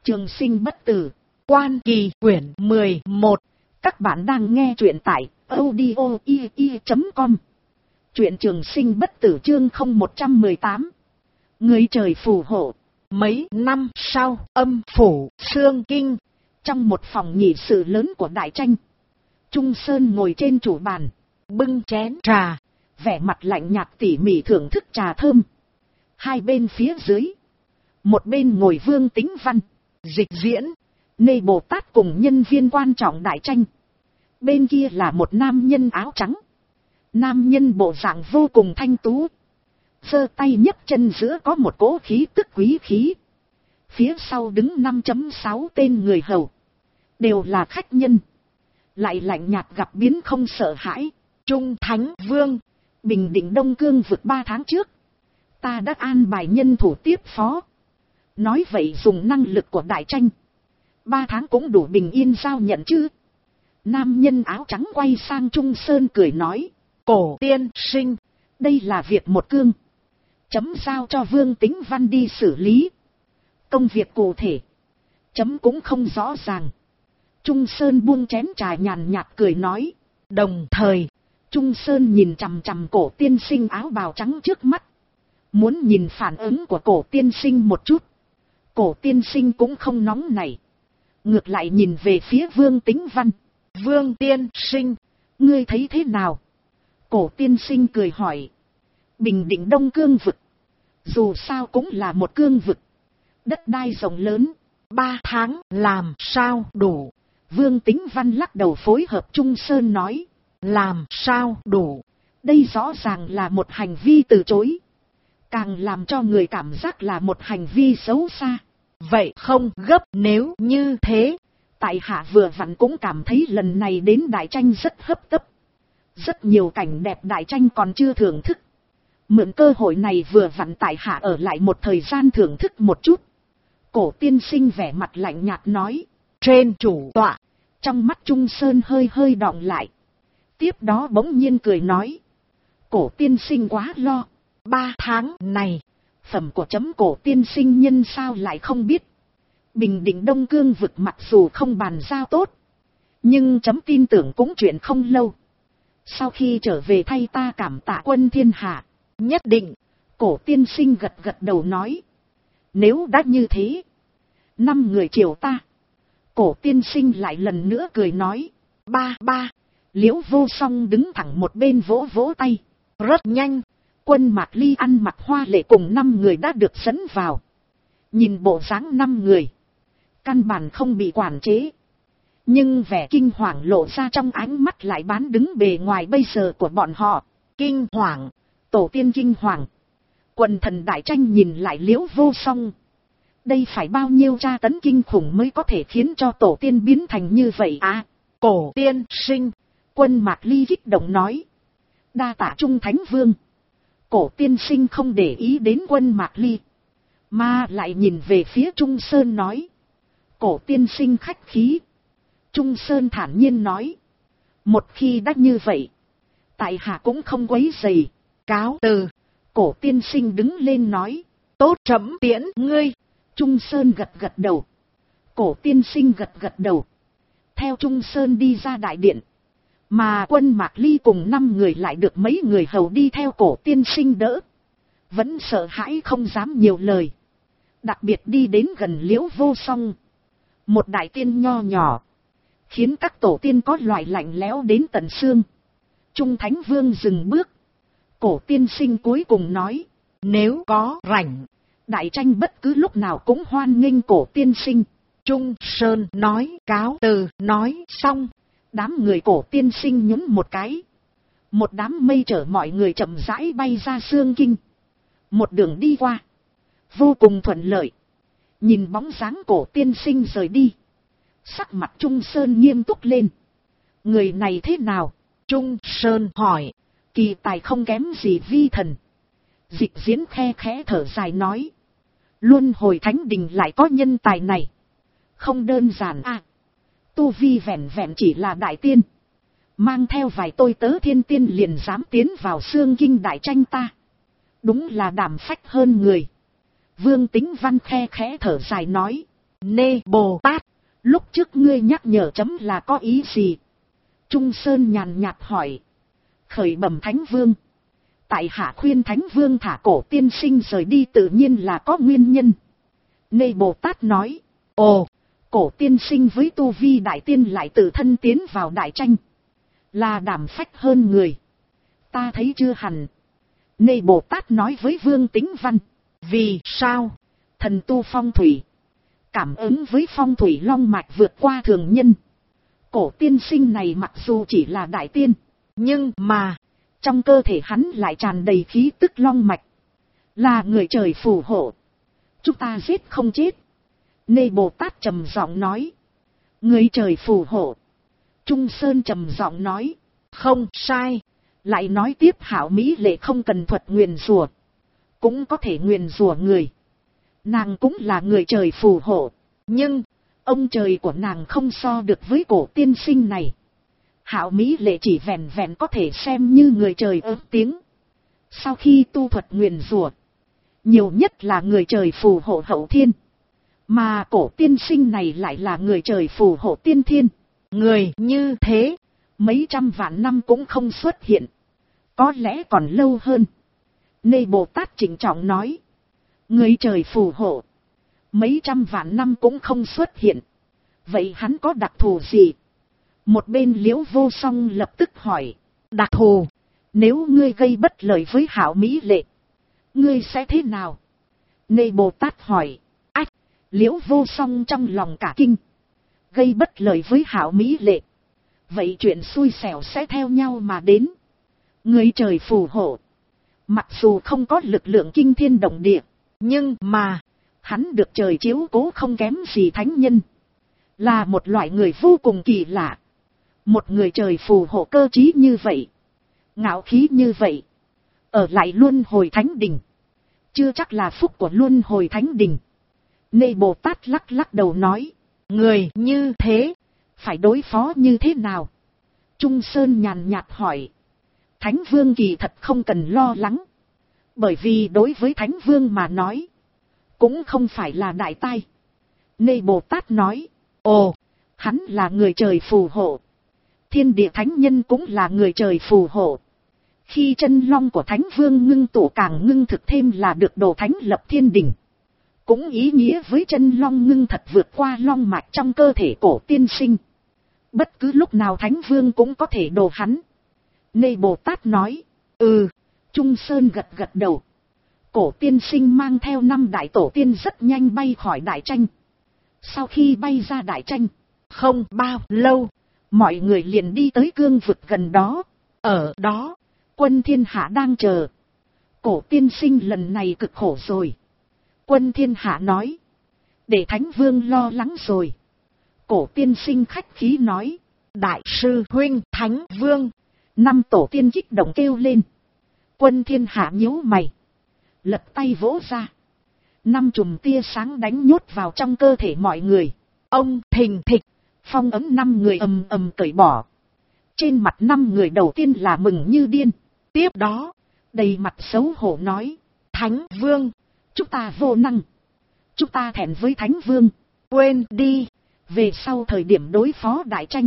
Trường sinh bất tử, Quan Kỳ quyển 11. Các bạn đang nghe truyện tại audio.com. Truyện Trường sinh bất tử chương 0118. Người trời phù hộ. Mấy năm sau, Âm phủ, Xương Kinh. Trong một phòng nghị sự lớn của đại tranh, Trung Sơn ngồi trên chủ bàn, bưng chén trà, vẻ mặt lạnh nhạt tỉ mỉ thưởng thức trà thơm. Hai bên phía dưới, một bên ngồi Vương Tính Văn, Dịch Diễn, Nê Bồ Tát cùng nhân viên quan trọng đại tranh. Bên kia là một nam nhân áo trắng. Nam nhân bộ dạng vô cùng thanh tú, giơ tay nhấc chân giữa có một cỗ khí tức quý khí. Phía sau đứng 5.6 tên người hầu, đều là khách nhân, lại lạnh nhạt gặp biến không sợ hãi. Trung Thánh Vương, Bình Định Đông Cương vực 3 tháng trước, ta đã an bài nhân thủ tiếp phó. Nói vậy dùng năng lực của đại tranh, 3 tháng cũng đủ bình yên giao nhận chứ? Nam nhân áo trắng quay sang Trung Sơn cười nói, Cổ tiên sinh, đây là việc một cương, chấm giao cho Vương Tính Văn đi xử lý. Công việc cụ thể, chấm cũng không rõ ràng. Trung Sơn buông chén trà nhàn nhạt cười nói. Đồng thời, Trung Sơn nhìn chằm chằm cổ tiên sinh áo bào trắng trước mắt, muốn nhìn phản ứng của cổ tiên sinh một chút. Cổ tiên sinh cũng không nóng nảy, ngược lại nhìn về phía Vương Tính Văn. Vương tiên sinh, ngươi thấy thế nào? Cổ tiên sinh cười hỏi. Bình Định Đông Cương vực, dù sao cũng là một cương vực, đất đai rộng lớn, 3 tháng làm sao đủ? Vương Tính Văn lắc đầu phối hợp Trung Sơn nói. Làm sao đủ? Đây rõ ràng là một hành vi từ chối, càng làm cho người cảm giác là một hành vi xấu xa. Vậy không gấp, nếu như thế, tại hạ vừa vặn cũng cảm thấy lần này đến đại tranh rất hấp tấp. Rất nhiều cảnh đẹp đại tranh còn chưa thưởng thức. Mượn cơ hội này vừa vặn tại hạ ở lại một thời gian thưởng thức một chút. Cổ tiên sinh vẻ mặt lạnh nhạt nói. Trên chủ tọa, trong mắt Trung Sơn hơi hơi đọng lại. Tiếp đó bỗng nhiên cười nói. Cổ tiên sinh quá lo. 3 tháng này, phẩm của chấm cổ tiên sinh nhân sao lại không biết. Bình Định Đông Cương vực mặc dù không bàn giao tốt, nhưng chấm tin tưởng cũng chuyện không lâu. Sau khi trở về thay ta cảm tạ quân thiên hạ. Nhất định. Cổ tiên sinh gật gật đầu nói. Nếu đã như thế, 5 người chiều ta. Cổ tiên sinh lại lần nữa cười nói. Ba. Liễu Vô Song đứng thẳng một bên vỗ vỗ tay. Rất nhanh, Quân Mạc Ly ăn mặc hoa lệ cùng 5 người đã được dẫn vào. Nhìn bộ dáng 5 người, căn bản không bị quản chế, nhưng vẻ kinh hoàng lộ ra trong ánh mắt lại bán đứng bề ngoài bây giờ của bọn họ. Kinh hoàng, tổ tiên kinh hoàng. Quần thần đại tranh nhìn lại Liễu Vô Song. Đây phải bao nhiêu tra tấn kinh khủng mới có thể khiến cho tổ tiên biến thành như vậy à? Cổ tiên sinh, Quân Mạc Ly kích động nói. Đa tạ Trung Thánh Vương. Cổ tiên sinh không để ý đến Quân Mạc Ly, mà lại nhìn về phía Trung Sơn nói. Cổ tiên sinh khách khí. Trung Sơn thản nhiên nói. Một khi đã như vậy, tại hạ cũng không quấy rầy. Cáo từ. Cổ tiên sinh đứng lên nói. Tốt, trẫm tiễn ngươi. Trung Sơn gật gật đầu. Cổ tiên sinh gật gật đầu. Theo Trung Sơn đi ra đại điện, mà Quân Mạc Ly cùng 5 người lại được mấy người hầu đi theo cổ tiên sinh đỡ. Vẫn sợ hãi không dám nhiều lời. Đặc biệt đi đến gần Liễu Vô Song, một đại tiên nho nhỏ, khiến các tổ tiên có loại lạnh lẽo đến tận xương. Trung Thánh Vương dừng bước. Cổ tiên sinh cuối cùng nói. Nếu có rảnh, đại tranh bất cứ lúc nào cũng hoan nghênh cổ tiên sinh. Trung Sơn nói cáo từ. Nói xong, đám người cổ tiên sinh nhún một cái. Một đám mây chở mọi người chậm rãi bay ra Xương Kinh. Một đường đi qua, vô cùng thuận lợi. Nhìn bóng dáng cổ tiên sinh rời đi, sắc mặt Trung Sơn nghiêm túc lên. Người này thế nào? Trung Sơn hỏi. Kỳ tài không kém gì vi thần. Dịch Diễn khe khẽ thở dài nói. Luân hồi thánh đình lại có nhân tài này, không đơn giản à. Tu vi vẹn vẹn chỉ là đại tiên, mang theo vài tôi tớ thiên tiên liền dám tiến vào Xương Kinh đại tranh ta. Đúng là đảm phách hơn người. Vương Tính Văn khe khẽ thở dài nói. Nê Bồ Tát, lúc trước ngươi nhắc nhở chấm là có ý gì? Trung Sơn nhàn nhạt hỏi. Khởi bẩm Thánh Vương. Tại hạ khuyên Thánh Vương thả Cổ tiên sinh rời đi tự nhiên là có nguyên nhân. Nê Bồ Tát nói. Ồ, Cổ tiên sinh với tu vi đại tiên lại tự thân tiến vào đại tranh. Là đảm phách hơn người. Ta thấy chưa hẳn. Nê Bồ Tát nói với Vương Tính Văn. Vì sao? Thần tu phong thủy. Cảm ứng với phong thủy long mạch vượt qua thường nhân. Cổ tiên sinh này mặc dù chỉ là đại tiên. Nhưng mà, trong cơ thể hắn lại tràn đầy khí tức long mạch. Là người trời phù hộ. Chúng ta giết không chết. Nê Bồ Tát trầm giọng nói. Người trời phù hộ. Trung Sơn trầm giọng nói. Không sai. Lại nói tiếp Hảo Mỹ Lệ không cần thuật nguyền rủa, cũng có thể nguyền rủa người. Nàng cũng là người trời phù hộ. Nhưng, ông trời của nàng không so được với Cổ tiên sinh này. Hảo Mỹ Lệ chỉ vẹn vẹn có thể xem như người trời ớt tiếng. Sau khi tu thuật nguyền rủa, nhiều nhất là người trời phù hộ hậu thiên. Mà Cổ tiên sinh này lại là người trời phù hộ tiên thiên. Người như thế, mấy trăm vạn năm cũng không xuất hiện. Có lẽ còn lâu hơn. Nê Bồ Tát trịnh trọng nói. Người trời phù hộ, mấy trăm vạn năm cũng không xuất hiện. Vậy hắn có đặc thù gì? Một bên Liễu Vô Song lập tức hỏi. Đặc thù? Nếu ngươi gây bất lợi với Hảo Mỹ Lệ, ngươi sẽ thế nào? Nê Bồ Tát hỏi. Ách! Liễu Vô Song trong lòng cả kinh. Gây bất lợi với Hảo Mỹ Lệ, vậy chuyện xui xẻo sẽ theo nhau mà đến. Người trời phù hộ, mặc dù không có lực lượng kinh thiên động địa, nhưng mà hắn được trời chiếu cố không kém gì thánh nhân. Là một loại người vô cùng kỳ lạ. Một người trời phù hộ cơ trí như vậy, ngạo khí như vậy, ở lại Luân Hồi Thánh Đình, chưa chắc là phúc của Luân Hồi Thánh Đình. Nê Bồ Tát lắc lắc đầu nói. Người như thế, phải đối phó như thế nào? Trung Sơn nhàn nhạt hỏi. Thánh Vương kỳ thật không cần lo lắng. Bởi vì đối với Thánh Vương mà nói, cũng không phải là đại tai. Nê Bồ Tát nói. Ồ, hắn là người trời phù hộ. Thiên địa thánh nhân cũng là người trời phù hộ. Khi chân long của Thánh Vương ngưng tụ càng ngưng thực thêm là được đồ thánh lập thiên đình. Cũng ý nghĩa với chân long ngưng thật vượt qua long mạch trong cơ thể Cổ tiên sinh. Bất cứ lúc nào Thánh Vương cũng có thể đồ hắn. Nê Bồ Tát nói. Trung Sơn gật gật đầu. Cổ tiên sinh mang theo 5 đại tổ tiên rất nhanh bay khỏi đại tranh. Sau khi bay ra đại tranh, không bao lâu, mọi người liền đi tới cương vực gần đó. Ở đó, Quân Thiên Hạ đang chờ. Cổ tiên sinh lần này cực khổ rồi. Quân Thiên Hạ nói. Để Thánh Vương lo lắng rồi. Cổ tiên sinh khách khí nói. Đại sư huynh Thánh Vương. 5 tổ tiên kích động kêu lên. Quân Thiên Hạ nhíu mày, lật tay vỗ ra. 5 chùm tia sáng đánh nhốt vào trong cơ thể mọi người. Ông thình thịch, phong ấn 5 người ầm ầm cởi bỏ. Trên mặt 5 người đầu tiên là mừng như điên. Tiếp đó, đầy mặt xấu hổ nói. Thánh Vương, chúng ta vô năng. Chúng ta thẹn với Thánh Vương. Quên đi, về sau thời điểm đối phó đại tranh,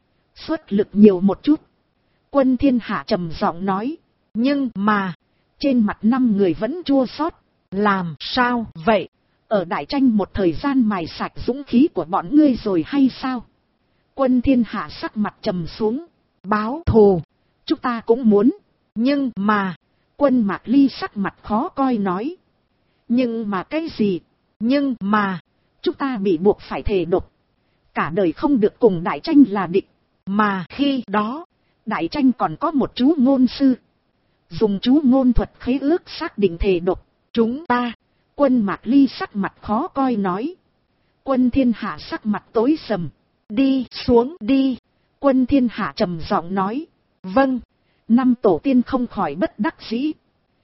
xuất lực nhiều một chút. Quân Thiên Hạ trầm giọng nói. Nhưng mà, trên mặt 5 người vẫn chua xót. Làm sao vậy? Ở đại tranh một thời gian mài sạch dũng khí của bọn ngươi rồi hay sao? Quân Thiên Hạ sắc mặt trầm xuống. Báo thù, chúng ta cũng muốn. Nhưng mà, Quân Mạc Ly sắc mặt khó coi nói. Nhưng mà cái gì? Nhưng mà, chúng ta bị buộc phải thề độc. Cả đời không được cùng đại tranh là địch. Mà khi đó, đại tranh còn có một chú ngôn sư. Dùng chú ngôn thuật khế ước xác định thề độc. Chúng ta, Quân Mạc Ly sắc mặt khó coi nói. Quân Thiên Hạ sắc mặt tối sầm. Đi xuống đi. Quân Thiên Hạ trầm giọng nói. Vâng. 5 tổ tiên không khỏi bất đắc dĩ.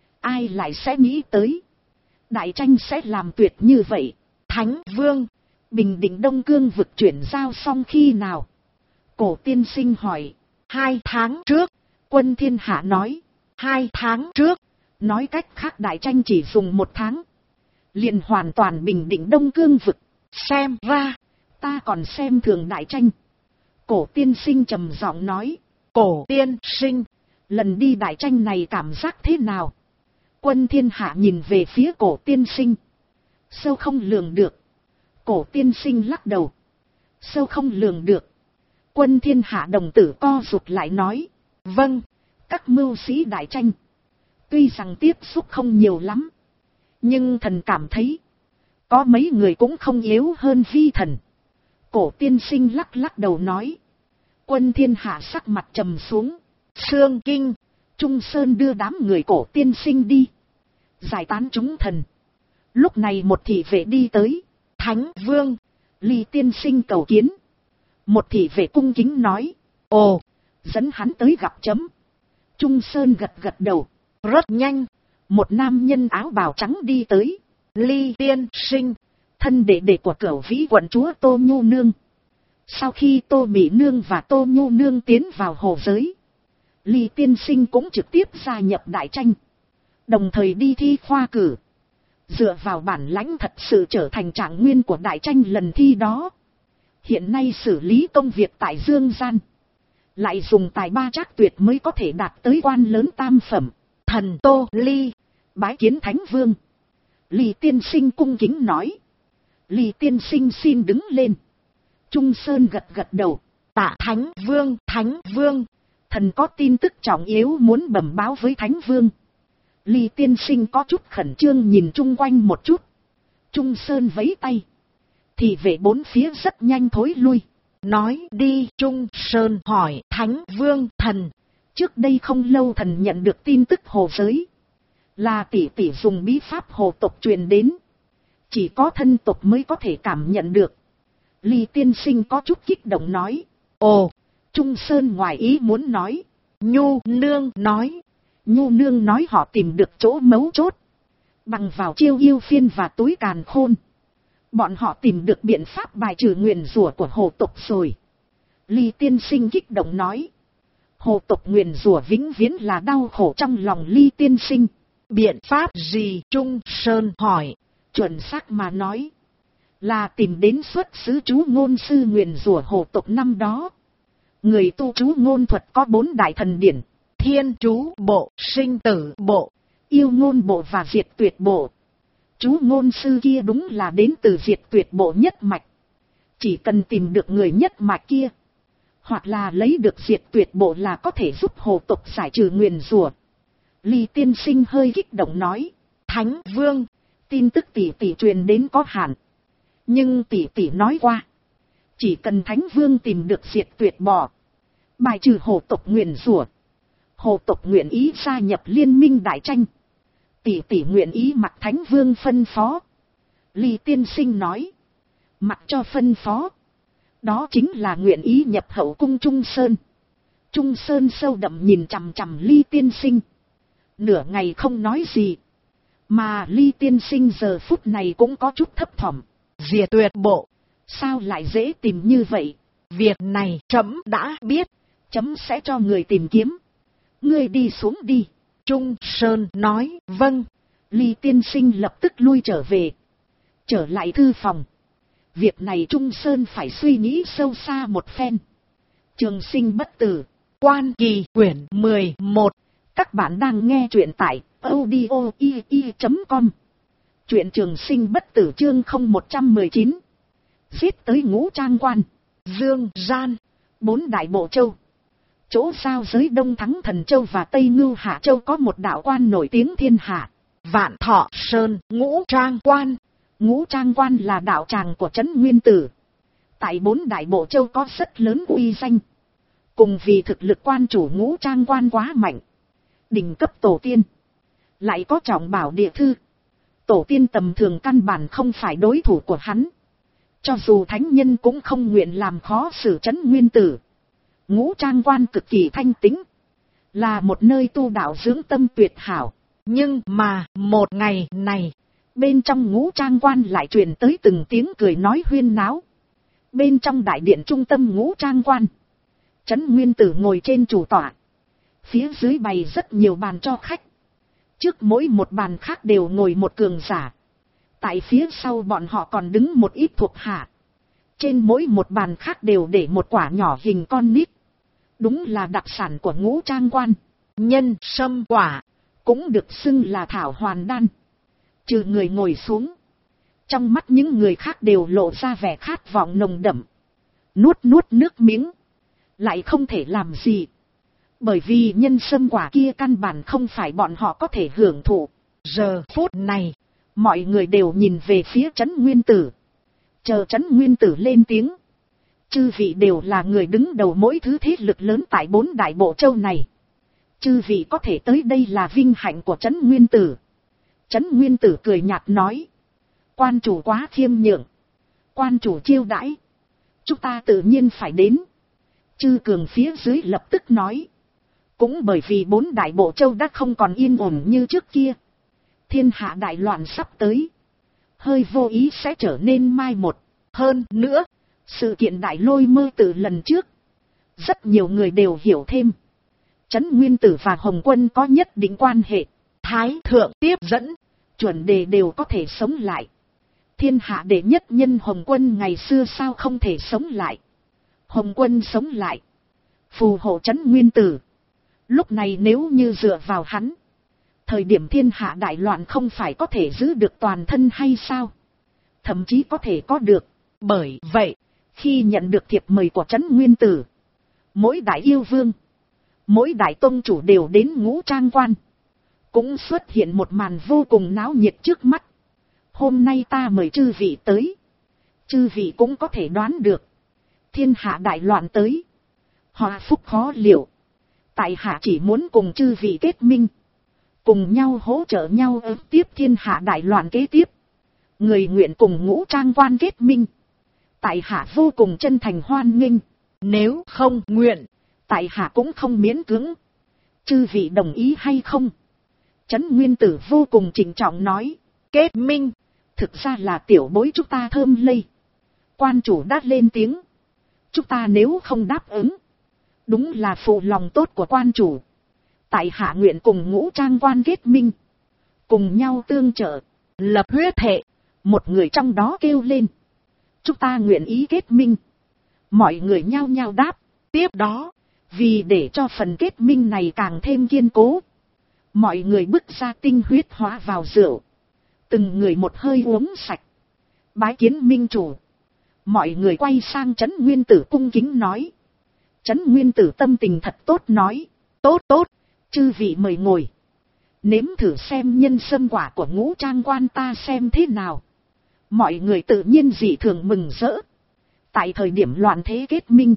Ai lại sẽ nghĩ tới đại tranh sẽ làm tuyệt như vậy. Thánh Vương, Bình Định Đông Cương vực chuyển giao xong khi nào? Cổ tiên sinh hỏi. 2 tháng trước. Quân Thiên Hạ nói. 2 tháng trước. Nói cách khác đại tranh chỉ dùng 1 tháng, liền hoàn toàn bình định Đông Cương vực. xem ra, ta còn xem thường đại tranh. Cổ tiên sinh trầm giọng nói. Cổ tiên sinh, lần đi đại tranh này cảm giác thế nào? Quân thiên hạ nhìn về phía cổ tiên sinh. Sâu không lường được. Cổ tiên sinh lắc đầu. Sâu không lường được. Quân thiên hạ đồng tử co rụt lại nói. Vâng, các mưu sĩ đại tranh. Tuy rằng tiếp xúc không nhiều lắm. Nhưng thần cảm thấy. Có mấy người cũng không yếu hơn vi thần. Cổ tiên sinh lắc lắc đầu nói. Quân thiên hạ sắc mặt trầm xuống. Sương Kinh, Trung Sơn đưa đám người cổ tiên sinh đi. Giải tán chúng thần. Lúc này một thị vệ đi tới. Thánh Vương, Ly tiên sinh cầu kiến. Một thị vệ cung kính nói. Ồ, dẫn hắn tới gặp chấm. Trung Sơn gật gật đầu. Rất nhanh, một nam nhân áo bào trắng đi tới. Ly tiên sinh, thân đệ đệ của Cửu Vĩ quận chúa Tô Nhu Nương. Sau khi Tô Mỹ Nương và Tô Nhu Nương tiến vào hồ giới, Ly tiên sinh cũng trực tiếp gia nhập đại tranh. Đồng thời đi thi khoa cử. Dựa vào bản lãnh thật sự trở thành trạng nguyên của đại tranh lần thi đó. Hiện nay xử lý công việc tại Dương Gian. Lại dùng tài ba trác tuyệt mới có thể đạt tới quan lớn tam phẩm. Thần Tô Ly, bái kiến Thánh Vương. Ly tiên sinh cung kính nói. Ly tiên sinh xin đứng lên. Trung Sơn gật gật đầu. Tạ Thánh Vương, thần có tin tức trọng yếu muốn bẩm báo với Thánh Vương. Ly tiên sinh có chút khẩn trương nhìn chung quanh một chút. Trung Sơn vẫy tay. Thì vệ bốn phía rất nhanh thối lui. Nói đi. Trung Sơn hỏi Thánh Vương thần. Trước đây không lâu thần nhận được tin tức hồ giới. Là tỷ tỷ dùng bí pháp hồ tộc truyền đến. Chỉ có thân tộc mới có thể cảm nhận được. Ly tiên sinh có chút kích động nói. Ồ, Trung Sơn ngoài ý muốn nói. Nhu Nương nói. Nhu Nương nói họ tìm được chỗ mấu chốt. Bằng vào chiêu yêu phiên và túi càn khôn. Bọn họ tìm được biện pháp bài trừ nguyền rủa của hồ tộc rồi. Ly tiên sinh kích động nói. Hồ tộc nguyền rủa vĩnh viễn là đau khổ trong lòng Ly tiên sinh. Biện pháp gì? Trung Sơn hỏi. Chuẩn xác mà nói. Là tìm đến xuất xứ chú ngôn sư nguyền rủa hồ tộc năm đó. Người tu chú ngôn thuật có 4 đại thần điển. Thiên chú bộ, sinh tử bộ, yêu ngôn bộ và diệt tuyệt bộ. Chú ngôn sư kia đúng là đến từ diệt tuyệt bộ nhất mạch. Chỉ cần tìm được người nhất mạch kia. Hoặc là lấy được diệt tuyệt bộ là có thể giúp hồ tộc giải trừ nguyền rủa. Ly tiên sinh hơi kích động nói. Thánh Vương, tin tức tỷ tỷ truyền đến có hạn. Nhưng tỷ tỷ nói qua. Chỉ cần Thánh Vương tìm được diệt tuyệt bộ, bài trừ hồ tộc nguyền rủa, hồ tộc nguyện ý gia nhập liên minh đại tranh. Tỷ tỷ nguyện ý mặc Thánh Vương phân phó. Ly tiên sinh nói. Mặc cho phân phó. Đó chính là nguyện ý nhập hậu cung Trung Sơn. Trung Sơn sâu đậm nhìn chằm chằm Ly tiên sinh. Nửa ngày không nói gì. Mà Ly tiên sinh giờ phút này cũng có chút thấp thỏm. Diệt tuyệt bộ. Sao lại dễ tìm như vậy? Việc này trẫm đã biết. Chấm sẽ cho người tìm kiếm. Ngươi đi xuống đi. Trung Sơn nói. Vâng. Ly tiên sinh lập tức lui trở về. Trở lại thư phòng. Việc này Trung Sơn phải suy nghĩ sâu xa một phen. Trường Sinh bất tử. Quan Kỳ quyển 11. Các bạn đang nghe truyện tại audio.com. Truyện Trường Sinh bất tử chương 0119. Giết tới Ngũ Trang Quan. Dương Gian. 4 đại bộ châu. Chỗ giao giới Đông Thắng Thần Châu và Tây Ngưu Hạ Châu có một đạo quan nổi tiếng thiên hạ. Vạn Thọ Sơn Ngũ Trang Quan. Ngũ Trang Quan là đạo tràng của Trấn Nguyên Tử. Tại 4 đại bộ châu có rất lớn uy danh. Cùng vì thực lực quan chủ Ngũ Trang Quan quá mạnh. Đỉnh cấp tổ tiên. Lại có trọng bảo địa thư. Tổ tiên tầm thường căn bản không phải đối thủ của hắn. Cho dù thánh nhân cũng không nguyện làm khó xử Trấn Nguyên Tử. Ngũ Trang Quan cực kỳ thanh tĩnh. Là một nơi tu đạo dưỡng tâm tuyệt hảo. Nhưng mà một ngày này. Bên trong Ngũ Trang Quan lại truyền tới từng tiếng cười nói huyên náo. Bên trong đại điện trung tâm Ngũ Trang Quan. Trấn Nguyên Tử ngồi trên chủ tọa. Phía dưới bày rất nhiều bàn cho khách. Trước mỗi một bàn khác đều ngồi một cường giả. Tại phía sau bọn họ còn đứng một ít thuộc hạ. Trên mỗi một bàn khác đều để một quả nhỏ hình con nít. Đúng là đặc sản của Ngũ Trang Quan. Nhân sâm quả, cũng được xưng là thảo hoàn đan. Trừ người ngồi xuống, trong mắt những người khác đều lộ ra vẻ khát vọng nồng đậm. Nuốt nước miếng, lại không thể làm gì. Bởi vì nhân sâm quả kia căn bản không phải bọn họ có thể hưởng thụ. Giờ phút này, mọi người đều nhìn về phía Trấn Nguyên Tử. Chờ Trấn Nguyên Tử lên tiếng. Chư vị đều là người đứng đầu mỗi thứ thế lực lớn tại 4 đại bộ châu này. Chư vị có thể tới đây là vinh hạnh của Trấn Nguyên Tử. Trấn Nguyên Tử cười nhạt nói. Quan chủ quá khiêm nhượng. Quan chủ chiêu đãi, chúng ta tự nhiên phải đến. Chư cường phía dưới lập tức nói. Cũng bởi vì 4 đại bộ châu đã không còn yên ổn như trước kia. Thiên hạ đại loạn sắp tới. Hơi vô ý sẽ trở nên mai một. Hơn nữa, sự kiện đại lôi mơ từ lần trước, rất nhiều người đều hiểu thêm. Trấn Nguyên Tử và Hồng Quân có nhất định quan hệ. Thái thượng tiếp dẫn, chuẩn đề đều có thể sống lại. Thiên hạ đệ nhất nhân Hồng Quân ngày xưa sao không thể sống lại. Hồng Quân sống lại, phù hộ Trấn Nguyên Tử. Lúc này nếu như dựa vào hắn, thời điểm thiên hạ đại loạn không phải có thể giữ được toàn thân hay sao? Thậm chí có thể có được. Bởi vậy, khi nhận được thiệp mời của Trấn Nguyên Tử, mỗi đại yêu vương, mỗi đại tông chủ đều đến Ngũ Trang Quan. Cũng xuất hiện một màn vô cùng náo nhiệt trước mắt. Hôm nay ta mời chư vị tới. Chư vị cũng có thể đoán được. Thiên hạ đại loạn tới. Họa phúc khó liệu. Tại hạ chỉ muốn cùng chư vị kết minh. Cùng nhau hỗ trợ nhau ứng tiếp thiên hạ đại loạn kế tiếp. Người nguyện cùng Ngũ Trang Quan kết minh. Tại hạ vô cùng chân thành hoan nghênh. Nếu không nguyện, tại hạ cũng không miễn cưỡng. Chư vị đồng ý hay không? Trấn Nguyên Tử vô cùng trịnh trọng nói. Kết minh, thực ra là tiểu bối chúng ta thơm lây. Quan chủ đã lên tiếng. Chúng ta nếu không đáp ứng, đúng là phụ lòng tốt của quan chủ. Tại hạ nguyện cùng Ngũ Trang Quan kết minh, cùng nhau tương trợ, lập huyết thệ. Một người trong đó kêu lên. Chúng ta nguyện ý kết minh. Mọi người nhao nhao đáp. Tiếp đó, vì để cho phần kết minh này càng thêm kiên cố, mọi người bức ra tinh huyết hóa vào rượu. Từng người một hơi uống sạch. Bái kiến minh chủ. Mọi người quay sang Trấn Nguyên Tử cung kính nói. Trấn Nguyên Tử tâm tình thật tốt nói. Tốt tốt, chư vị mời ngồi. Nếm thử xem nhân sâm quả của Ngũ Trang Quan ta xem thế nào. Mọi người tự nhiên dị thường mừng rỡ. Tại thời điểm loạn thế kết minh,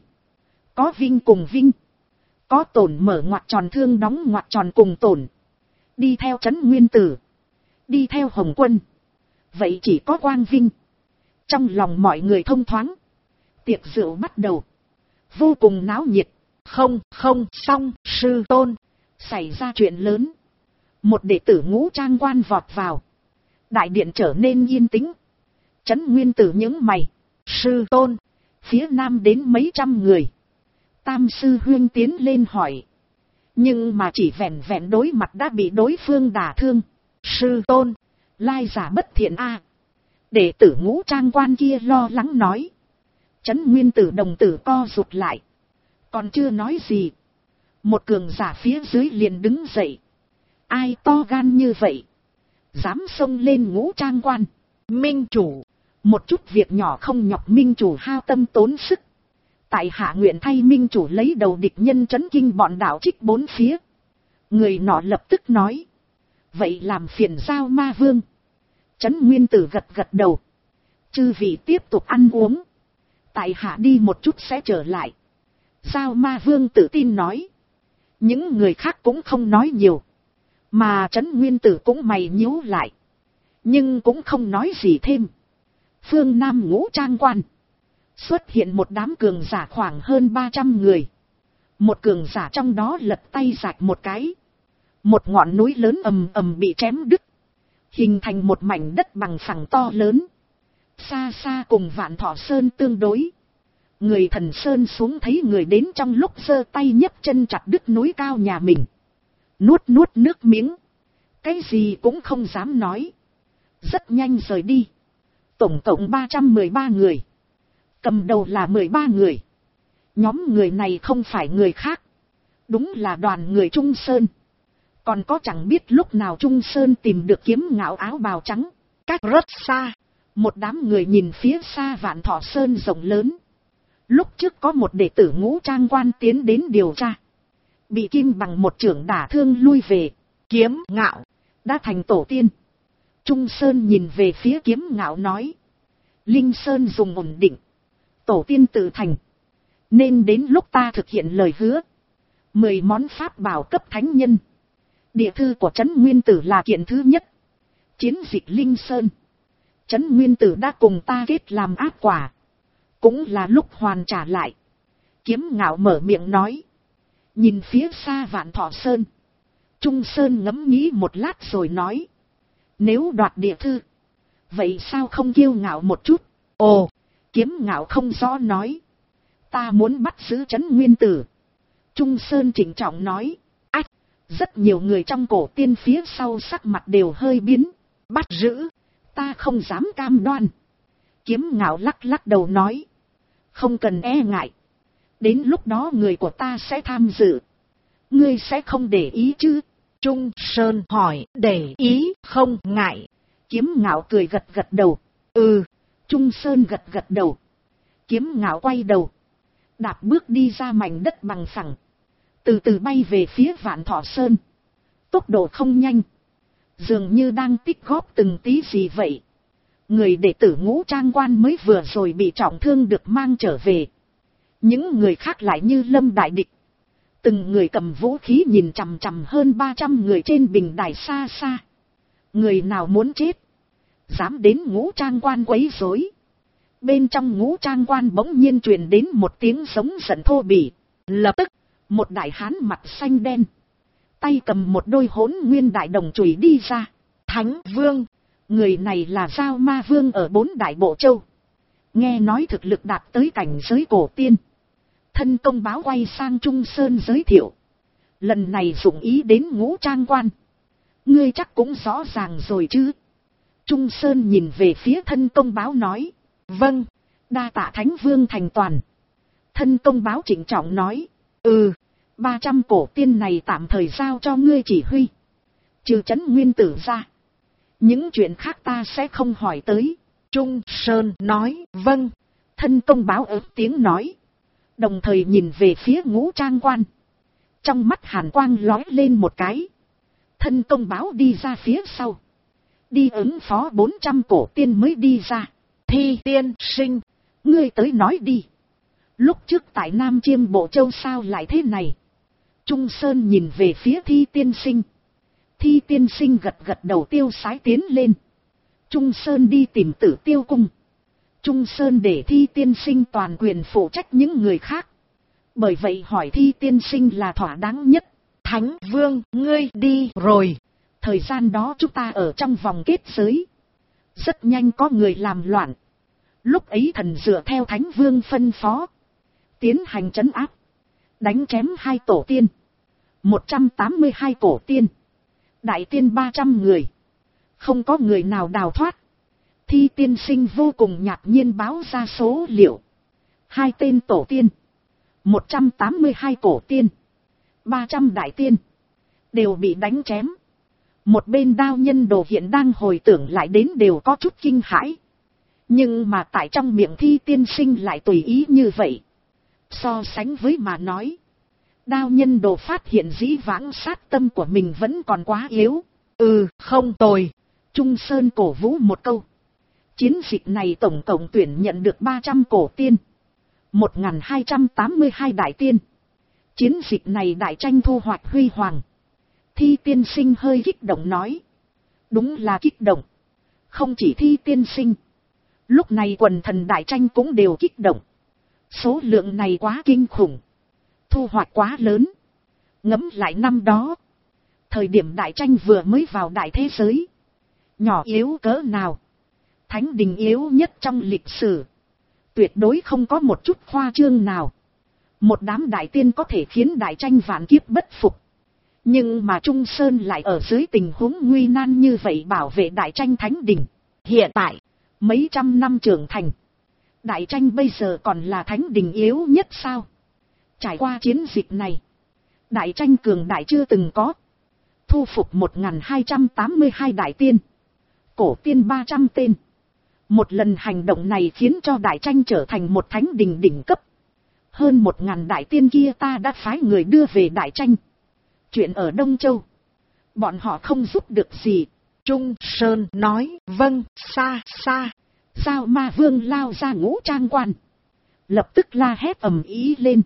có vinh cùng vinh, có tổn mở ngoặc tròn thương đóng ngoặc tròn cùng tổn. Đi theo Trấn Nguyên Tử, đi theo Hồng Quân, vậy chỉ có quang vinh. Trong lòng mọi người thông thoáng. Tiệc rượu bắt đầu, vô cùng náo nhiệt. Không xong, sư tôn, xảy ra chuyện lớn. Một đệ tử Ngũ Trang Quan vọt vào. Đại điện trở nên yên tĩnh. Trấn Nguyên Tử nhướng mày. Sư tôn, phía nam đến mấy trăm người. Tam sư huynh tiến lên hỏi. Nhưng mà chỉ vẹn vẹn đối mặt đã bị đối phương đả thương. Sư tôn, lai giả bất thiện a. Đệ tử Ngũ Trang Quan kia lo lắng nói. Trấn Nguyên Tử đồng tử co rụt lại. Còn chưa nói gì, một cường giả phía dưới liền đứng dậy. Ai to gan như vậy, dám xông lên Ngũ Trang Quan? Minh chủ, một chút việc nhỏ không nhọc minh chủ hao tâm tốn sức. Tại hạ nguyện thay minh chủ lấy đầu địch nhân chấn kinh bọn đạo trích bốn phía. Người nọ lập tức nói. Vậy làm phiền Giao Ma Vương. Trấn Nguyên Tử gật gật đầu. Chư vị tiếp tục ăn uống. Tại hạ đi một chút sẽ trở lại. Giao Ma Vương tự tin nói. Những người khác cũng không nói nhiều. Mà Trấn Nguyên Tử cũng mày nhíu lại. Nhưng cũng không nói gì thêm. Phương Nam Ngũ Trang Quan. Xuất hiện một đám cường giả khoảng hơn 300 người. Một cường giả trong đó lật tay rạch một cái. Một ngọn núi lớn ầm ầm bị chém đứt. Hình thành một mảnh đất bằng phẳng to lớn. Xa xa cùng Vạn Thọ Sơn tương đối. Người Thần Sơn xuống thấy người đến trong lúc giơ tay nhấc chân chặt đứt núi cao nhà mình. Nuốt nước miếng. Cái gì cũng không dám nói. rất nhanh rời đi. Tổng cộng 313 người. Cầm đầu là 13 người. Nhóm người này không phải người khác. Đúng là đoàn người Trung Sơn. Còn có chẳng biết lúc nào Trung Sơn tìm được Kiếm Ngạo áo bào trắng. Cách rất xa. Một đám người nhìn phía xa Vạn Thọ Sơn rộng lớn. Lúc trước có một đệ tử Ngũ Trang Quan tiến đến điều tra. Bị Kim Bằng một chưởng đả thương lui về. Kiếm Ngạo đã thành tổ tiên. Trung Sơn nhìn về phía Kiếm Ngạo nói. Linh Sơn dùng ổn định. Tổ tiên tự thành. Nên đến lúc ta thực hiện lời hứa. 10 món pháp bảo cấp thánh nhân. Địa thư của Trấn Nguyên Tử là kiện thứ nhất. Chiến dịch Linh Sơn. Trấn Nguyên Tử đã cùng ta kết làm ác quả. Cũng là lúc hoàn trả lại. Kiếm Ngạo mở miệng nói. Nhìn phía xa Vạn Thọ Sơn. Trung Sơn ngẫm nghĩ một lát rồi nói. Nếu đoạt địa thư. Vậy sao không kiêu ngạo một chút? Ồ, Kiếm Ngạo không rõ nói. Ta muốn bắt giữ Trấn Nguyên Tử. Trung Sơn chỉnh trọng nói. Ách, rất nhiều người trong cổ tiên phía sau sắc mặt đều hơi biến. Bắt giữ, ta không dám cam đoan. Kiếm Ngạo lắc lắc đầu nói. Không cần e ngại. Đến lúc đó người của ta sẽ tham dự. Ngươi sẽ không để ý chứ? Trung Sơn hỏi. Để ý không ngại. Kiếm Ngạo cười gật gật đầu. Ừ. Trung Sơn gật gật đầu. Kiếm Ngạo quay đầu. Đạp bước đi ra mảnh đất bằng phẳng. Từ từ bay về phía Vạn Thọ Sơn. Tốc độ không nhanh. Dường như đang tích góp từng tí gì vậy. Người đệ tử Ngũ Trang Quan mới vừa rồi bị trọng thương được mang trở về. Những người khác lại như lâm đại địch. Từng người cầm vũ khí nhìn chằm chằm hơn 300 người trên bình đài xa xa. Người nào muốn chết. Dám đến Ngũ Trang Quan quấy rối. Bên trong Ngũ Trang Quan bỗng nhiên truyền đến một tiếng giống giận thô bỉ. Lập tức, một đại hán mặt xanh đen. Tay cầm một đôi Hỗn Nguyên đại đồng chùy đi ra. Thánh Vương. Người này là Giao Ma Vương ở 4 Đại Bộ Châu. Nghe nói thực lực đạt tới cảnh giới cổ tiên. Thân công báo quay sang Trung Sơn giới thiệu. Lần này dụng ý đến Ngũ Trang Quan. Ngươi chắc cũng rõ ràng rồi chứ. Trung Sơn nhìn về phía thân công báo nói. Vâng, đa tạ Thánh Vương thành toàn. Thân công báo trịnh trọng nói. 300 cổ tiên này tạm thời giao cho ngươi chỉ huy. Trừ Trấn Nguyên Tử ra. Những chuyện khác ta sẽ không hỏi tới. Trung Sơn nói. Vâng. Thân công báo ớt tiếng nói. Đồng thời nhìn về phía Ngũ Trang Quan. Trong mắt hàn quang lóe lên một cái. Thân công báo đi ra phía sau. Đi ứng phó 400 cổ tiên mới đi ra. Thi tiên sinh. Ngươi tới nói đi. Lúc trước tại Nam Chiêm Bộ Châu sao lại thế này? Trung Sơn nhìn về phía Thi tiên sinh. Thi tiên sinh gật gật đầu tiêu sái tiến lên. Trung Sơn đi tìm Tử Tiêu Cung. Trung Sơn để Thi tiên sinh toàn quyền phụ trách những người khác. Bởi vậy hỏi Thi tiên sinh là thỏa đáng nhất. Thánh Vương, ngươi đi rồi. Thời gian đó chúng ta ở trong vòng kết giới. Rất nhanh có người làm loạn. Lúc ấy thần dựa theo Thánh Vương phân phó. Tiến hành trấn áp. Đánh chém 2 tổ tiên. 182 cổ tiên. Đại tiên 300 người. Không có người nào đào thoát. Thi tiên sinh vô cùng ngạc nhiên báo ra số liệu. 2 tên tổ tiên. 182 cổ tiên. 300 đại tiên. Đều bị đánh chém. Một bên Đao Nhân Đồ hiện đang hồi tưởng lại đến đều có chút kinh hãi. Nhưng mà tại trong miệng Thi tiên sinh lại tùy ý như vậy. So sánh với mà nói. Đao Nhân Đồ phát hiện dĩ vãng sát tâm của mình vẫn còn quá yếu. Không tồi. Trung Sơn cổ vũ một câu. Chiến dịch này tổng cộng tuyển nhận được 300 cổ tiên. 1282 đại tiên. Chiến dịch này đại tranh thu hoạch huy hoàng. Thi tiên sinh hơi kích động nói. Đúng là kích động. Không chỉ Thi tiên sinh. Lúc này quần thần đại tranh cũng đều kích động. Số lượng này quá kinh khủng. Thu hoạch quá lớn. Ngẫm lại năm đó. Thời điểm đại tranh vừa mới vào đại thế giới. Nhỏ yếu cỡ nào. Thánh đình yếu nhất trong lịch sử. Tuyệt đối không có một chút khoa trương nào. Một đám đại tiên có thể khiến đại tranh vạn kiếp bất phục. Nhưng mà Trung Sơn lại ở dưới tình huống nguy nan như vậy bảo vệ Đại Tranh Thánh Đình. Hiện tại, mấy trăm năm trưởng thành, Đại Tranh bây giờ còn là Thánh Đình yếu nhất sao? Trải qua chiến dịch này, Đại Tranh cường đại chưa từng có. Thu phục 1282 đại tiên, cổ tiên 300 tên. Một lần hành động này khiến cho Đại Tranh trở thành một Thánh Đình đỉnh cấp. Hơn 1000 đại tiên kia ta đã phái người đưa về Đại Tranh. Chuyện ở Đông Châu, bọn họ không giúp được gì. Trung Sơn nói, vâng, xa xa. Sao Ma Vương lao ra Ngũ Trang Quan, lập tức la hét ầm ý lên.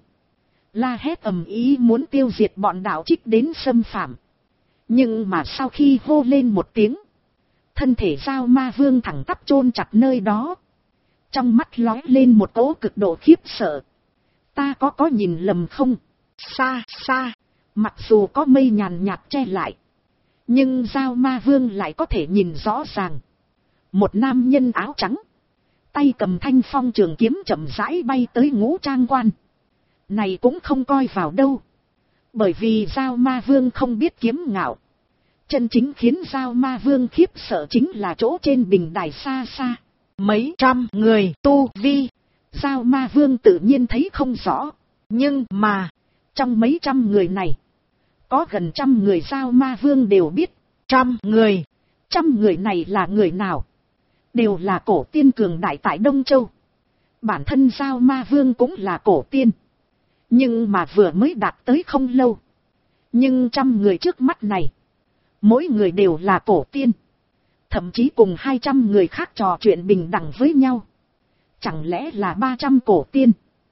La hét ầm ý muốn tiêu diệt bọn đạo trích đến xâm phạm. Nhưng mà sau khi hô lên một tiếng, thân thể Sao Ma Vương thẳng tắp chôn chặt nơi đó. Trong mắt lóe lên một cỗ cực độ khiếp sợ. Ta có nhìn lầm không? Xa xa, mặc dù có mây nhàn nhạt che lại, nhưng Sao Ma Vương lại có thể nhìn rõ ràng. Một nam nhân áo trắng, tay cầm thanh phong trường kiếm chậm rãi bay tới Ngũ Trang Quan. Này cũng không coi vào đâu, bởi vì Sao Ma Vương không biết kiếm ngạo. Chân chính khiến Sao Ma Vương khiếp sợ chính là chỗ trên bình đài xa xa, mấy trăm người tu vi. Sao Ma Vương tự nhiên thấy không rõ, nhưng mà trong mấy trăm người này, có gần 100 người Sao Ma Vương đều biết. 100 người này là người nào? Đều là cổ tiên cường đại tại Đông Châu. Bản thân Sao Ma Vương cũng là cổ tiên, nhưng mà vừa mới đạt tới không lâu. Nhưng 100 người trước mắt này, mỗi người đều là cổ tiên, thậm chí cùng 200 người khác trò chuyện bình đẳng với nhau. Chẳng lẽ là 300 cổ tiên?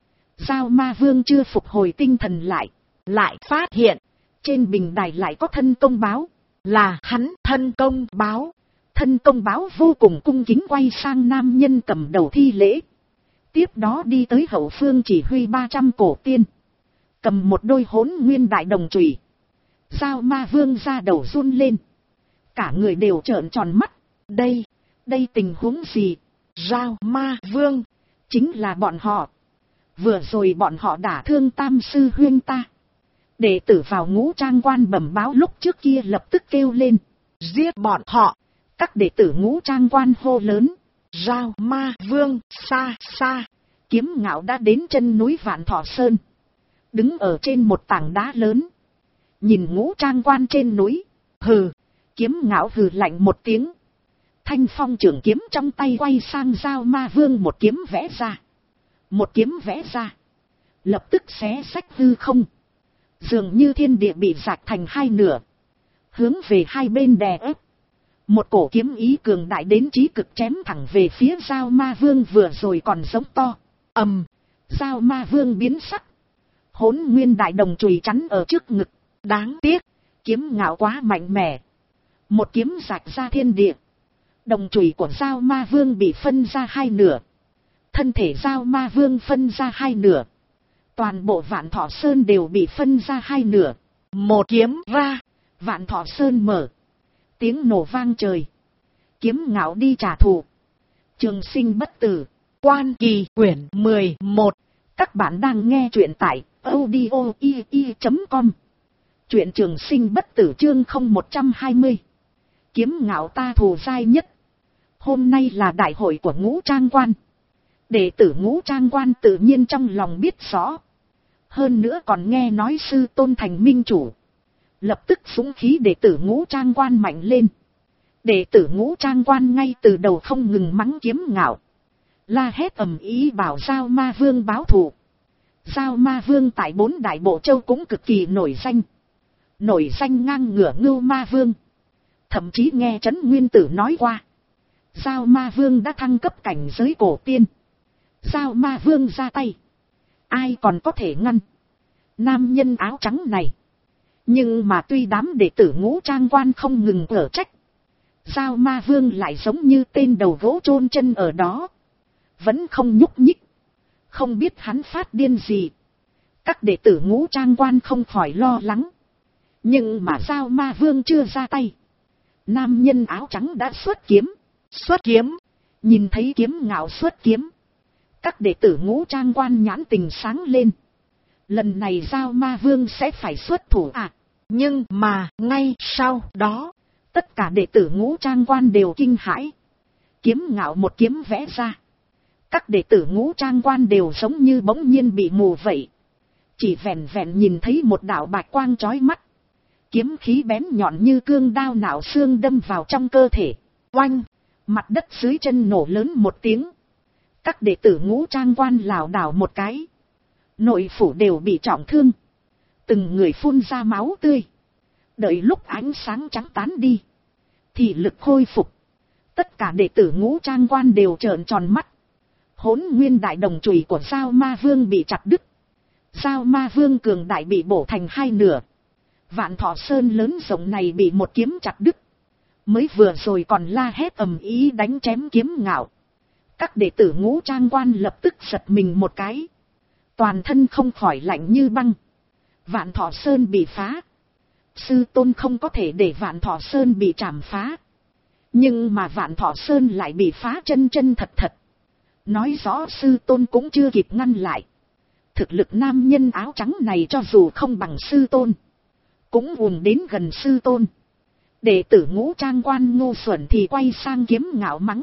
Sao Ma Vương chưa phục hồi tinh thần lại phát hiện trên bình đài lại có thân công báo. Là hắn thân công báo. Thân công báo vô cùng cung kính quay sang nam nhân cầm đầu thi lễ. Tiếp đó đi tới hậu phương chỉ huy 300 cổ tiên, cầm một đôi Hỗn Nguyên đại đồng chùy. Sao Ma Vương ra đầu run lên, cả người đều trợn tròn mắt. Đây tình huống gì? Sao Ma Vương, chính là bọn họ. Vừa rồi bọn họ đả thương Tam sư huynh ta. Đệ tử vào Ngũ Trang Quan bẩm báo lúc trước kia lập tức kêu lên, giết bọn họ. Các đệ tử Ngũ Trang Quan hô lớn. Sao Ma Vương xa xa. Kiếm Ngạo đã đến chân núi Vạn Thọ Sơn, đứng ở trên một tảng đá lớn, nhìn Ngũ Trang Quan trên núi. Hừ. Kiếm Ngạo hừ lạnh một tiếng, thanh phong trường kiếm trong tay quay sang Sao Ma Vương một kiếm vẽ ra. Một kiếm vẽ ra, lập tức xé xách hư không, dường như thiên địa bị rạch thành hai nửa, hướng về hai bên đè ép. Một cổ kiếm ý cường đại đến chí cực chém thẳng về phía Sao Ma Vương vừa rồi còn giống to. Ầm. Sao Ma Vương biến sắc, Hỗn Nguyên đại đồng chùy chắn ở trước ngực. Đáng tiếc, Kiếm Ngạo quá mạnh mẽ, một kiếm rạch ra thiên địa. Đồng chùy của Sao Ma Vương bị phân ra hai nửa, thân thể Sao Ma Vương phân ra hai nửa, toàn bộ Vạn Thọ Sơn đều bị phân ra hai nửa. Một kiếm ra, Vạn Thọ Sơn mở, tiếng nổ vang trời. Kiếm Ngạo đi trả thù. Trường Sinh bất tử, Quan Kỳ quyển 11. Các bạn đang nghe truyện tại audio.com. Truyện Trường Sinh bất tử chương 0120. Kiếm Ngạo ta thù dai nhất. Hôm nay là đại hội của Ngũ Trang Quan. Đệ tử Ngũ Trang Quan tự nhiên trong lòng biết rõ. Hơn nữa còn nghe nói sư tôn thành minh chủ. Lập tức súng khí đệ tử Ngũ Trang Quan mạnh lên. Đệ tử Ngũ Trang Quan ngay từ đầu không ngừng mắng Kiếm Ngạo, la hét ầm ý bảo Sao Ma Vương báo thù. Sao Ma Vương tại 4 đại bộ châu cũng cực kỳ nổi danh ngang ngửa Ngưu Ma Vương. Thậm chí nghe Trấn Nguyên Tử nói qua, Sao Ma Vương đã thăng cấp cảnh giới cổ tiên. Sao Ma Vương ra tay, ai còn có thể ngăn nam nhân áo trắng này? Nhưng mà tuy đám đệ tử Ngũ Trang Quan không ngừng ở trách, Sao Ma Vương lại giống như tên đầu gỗ chôn chân ở đó, vẫn không nhúc nhích. Không biết hắn phát điên gì. Các đệ tử Ngũ Trang Quan không khỏi lo lắng. Nhưng mà Sao Ma Vương chưa ra tay, nam nhân áo trắng đã xuất kiếm. Nhìn thấy Kiếm Ngạo xuất kiếm, các đệ tử Ngũ Trang Quan nhãn tình sáng lên. Lần này Sao Ma Vương sẽ phải xuất thủ à? Nhưng mà, ngay sau đó, tất cả đệ tử Ngũ Trang Quan đều kinh hãi. Kiếm Ngạo một kiếm vẽ ra. Các đệ tử Ngũ Trang Quan đều giống như bỗng nhiên bị mù vậy. Chỉ vẹn vẹn nhìn thấy một đạo bạch quang chói mắt. Kiếm khí bén nhọn như cương đao nạo xương đâm vào trong cơ thể. Oanh! Mặt đất dưới chân nổ lớn một tiếng. Các đệ tử Ngũ Trang Quan lảo đảo một cái. Nội phủ đều bị trọng thương. Từng người phun ra máu tươi. Đợi lúc ánh sáng trắng tán đi. Thì lực khôi phục. Tất cả đệ tử Ngũ Trang Quan đều trợn tròn mắt. Hỗn nguyên đại đồng chùy của Giao Ma Vương bị chặt đứt. Giao Ma Vương cường đại bị bổ thành hai nửa. Vạn Thọ Sơn lớn rộng này bị một kiếm chặt đứt. Mới vừa rồi còn la hét ầm ý đánh chém Kiếm Ngạo. Các đệ tử Ngũ Trang Quan lập tức giật mình một cái. Toàn thân không khỏi lạnh như băng. Vạn Thọ Sơn bị phá. Sư tôn không có thể để Vạn Thọ Sơn bị trảm phá. Nhưng mà Vạn Thọ Sơn lại bị phá chân chân thật thật. Nói rõ sư tôn cũng chưa kịp ngăn lại. Thực lực nam nhân áo trắng này cho dù không bằng sư tôn, cũng ùn đến gần sư tôn. Đệ tử Ngũ Trang Quan ngu xuẩn thì quay sang Kiếm Ngạo mắng.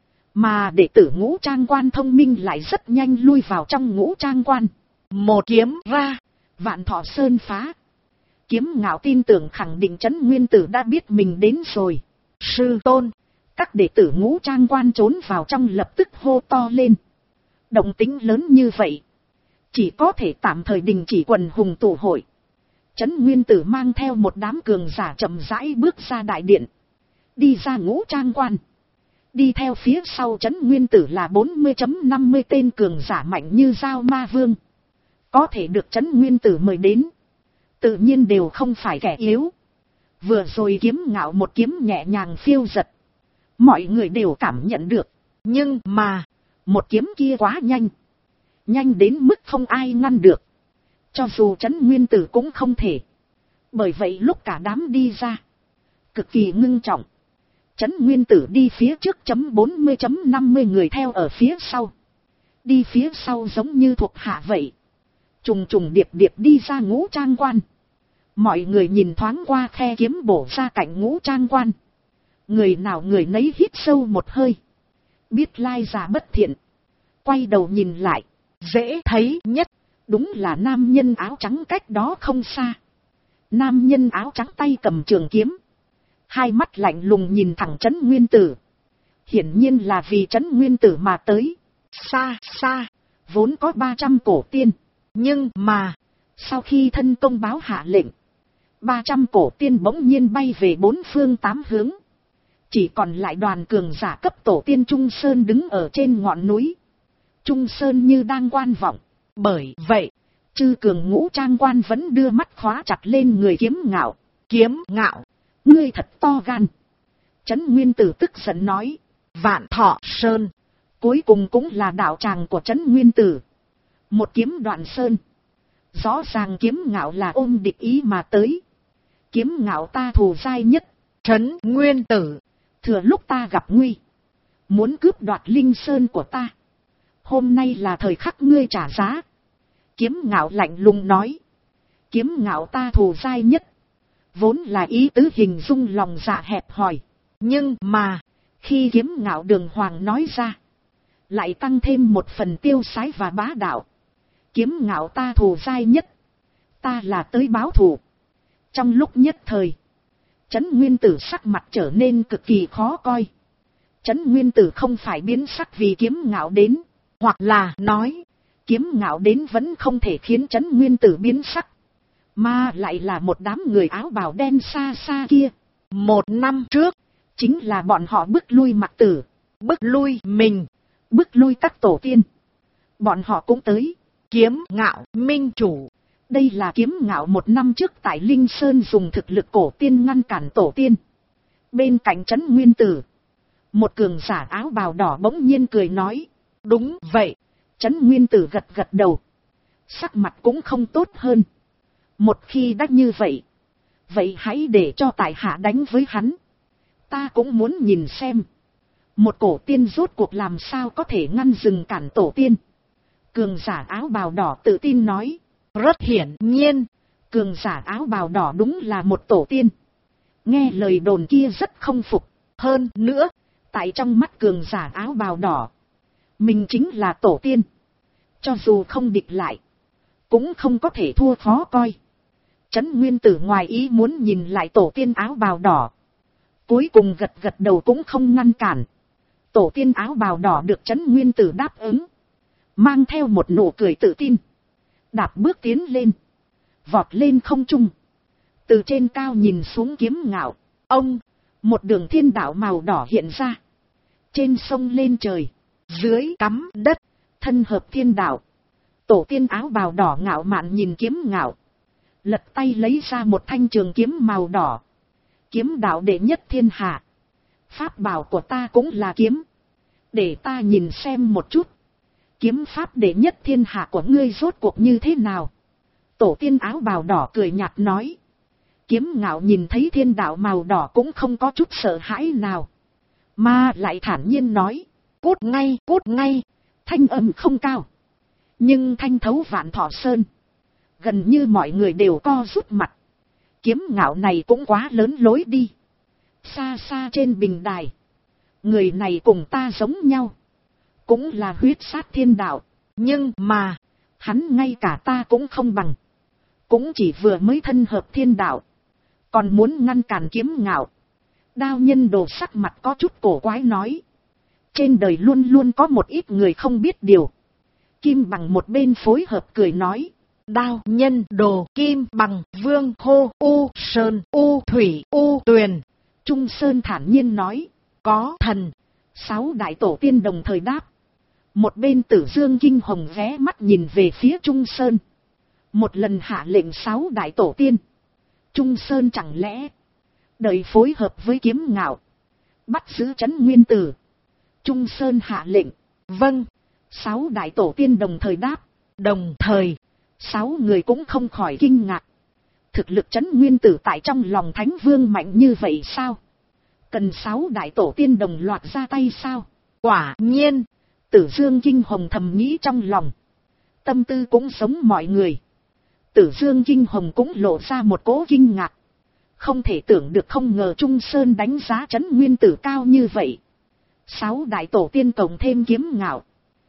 Mà đệ tử Ngũ Trang Quan thông minh lại rất nhanh lui vào trong Ngũ Trang Quan. Một kiếm ra, Vạn Thọ Sơn phá. Kiếm Ngạo tin tưởng khẳng định Trấn Nguyên Tử đã biết mình đến rồi. Sư tôn! Các đệ tử Ngũ Trang Quan trốn vào trong lập tức hô to lên. Động tĩnh lớn như vậy, chỉ có thể tạm thời đình chỉ quần hùng tụ hội. Trấn Nguyên Tử mang theo một đám cường giả chậm rãi bước ra đại điện. Đi ra Ngũ Trang Quan. Đi theo phía sau Trấn Nguyên Tử là 40.50 tên cường giả mạnh như Giao Ma Vương. Có thể được Trấn Nguyên Tử mời đến, tự nhiên đều không phải kẻ yếu. Vừa rồi Kiếm Ngạo một kiếm nhẹ nhàng phiêu giật. Mọi người đều cảm nhận được. Nhưng mà, một kiếm kia quá nhanh. Nhanh đến mức không ai ngăn được. Cho dù Trấn Nguyên Tử cũng không thể. Bởi vậy lúc cả đám đi ra, cực kỳ ngưng trọng. Trấn Nguyên Tử đi phía trước .40.50 người theo ở phía sau. Đi phía sau giống như thuộc hạ vậy. Trùng trùng điệp điệp đi ra Ngũ Trang Quan. Mọi người nhìn thoáng qua khe kiếm bổ ra cạnh Ngũ Trang Quan. Người nào người nấy hít sâu một hơi. Biết lai giả bất thiện. Quay đầu nhìn lại. Dễ thấy nhất. Đúng là nam nhân áo trắng cách đó không xa. Nam nhân áo trắng tay cầm trường kiếm. Hai mắt lạnh lùng nhìn thẳng Trấn Nguyên Tử. Hiển nhiên là vì Trấn Nguyên Tử mà tới. Xa xa. Vốn có 300 cổ tiên. Nhưng mà. Sau khi thân công báo hạ lệnh. 300 cổ tiên bỗng nhiên bay về bốn phương tám hướng. Chỉ còn lại đoàn cường giả cấp tổ tiên Trung Sơn đứng ở trên ngọn núi. Trung Sơn như đang quan vọng. Bởi vậy, chư cường Ngũ Trang Quan vẫn đưa mắt khóa chặt lên người Kiếm Ngạo. Kiếm Ngạo, ngươi thật to gan. Trấn Nguyên Tử tức giận nói. Vạn Thọ Sơn, cuối cùng cũng là đạo tràng của Trấn Nguyên Tử. Một kiếm đoạn sơn. Rõ ràng Kiếm Ngạo là ôm địch ý mà tới. Kiếm Ngạo ta thù dai nhất. Trấn Nguyên Tử, thừa lúc ta gặp nguy, muốn cướp đoạt Linh Sơn của ta. Hôm nay là thời khắc ngươi trả giá. Kiếm Ngạo lạnh lùng nói. Kiếm Ngạo ta thù dai nhất. Vốn là ý tứ hình dung lòng dạ hẹp hòi. Nhưng mà, khi Kiếm Ngạo đường hoàng nói ra, lại tăng thêm một phần tiêu sái và bá đạo. Kiếm Ngạo ta thù dai nhất. Ta là tới báo thù. Trong lúc nhất thời, Trấn Nguyên Tử sắc mặt trở nên cực kỳ khó coi. Trấn Nguyên Tử không phải biến sắc vì Kiếm Ngạo đến, hoặc là nói, Kiếm Ngạo đến vẫn không thể khiến Trấn Nguyên Tử biến sắc, mà lại là một đám người áo bào đen xa xa kia. 1 năm trước, chính là bọn họ bức lui Mạc Tử, bức lui mình, bức lui các tổ tiên. Bọn họ cũng tới. Kiếm Ngạo minh chủ. Đây là Kiếm Ngạo 1 năm trước tại Linh Sơn dùng thực lực cổ tiên ngăn cản tổ tiên. Bên cạnh Trấn Nguyên Tử, một cường giả áo bào đỏ bỗng nhiên cười nói. Đúng vậy. Trấn Nguyên Tử gật gật đầu. Sắc mặt cũng không tốt hơn. Một khi đã như vậy, vậy hãy để cho tại hạ đánh với hắn. Ta cũng muốn nhìn xem, một cổ tiên rốt cuộc làm sao có thể ngăn dừng cản tổ tiên. Cường giả áo bào đỏ tự tin nói. Rất hiển nhiên, Cường giả áo bào đỏ đúng là một tổ tiên. Nghe lời đồn kia rất không phục. Hơn nữa, tại trong mắt cường giả áo bào đỏ, mình chính là tổ tiên. Cho dù không địch lại, cũng không có thể thua khó coi. Trấn Nguyên Tử ngoài ý muốn nhìn lại tổ tiên áo bào đỏ. Cuối cùng gật gật đầu cũng không ngăn cản. Tổ tiên áo bào đỏ được Trấn Nguyên Tử đáp ứng. Mang theo một nụ cười tự tin. Đạp bước tiến lên. Vọt lên không trung. Từ trên cao nhìn xuống Kiếm Ngạo. Ông, một đường thiên đạo màu đỏ hiện ra. Trên sông lên trời. Dưới cắm đất. Thân hợp thiên đạo. Tổ tiên áo bào đỏ ngạo mạn nhìn Kiếm Ngạo. Lật tay lấy ra một thanh trường kiếm màu đỏ. Kiếm đạo đệ nhất thiên hạ. Pháp bảo của ta cũng là kiếm. Để ta nhìn xem một chút. Kiếm pháp đệ nhất thiên hạ của ngươi rốt cuộc như thế nào? Tổ tiên áo bào đỏ cười nhạt nói. Kiếm Ngạo nhìn thấy thiên đạo màu đỏ cũng không có chút sợ hãi nào. Mà lại thản nhiên nói. Cút ngay, thanh âm không cao. Nhưng thanh thấu vạn thọ sơn. Gần như mọi người đều co rút mặt. Kiếm Ngạo này cũng quá lớn lối đi. Xa xa trên bình đài. Người này cùng ta giống nhau. Cũng là huyết sát thiên đạo. Nhưng mà, hắn ngay cả ta cũng không bằng. Cũng chỉ vừa mới thân hợp thiên đạo. Còn muốn ngăn cản Kiếm Ngạo. Đao Nhân Đồ sắc mặt có chút cổ quái nói. Trên đời luôn luôn có một ít người không biết điều. Kim Bằng một bên phối hợp cười nói. Đao Nhân Đồ, Kim Bằng, Vương Hô, U Sơn, U Thủy, U Tuyền. Trung Sơn thản nhiên nói. Có thần. 6 đại tổ tiên đồng thời đáp. Một bên Tử Dương kinh hồng ghé mắt nhìn về phía Trung Sơn. Một lần hạ lệnh 6 đại tổ tiên. Trung Sơn chẳng lẽ đợi phối hợp với Kiếm Ngạo. Bắt giữ Trấn Nguyên Tử. Trung Sơn hạ lệnh. Vâng. 6 đại tổ tiên đồng thời đáp. Đồng thời, 6 người cũng không khỏi kinh ngạc. Thực lực Trấn Nguyên Tử tại trong lòng Thánh Vương mạnh như vậy sao? Cần 6 đại tổ tiên đồng loạt ra tay sao? Quả nhiên, Tử Dương kinh hồng thầm nghĩ trong lòng. Tâm tư cũng giống mọi người. Tử Dương kinh hồng cũng lộ ra một cỗ kinh ngạc. Không thể tưởng được, không ngờ Trung Sơn đánh giá Trấn Nguyên Tử cao như vậy. 6 đại tổ tiên cộng thêm Kiếm Ngạo.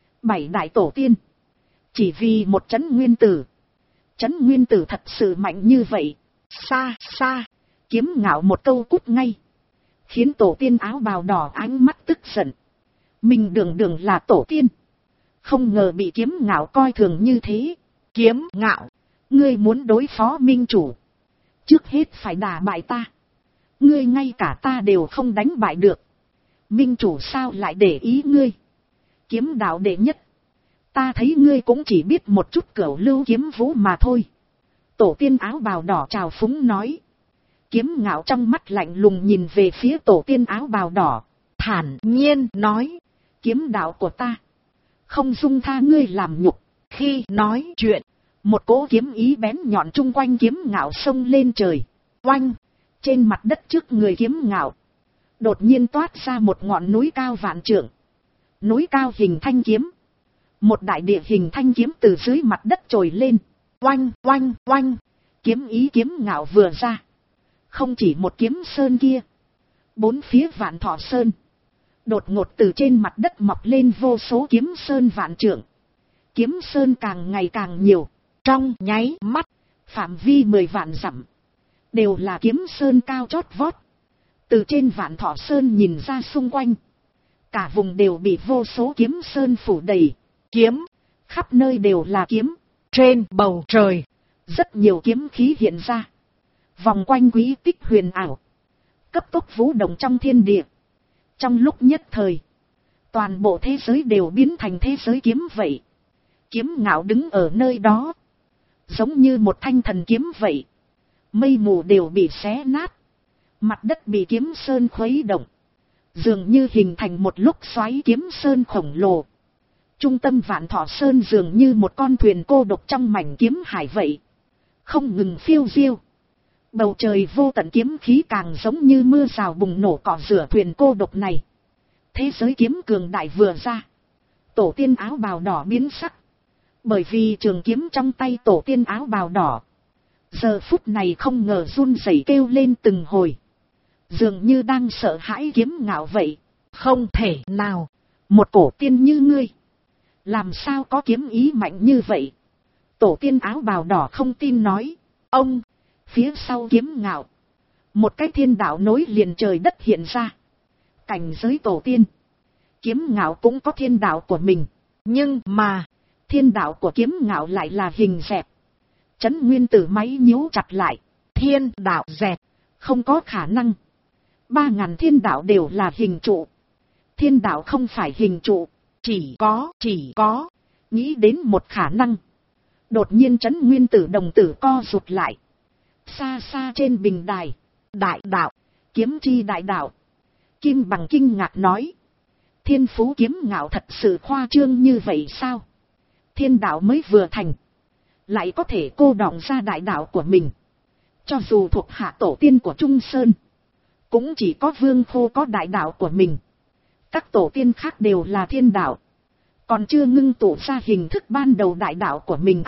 7 đại tổ tiên. Chỉ vì một Trấn Nguyên Tử. Trấn Nguyên Tử thật sự mạnh như vậy. Xa xa. Kiếm Ngạo một câu cút ngay. Khiến tổ tiên áo bào đỏ ánh mắt tức giận. Mình đường đường là tổ tiên. Không ngờ bị Kiếm Ngạo coi thường như thế. Kiếm Ngạo. Ngươi muốn đối phó minh chủ. Trước hết phải đả bại ta. Ngươi ngay cả ta đều không đánh bại được. Minh chủ sao lại để ý ngươi? Kiếm đạo đệ nhất. Ta thấy ngươi cũng chỉ biết một chút cửu lưu kiếm vũ mà thôi. Tổ tiên áo bào đỏ trào phúng nói. Kiếm Ngạo trong mắt lạnh lùng nhìn về phía tổ tiên áo bào đỏ. Thản nhiên nói. Kiếm đạo của ta. Không dung tha ngươi làm nhục. Khi nói chuyện. Một cỗ kiếm ý bén nhọn chung quanh Kiếm Ngạo xông lên trời. Oanh. Trên mặt đất trước người Kiếm Ngạo. Đột nhiên toát ra một ngọn núi cao vạn trượng. Núi cao hình thanh kiếm. Một đại địa hình thanh kiếm từ dưới mặt đất trồi lên. Oanh, oanh, oanh. Kiếm ý Kiếm Ngạo vừa ra. Không chỉ một kiếm sơn kia. 4 phía vạn thọ sơn. Đột ngột từ trên mặt đất mọc lên vô số kiếm sơn vạn trượng. Kiếm sơn càng ngày càng nhiều. Trong nháy mắt, phạm vi 10 vạn dặm. Đều là kiếm sơn cao chót vót. Từ trên vạn thọ sơn nhìn ra xung quanh. Cả vùng đều bị vô số kiếm sơn phủ đầy. Kiếm, khắp nơi đều là kiếm. Trên bầu trời, rất nhiều kiếm khí hiện ra. Vòng quanh quý tích huyền ảo. Cấp tốc vũ động trong thiên địa. Trong lúc nhất thời, toàn bộ thế giới đều biến thành thế giới kiếm vậy. Kiếm Ngạo đứng ở nơi đó. Giống như một thanh thần kiếm vậy. Mây mù đều bị xé nát. Mặt đất bị kiếm sơn khuấy động. Dường như hình thành một lúc xoáy kiếm sơn khổng lồ. Trung tâm vạn thọ sơn dường như một con thuyền cô độc trong mảnh kiếm hải vậy. Không ngừng phiêu diêu. Bầu trời vô tận kiếm khí càng giống như mưa rào bùng nổ cỏ rửa thuyền cô độc này. Thế giới kiếm cường đại vừa ra. Tổ tiên áo bào đỏ biến sắc. Bởi vì trường kiếm trong tay tổ tiên áo bào đỏ. Giờ phút này không ngờ run rẩy kêu lên từng hồi. Dường như đang sợ hãi Kiếm Ngạo vậy. Không thể nào, một cổ tiên như ngươi, làm sao có kiếm ý mạnh như vậy? Tổ tiên áo bào đỏ không tin nói. Ông, phía sau Kiếm Ngạo, một cái thiên đạo nối liền trời đất hiện ra. Cảnh giới tổ tiên, Kiếm Ngạo cũng có thiên đạo của mình. Nhưng mà, thiên đạo của Kiếm Ngạo lại là hình dẹp. Trấn Nguyên Tử máy nhíu chặt lại. Thiên đạo dẹp, không có khả năng. 3000 thiên đạo đều là hình trụ. Thiên đạo không phải hình trụ. Chỉ có. Nghĩ đến một khả năng. Đột nhiên Trấn Nguyên Tử đồng tử co rụt lại. Xa xa trên bình đài. Đại đạo, kiếm chi đại đạo. Kim Bằng kinh ngạc nói. Thiên phú Kiếm Ngạo thật sự khoa trương như vậy sao? Thiên đạo mới vừa thành, lại có thể cô đọng ra đại đạo của mình. Cho dù thuộc hạ tổ tiên của Trung Sơn, cũng chỉ có Vương Khô có đại đạo của mình. Các tổ tiên khác đều là thiên đạo, còn chưa ngưng tụ ra hình thức ban đầu đại đạo của mình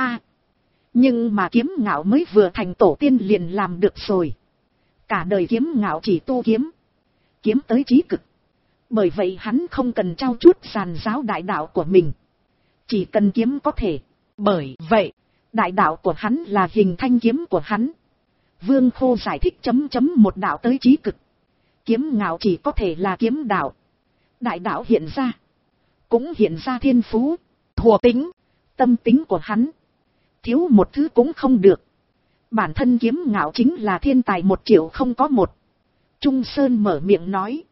nhưng mà Kiếm Ngạo mới vừa thành tổ tiên liền làm được rồi. Cả đời Kiếm Ngạo chỉ tu kiếm, kiếm tới chí cực. Bởi vậy hắn không cần trao chuốt giàn giáo đại đạo của mình, chỉ cần kiếm có thể. Bởi vậy, đại đạo của hắn là hình thanh kiếm của hắn. Vương Khô giải thích một đạo tới chí cực. Kiếm Ngạo chỉ có thể là kiếm đạo. Đại đạo hiện ra, cũng hiện ra thiên phú, thuộc tính, tâm tính của hắn. Thiếu một thứ cũng không được. Bản thân Kiếm Ngạo chính là thiên tài 1 triệu không có một. Trung Sơn mở miệng nói.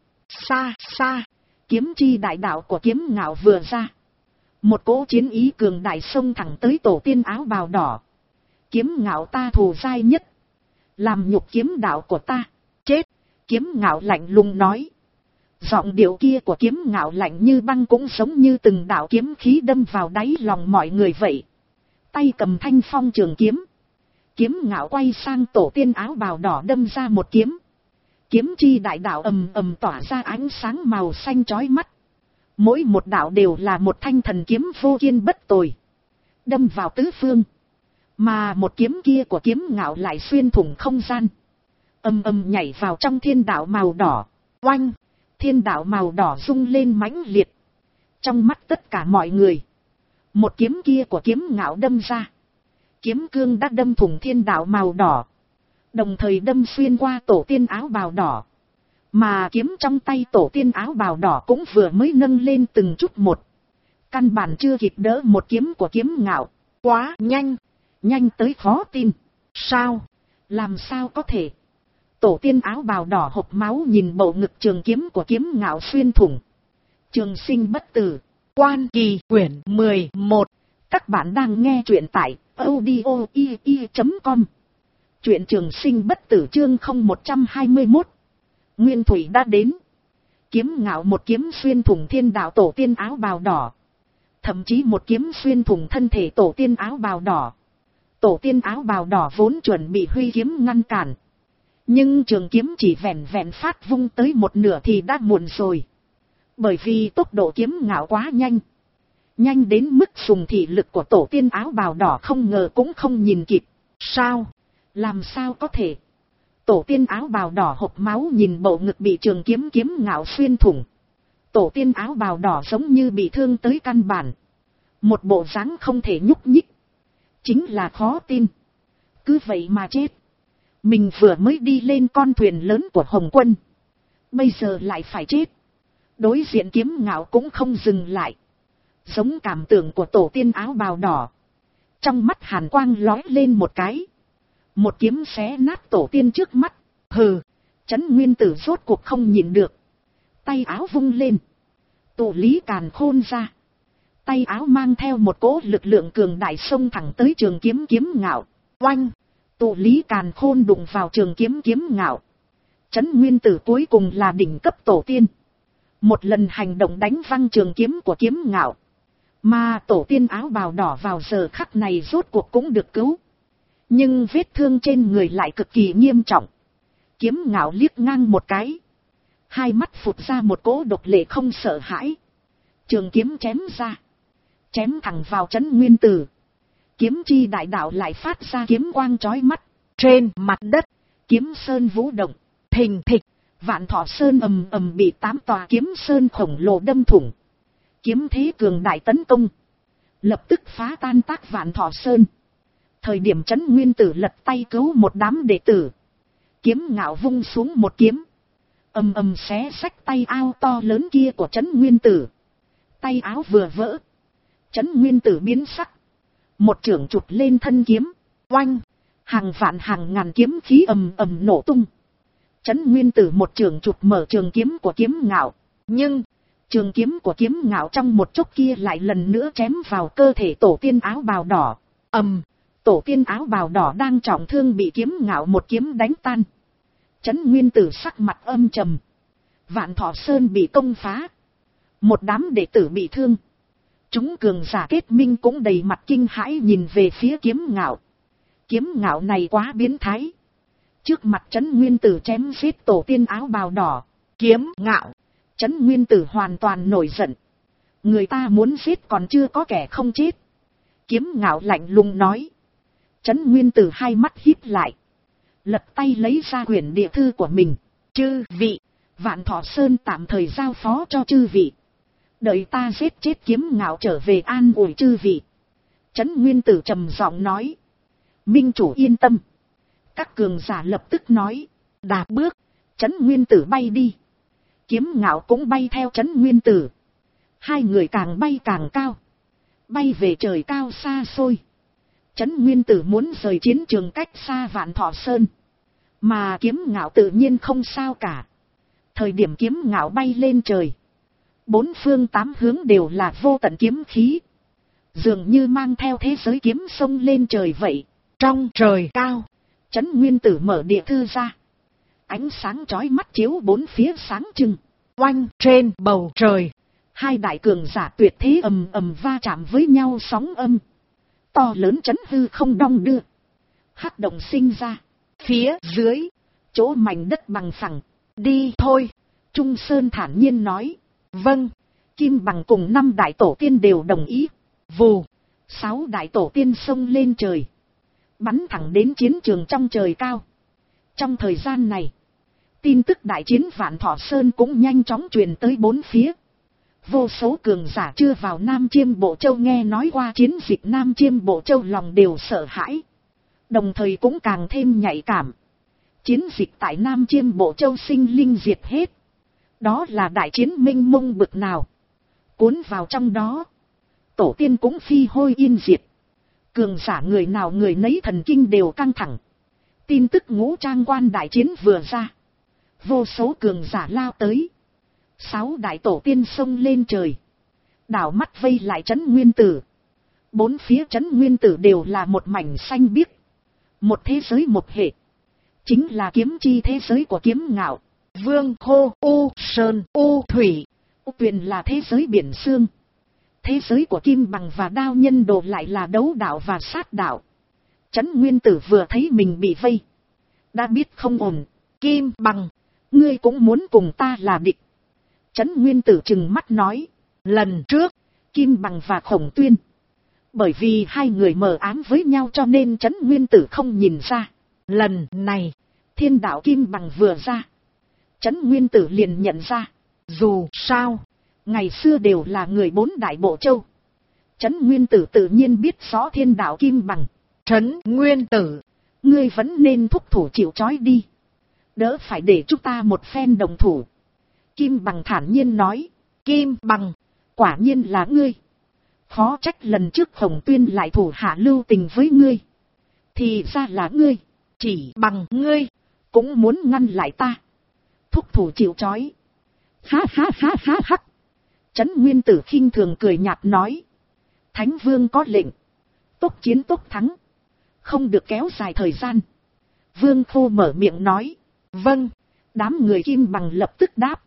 Xa, kiếm chi đại đạo của Kiếm Ngạo vừa ra, một cỗ chiến ý cường đại xông thẳng tới tổ tiên áo bào đỏ. Kiếm Ngạo ta thù dai nhất, làm nhục kiếm đạo của ta, chết. Kiếm Ngạo lạnh lùng nói. Giọng điệu kia của Kiếm Ngạo lạnh như băng, cũng giống như từng đạo kiếm khí đâm vào đáy lòng mọi người vậy. Tay cầm thanh phong trường kiếm, Kiếm Ngạo quay sang tổ tiên áo bào đỏ đâm ra một kiếm. Kiếm chi đại đạo ầm ầm tỏa ra ánh sáng màu xanh chói mắt. Mỗi một đạo đều là một thanh thần kiếm vô kiên bất tồi, đâm vào tứ phương. Mà một kiếm kia của Kiếm Ngạo lại xuyên thủng không gian, ầm ầm nhảy vào trong thiên đạo màu đỏ. Oanh! Thiên đạo màu đỏ rung lên mãnh liệt. Trong mắt tất cả mọi người, một kiếm kia của Kiếm Ngạo đâm ra, kiếm cương đã đâm thủng thiên đạo màu đỏ, đồng thời đâm xuyên qua tổ tiên áo bào đỏ. Mà kiếm trong tay tổ tiên áo bào đỏ cũng vừa mới nâng lên từng chút một, căn bản chưa kịp đỡ một kiếm của Kiếm Ngạo. Quá nhanh, nhanh tới khó tin. Sao? Làm sao có thể? Tổ tiên áo bào đỏ hộc máu nhìn bầu ngực trường kiếm của Kiếm Ngạo xuyên thủng. Trường sinh bất tử, Quan Kỳ quyển 11. Các bạn đang nghe truyện tại audio.com. Truyện trường sinh bất tử chương 0121. Nguyên thủy đã đến. Kiếm Ngạo một kiếm xuyên thủng thiên đạo tổ tiên áo bào đỏ, thậm chí một kiếm xuyên thủng thân thể tổ tiên áo bào đỏ. Tổ tiên áo bào đỏ vốn chuẩn bị huy kiếm ngăn cản, nhưng trường kiếm chỉ vẹn vẹn phát vung tới một nửa thì đã muộn rồi. Bởi vì tốc độ Kiếm Ngạo quá nhanh, nhanh đến mức dùng thị lực của tổ tiên áo bào đỏ không ngờ cũng không nhìn kịp. Sao? Làm sao có thể? Tổ tiên áo bào đỏ hộc máu nhìn bầu ngực bị trường kiếm Kiếm Ngạo xuyên thủng. Tổ tiên áo bào đỏ giống như bị thương tới căn bản, một bộ dáng không thể nhúc nhích. Chính là khó tin, cứ vậy mà chết. Mình vừa mới đi lên con thuyền lớn của Hồng Quân, bây giờ lại phải chết. Đối diện Kiếm Ngạo cũng không dừng lại, giống cảm tưởng của tổ tiên áo bào đỏ. Trong mắt hàn quang lói lên một cái, một kiếm xé nát tổ tiên trước mắt. Hừ! Trấn Nguyên Tử rốt cuộc không nhịn được, tay áo vung lên, tụ lý càn khôn ra. Tay áo mang theo một cỗ lực lượng cường đại xông thẳng tới trường kiếm Kiếm Ngạo. Oanh! Tụ lý càn khôn đụng vào trường kiếm Kiếm Ngạo. Trấn Nguyên Tử cuối cùng là đỉnh cấp tổ tiên, một lần hành động đánh văng trường kiếm của Kiếm Ngạo. Mà tổ tiên áo bào đỏ vào giờ khắc này rốt cuộc cũng được cứu, nhưng vết thương trên người lại cực kỳ nghiêm trọng. Kiếm Ngạo liếc ngang một cái, hai mắt phụt ra một cỗ độc lệ không sợ hãi. Trường kiếm chém ra, chém thẳng vào Trấn Nguyên Tử. Kiếm chi đại đạo lại phát ra kiếm quang chói mắt. Trên mặt đất, kiếm sơn vũ động, thình thịch, Vạn Thọ Sơn ầm ầm bị 8 tòa kiếm sơn khổng lồ đâm thủng. Kiếm thế cường đại tấn công, lập tức phá tan tác Vạn Thọ Sơn. Thời điểm Trấn Nguyên Tử lật tay cứu một đám đệ tử, Kiếm Ngạo vung xuống một kiếm, ầm ầm xé xách tay áo to lớn kia của Trấn Nguyên Tử. Tay áo vừa vỡ, Trấn Nguyên Tử biến sắc, một chưởng chụp lên thân kiếm, oanh, hàng vạn hàng ngàn kiếm khí ầm ầm nổ tung. Trấn Nguyên Tử một chưởng chụp mở trường kiếm của Kiếm Ngạo, nhưng trường kiếm của Kiếm Ngạo trong một chốc kia lại lần nữa chém vào cơ thể tổ tiên áo bào đỏ. Tổ tiên áo bào đỏ đang trọng thương bị Kiếm Ngạo một kiếm đánh tan. Trấn Nguyên Tử sắc mặt âm trầm. Vạn Thọ Sơn bị công phá, một đám đệ tử bị thương. Chúng cường giả kết minh cũng đầy mặt kinh hãi nhìn về phía Kiếm Ngạo. Kiếm Ngạo này quá biến thái. Trước mặt Trấn Nguyên Tử chém giết tổ tiên áo bào đỏ. Kiếm Ngạo, Trấn Nguyên Tử hoàn toàn nổi giận. Người ta muốn giết còn chưa có kẻ không chết. Kiếm Ngạo lạnh lùng nói. Trấn Nguyên Tử hai mắt híp lại, lật tay lấy ra quyển địa thư của mình. Chư vị, Vạn Thọ Sơn tạm thời giao phó cho chư vị. Đợi ta giết chết Kiếm Ngạo trở về an ủi chư vị. Trấn Nguyên Tử trầm giọng nói. Minh chủ yên tâm. Các cường giả lập tức nói. Đạp bước, Trấn Nguyên Tử bay đi. Kiếm Ngạo cũng bay theo Trấn Nguyên Tử. Hai người càng bay càng cao, bay về trời cao xa xôi. Trấn Nguyên Tử muốn rời chiến trường cách xa Vạn Thọ Sơn, mà Kiếm Ngạo tự nhiên không sao cả. Thời điểm Kiếm Ngạo bay lên trời, bốn phương tám hướng đều là vô tận kiếm khí, dường như mang theo thế giới kiếm sông lên trời vậy. Trong trời cao, Trấn Nguyên Tử mở địa thư ra, ánh sáng chói mắt chiếu bốn phía sáng trưng. Oanh, trên bầu trời, hai đại cường giả tuyệt thế ầm ầm va chạm với nhau, sóng âm to lớn chấn hư không đong đưa. Hắc động sinh ra. Phía dưới, chỗ mảnh đất bằng phẳng. Đi thôi, Trung Sơn thản nhiên nói. Vâng. Kim Bằng cùng 5 đại tổ tiên đều đồng ý. Vù, 6 đại tổ tiên xông lên trời, bắn thẳng đến chiến trường trong trời cao. Trong thời gian này, tin tức đại chiến Vạn Thọ Sơn cũng nhanh chóng truyền tới bốn phía. Vô số cường giả chưa vào Nam Chiêm Bộ Châu nghe nói qua chiến dịch Nam Chiêm Bộ Châu lòng đều sợ hãi, đồng thời cũng càng thêm nhạy cảm. Chiến dịch tại Nam Chiêm Bộ Châu sinh linh diệt hết, đó là đại chiến mênh mông bực nào. Cuốn vào trong đó, tổ tiên cũng phi hôi yên diệt. Cường giả người nào người nấy thần kinh đều căng thẳng. Tin tức Ngũ Trang Quan đại chiến vừa ra, vô số cường giả lao tới. 6 đại tổ tiên xông lên trời, đảo mắt vây lại Trấn Nguyên Tử. Bốn phía Trấn Nguyên Tử đều là một mảnh xanh biếc, một thế giới một hệ, chính là kiếm chi thế giới của Kiếm Ngạo. Vương Hô, U Sơn, U Thủy, U Tuyền là thế giới biển sương. Thế giới của Kim Bằng và Đao Nhân Đồ lại là đấu đạo và sát đạo. Trấn Nguyên Tử vừa thấy mình bị vây, đã biết không ổn. Kim Bằng, ngươi cũng muốn cùng ta là địch? Trấn Nguyên Tử trừng mắt nói. Lần trước, Kim Bằng và Khổng Tuyên, bởi vì hai người mờ ám với nhau cho nên Trấn Nguyên Tử không nhìn ra. Lần này, Thiên đạo Kim Bằng vừa ra, Trấn Nguyên Tử liền nhận ra. Dù sao, ngày xưa đều là người 4 đại bộ châu, Trấn Nguyên Tử tự nhiên biết rõ Thiên đạo Kim Bằng. Trấn Nguyên Tử, ngươi vẫn nên thúc thủ chịu trói đi, đỡ phải để chúng ta một phen đồng thủ. Kim Bằng thản nhiên nói. Kim Bằng, quả nhiên là ngươi. Khó trách lần trước Khổng Tuyên lại thủ hạ lưu tình với ngươi. Thì ra là ngươi, chỉ bằng ngươi cũng muốn ngăn lại ta. Thúc thủ chịu trói. Ha ha ha ha ha. Trấn Nguyên Tử khinh thường cười nhạt nói. Thánh Vương có lệnh, tốc chiến tốc thắng, không được kéo dài thời gian. Vương Khô mở miệng nói. Vâng. Đám người Kim Bằng lập tức đáp.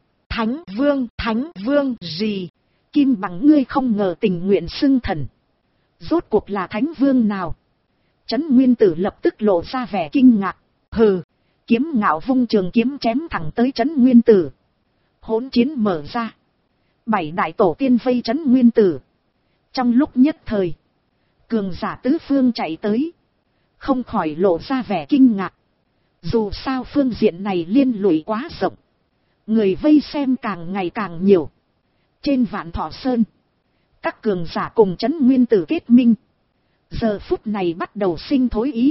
Thánh Vương gì? Kim Bằng ngươi không ngờ tình nguyện xưng thần. Rốt cuộc là Thánh Vương nào? Trấn Nguyên Tử lập tức lộ ra vẻ kinh ngạc. Hừ. Kiếm Ngạo vung trường kiếm chém thẳng tới Trấn Nguyên Tử. Hỗn chiến mở ra. 7 đại tổ tiên vây Trấn Nguyên Tử. Trong lúc nhất thời, cường giả tứ phương chạy tới, không khỏi lộ ra vẻ kinh ngạc. Dù sao phương diện này liên lụy quá rộng, người vây xem càng ngày càng nhiều. Trên Vạn Thọ Sơn, các cường giả cùng Trấn Nguyên Tử kết minh, giờ phút này bắt đầu sinh thối ý.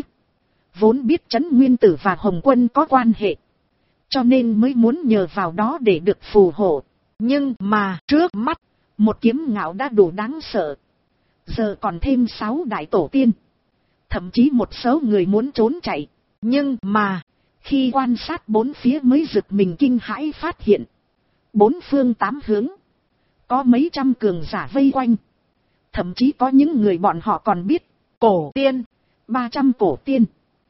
Vốn biết Trấn Nguyên Tử và Hồng Quân có quan hệ, cho nên mới muốn nhờ vào đó để được phù hộ. Nhưng mà trước mắt, một kiếm ngạo đã đủ đáng sợ. Giờ còn thêm 6 đại tổ tiên. Thậm chí một số người muốn trốn chạy. Nhưng mà, khi quan sát bốn phía mới giật mình kinh hãi phát hiện. 4 phương 8 hướng, có mấy trăm cường giả vây quanh. Thậm chí có những người bọn họ còn biết, cổ tiên, 300 cổ tiên.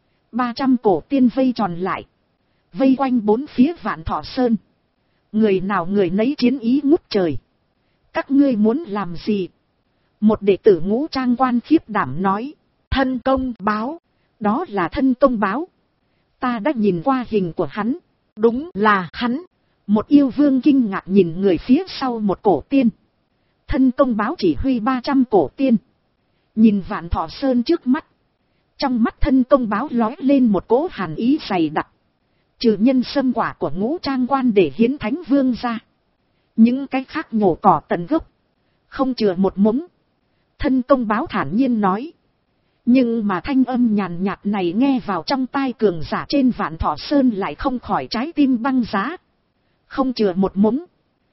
300 cổ tiên vây tròn lại, vây quanh bốn phía Vạn Thọ Sơn. Người nào người nấy chiến ý ngút trời. Các ngươi muốn làm gì? Một đệ tử Ngũ Trang Quan khiếp đảm nói. Thân công báo. Đó là thân công báo. Ta đã nhìn qua hình của hắn. Đúng là hắn. Một yêu vương kinh ngạc nhìn người phía sau một cổ tiên. Thân công báo chỉ huy 300 cổ tiên. Nhìn Vạn Thọ Sơn trước mắt. Trong mắt thân công báo lói lên một cỗ hàn ý dày đặc. Trừ nhân sâm quả của Ngũ Trang Quan để hiến thánh vương ra, những cái khác nhổ cỏ tận gốc, không chừa một mống. Thân công báo thản nhiên nói. Nhưng mà thanh âm nhàn nhạt này nghe vào trong tai cường giả trên Vạn Thọ Sơn lại không khỏi trái tim băng giá. Không chừa một mống.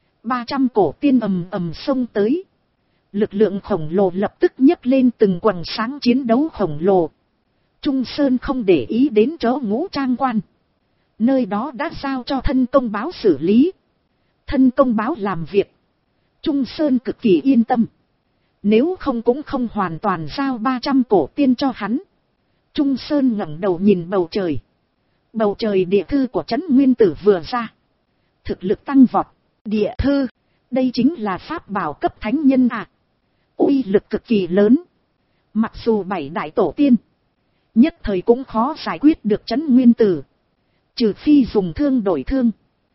300 cổ tiên ầm ầm xông tới. Lực lượng khổng lồ lập tức nhấc lên từng quần sáng chiến đấu khổng lồ. Trung Sơn không để ý đến chỗ Ngũ Trang Quan. Nơi đó đã giao cho thân công báo xử lý. Thân công báo làm việc, Trung Sơn cực kỳ yên tâm. Nếu không cũng không hoàn toàn giao 300 cổ tiên cho hắn. Trung Sơn ngẩng đầu nhìn bầu trời. Bầu trời địa thư của Trấn Nguyên Tử vừa ra. Thực lực tăng vọt. Địa thư, đây chính là pháp bảo cấp thánh nhân à. Uy lực cực kỳ lớn. Mặc dù 7 đại tổ tiên, nhất thời cũng khó giải quyết được Trấn Nguyên Tử. Trừ phi dùng thương đổi thương.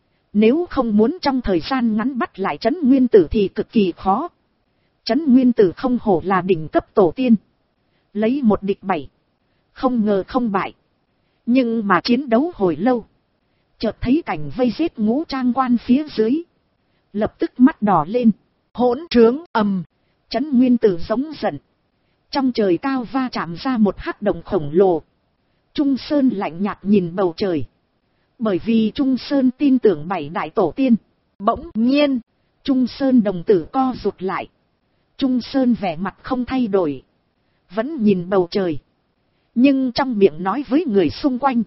Nếu không muốn trong thời gian ngắn bắt lại Trấn Nguyên Tử thì cực kỳ khó. Trấn Nguyên Tử không hổ là đỉnh cấp tổ tiên. Lấy 1 địch 7. Không ngờ không bại. Nhưng mà chiến đấu hồi lâu. Chợt thấy cảnh vây giết Ngũ Trang Quan phía dưới. Lập tức mắt đỏ lên. Hỗn trướng ầm. Trấn Nguyên Tử giống giận. Trong trời cao va chạm ra một hắc động khổng lồ. Trung Sơn lạnh nhạt nhìn bầu trời. Bởi vì Trung Sơn tin tưởng 7 đại tổ tiên. Bỗng nhiên, Trung Sơn đồng tử co rụt lại. Trung Sơn vẻ mặt không thay đổi. Vẫn nhìn bầu trời. Nhưng trong miệng nói với người xung quanh.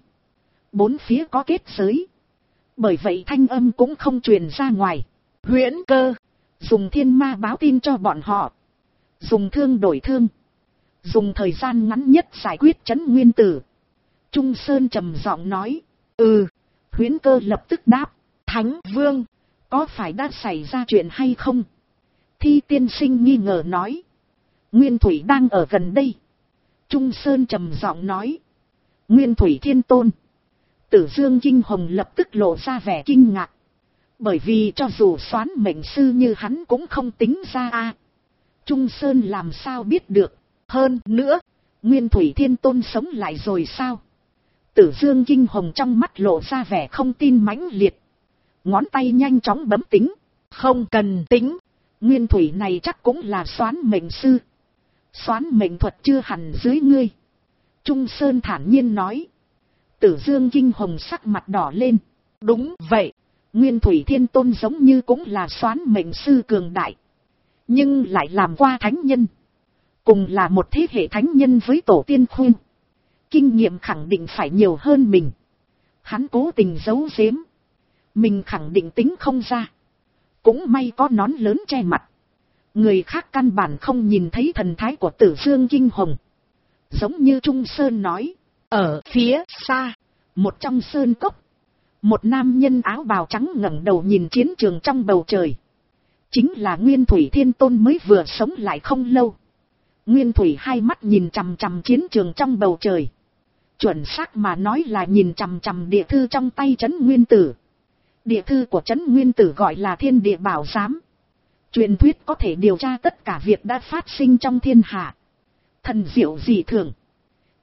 4 phía có kết giới. Bởi vậy thanh âm cũng không truyền ra ngoài. Huyễn Cơ, dùng thiên ma báo tin cho bọn họ. Dùng thương đổi thương. Dùng thời gian ngắn nhất giải quyết Trấn Nguyên Tử. Trung Sơn trầm giọng nói. Huyễn Cơ lập tức đáp. Thánh Vương, có phải đã xảy ra chuyện hay không? Thi tiên sinh nghi ngờ nói. Nguyên Thủy đang ở gần đây. Trung Sơn trầm giọng nói. Nguyên Thủy Thiên Tôn. Tử Dương Kinh Hồng lập tức lộ ra vẻ kinh ngạc. Bởi vì cho dù soán mệnh sư như hắn cũng không tính ra a. Trung Sơn làm sao biết được. Hơn nữa, Nguyên Thủy Thiên Tôn sống lại rồi sao? Tử Dương Kinh Hồng trong mắt lộ ra vẻ không tin mãnh liệt. Ngón tay nhanh chóng bấm tính. Không cần tính. Nguyên Thủy này chắc cũng là soán mệnh sư. Soán mệnh thuật chưa hẳn dưới ngươi. Trung Sơn thản nhiên nói. Tử Dương Kinh Hồng sắc mặt đỏ lên. Đúng vậy. Nguyên Thủy Thiên Tôn giống như cũng là soán mệnh sư cường đại. Nhưng lại làm qua thánh nhân. Cùng là một thế hệ thánh nhân với tổ tiên khuyên. Kinh nghiệm khẳng định phải nhiều hơn mình. Hắn cố tình giấu giếm. Mình khẳng định tính không ra. Cũng may có nón lớn che mặt. Người khác căn bản không nhìn thấy thần thái của Tử Dương Kinh Hồng. Giống như Trung Sơn nói. Ở phía xa, một trong sơn cốc. Một nam nhân áo bào trắng ngẩng đầu nhìn chiến trường trong bầu trời. Chính là Nguyên Thủy Thiên Tôn mới vừa sống lại không lâu. Nguyên Thủy hai mắt nhìn chằm chằm chiến trường trong bầu trời. Chuẩn xác mà nói là nhìn chằm chằm địa thư trong tay Trấn Nguyên Tử. Địa thư của Trấn Nguyên Tử gọi là Thiên Địa Bảo Giám. Truyền thuyết có thể điều tra tất cả việc đã phát sinh trong thiên hạ. Thần diệu dị thường.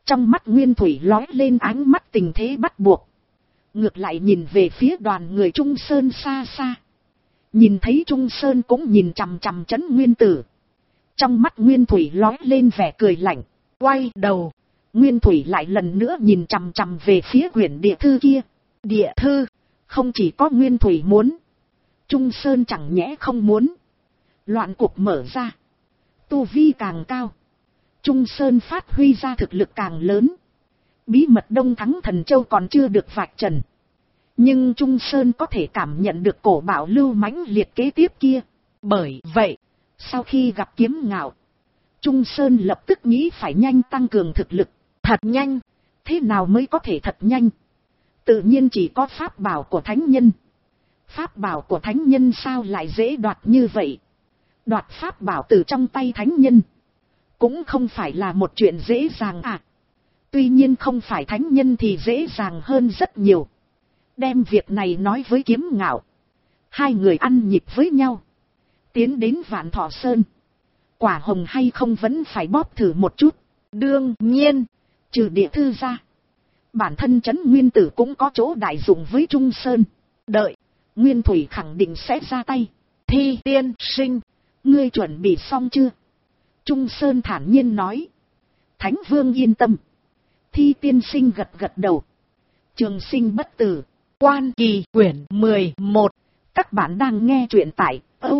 Trong mắt Nguyên Thủy lóe lên ánh mắt tình thế bắt buộc. Ngược lại nhìn về phía đoàn người Trung Sơn xa xa. Nhìn thấy Trung Sơn cũng nhìn chằm chằm Trấn Nguyên Tử. Trong mắt Nguyên Thủy lóe lên vẻ cười lạnh. Quay đầu, Nguyên Thủy lại lần nữa nhìn chằm chằm về phía quyển địa thư kia. Địa thư, không chỉ có Nguyên Thủy muốn. Trung Sơn chẳng nhẽ không muốn. Loạn cục mở ra. Tu vi càng cao. Trung Sơn phát huy ra thực lực càng lớn. Bí mật Đông Thắng Thần Châu còn chưa được vạch trần. Nhưng Trung Sơn có thể cảm nhận được cổ bảo lưu mãnh liệt kế tiếp kia. Bởi vậy, sau khi gặp Kiếm Ngạo, Trung Sơn lập tức nghĩ phải nhanh tăng cường thực lực. Thật nhanh. Thế nào mới có thể thật nhanh? Tự nhiên chỉ có pháp bảo của thánh nhân. Pháp bảo của thánh nhân sao lại dễ đoạt như vậy? Đoạt pháp bảo từ trong tay thánh nhân cũng không phải là một chuyện dễ dàng à. Tuy nhiên không phải thánh nhân thì dễ dàng hơn rất nhiều. Đem việc này nói với Kiếm Ngạo. Hai người ăn nhịp với nhau. Tiến đến Vạn Thọ Sơn. Quả hồng hay không vẫn phải bóp thử một chút. Đương nhiên, trừ địa thư ra, bản thân Trấn Nguyên Tử cũng có chỗ đại dụng với Trung Sơn. Đợi, Nguyên Thủy khẳng định sẽ ra tay. Thi tiên sinh, ngươi chuẩn bị xong chưa? Trung Sơn thản nhiên nói. Thánh Vương yên tâm. Thi tiên sinh gật gật đầu. Trường Sinh Bất Tử, Quan Kỳ quyển 11. Các bạn đang nghe truyện tại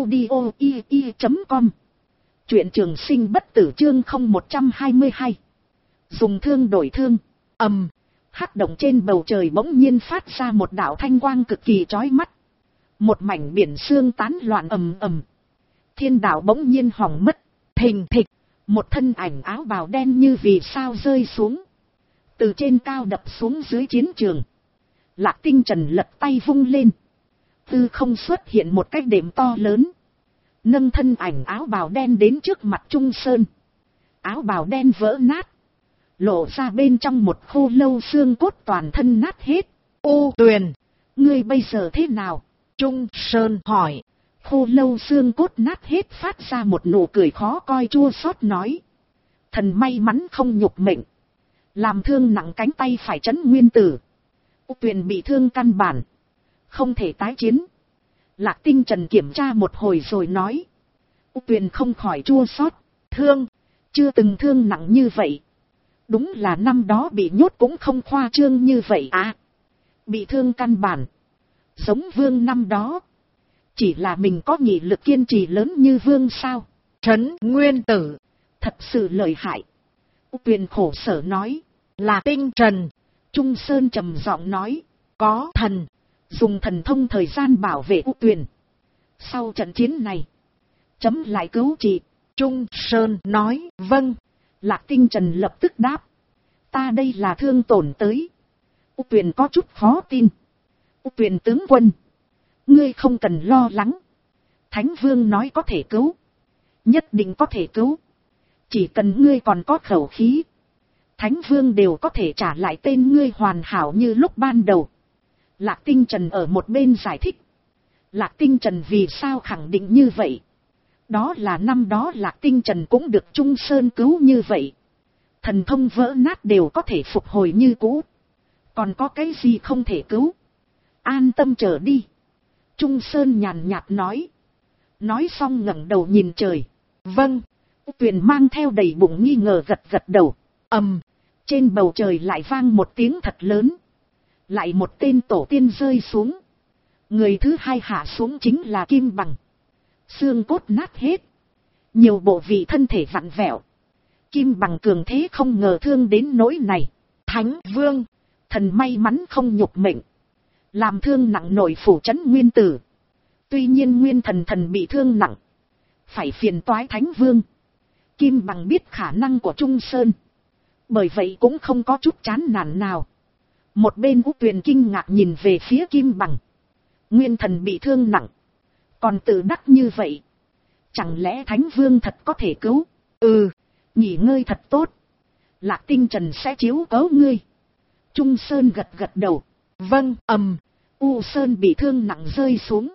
audio.com. Truyện Trường Sinh Bất Tử chương 0122. Dùng thương đổi thương. Hắc động trên bầu trời bỗng nhiên phát ra một đạo thanh quang cực kỳ chói mắt. Một mảnh biển sương tán loạn ầm. Thiên đạo bỗng nhiên hỏng mất. Thình thịch, một thân ảnh áo bào đen như vì sao rơi xuống. Từ trên cao đập xuống dưới chiến trường. Lạc Tinh Trần lật tay vung lên. Tư không xuất hiện một cái đệm to lớn. Nâng thân ảnh áo bào đen đến trước mặt Trung Sơn. Áo bào đen vỡ nát. Lộ ra bên trong một khô lâu xương cốt toàn thân nát hết. Ô Tuyền, ngươi bây giờ thế nào? Trung Sơn hỏi. Khô lâu xương cốt nát hết phát ra một nụ cười khó coi chua xót nói. Thần may mắn không nhục mệnh. Làm thương nặng cánh tay phải Trấn Nguyên Tử. Tuyền bị thương căn bản. Không thể tái chiến. Lạc Tinh Trần kiểm tra một hồi rồi nói. Tuyền không khỏi chua xót. Thương, chưa từng thương nặng như vậy. Đúng là năm đó bị nhốt cũng không khoa trương như vậy à. Bị thương căn bản. Giống Vương năm đó. Chỉ là mình có nghị lực kiên trì lớn như Vương sao? Trấn Nguyên Tử, thật sự lợi hại. Tuyền khổ sở nói. Là Tinh Trần. Trung Sơn trầm giọng nói. Có thần. Dùng thần thông thời gian bảo vệ Tuyền. Sau trận chiến này, chấm lại cứu trị. Trung Sơn nói. Vâng. Lạc Tinh Trần lập tức đáp. Ta đây là thương tổn tới. Tuyền có chút khó tin. Tuyền tướng quân, ngươi không cần lo lắng. Thánh Vương nói có thể cứu. Nhất định có thể cứu. Chỉ cần ngươi còn có khẩu khí. Thánh Vương đều có thể trả lại tên ngươi hoàn hảo như lúc ban đầu. Lạc Tinh Trần ở một bên giải thích. Lạc Tinh Trần vì sao khẳng định như vậy? Đó là năm đó Lạc Tinh Trần cũng được Trung Sơn cứu như vậy. Thần thông vỡ nát đều có thể phục hồi như cũ. Còn có cái gì không thể cứu? An tâm chờ đi. Trung Sơn nhàn nhạt nói. Nói xong ngẩng đầu nhìn trời. Vâng. Tuyền mang theo đầy bụng nghi ngờ gật gật đầu. Trên bầu trời lại vang một tiếng thật lớn. Lại một tên tổ tiên rơi xuống. Người thứ hai hạ xuống chính là Kim Bằng. Xương cốt nát hết. Nhiều bộ vị thân thể vặn vẹo. Kim Bằng cường thế không ngờ thương đến nỗi này. Thánh Vương, thần may mắn không nhục mệnh. Làm thương nặng nổi phủ Trấn Nguyên Tử. Tuy nhiên Nguyên Thần bị thương nặng. Phải phiền toái Thánh Vương. Kim Bằng biết khả năng của Trung Sơn. Bởi vậy cũng không có chút chán nản nào. Một bên Tuyền kinh ngạc nhìn về phía Kim Bằng. Nguyên Thần bị thương nặng. Còn tự đắc như vậy. Chẳng lẽ Thánh Vương thật có thể cứu? Nghỉ ngơi thật tốt. Lạc Tinh Trần sẽ chiếu cố ngươi. Trung Sơn gật gật đầu. Vâng. U Sơn bị thương nặng rơi xuống.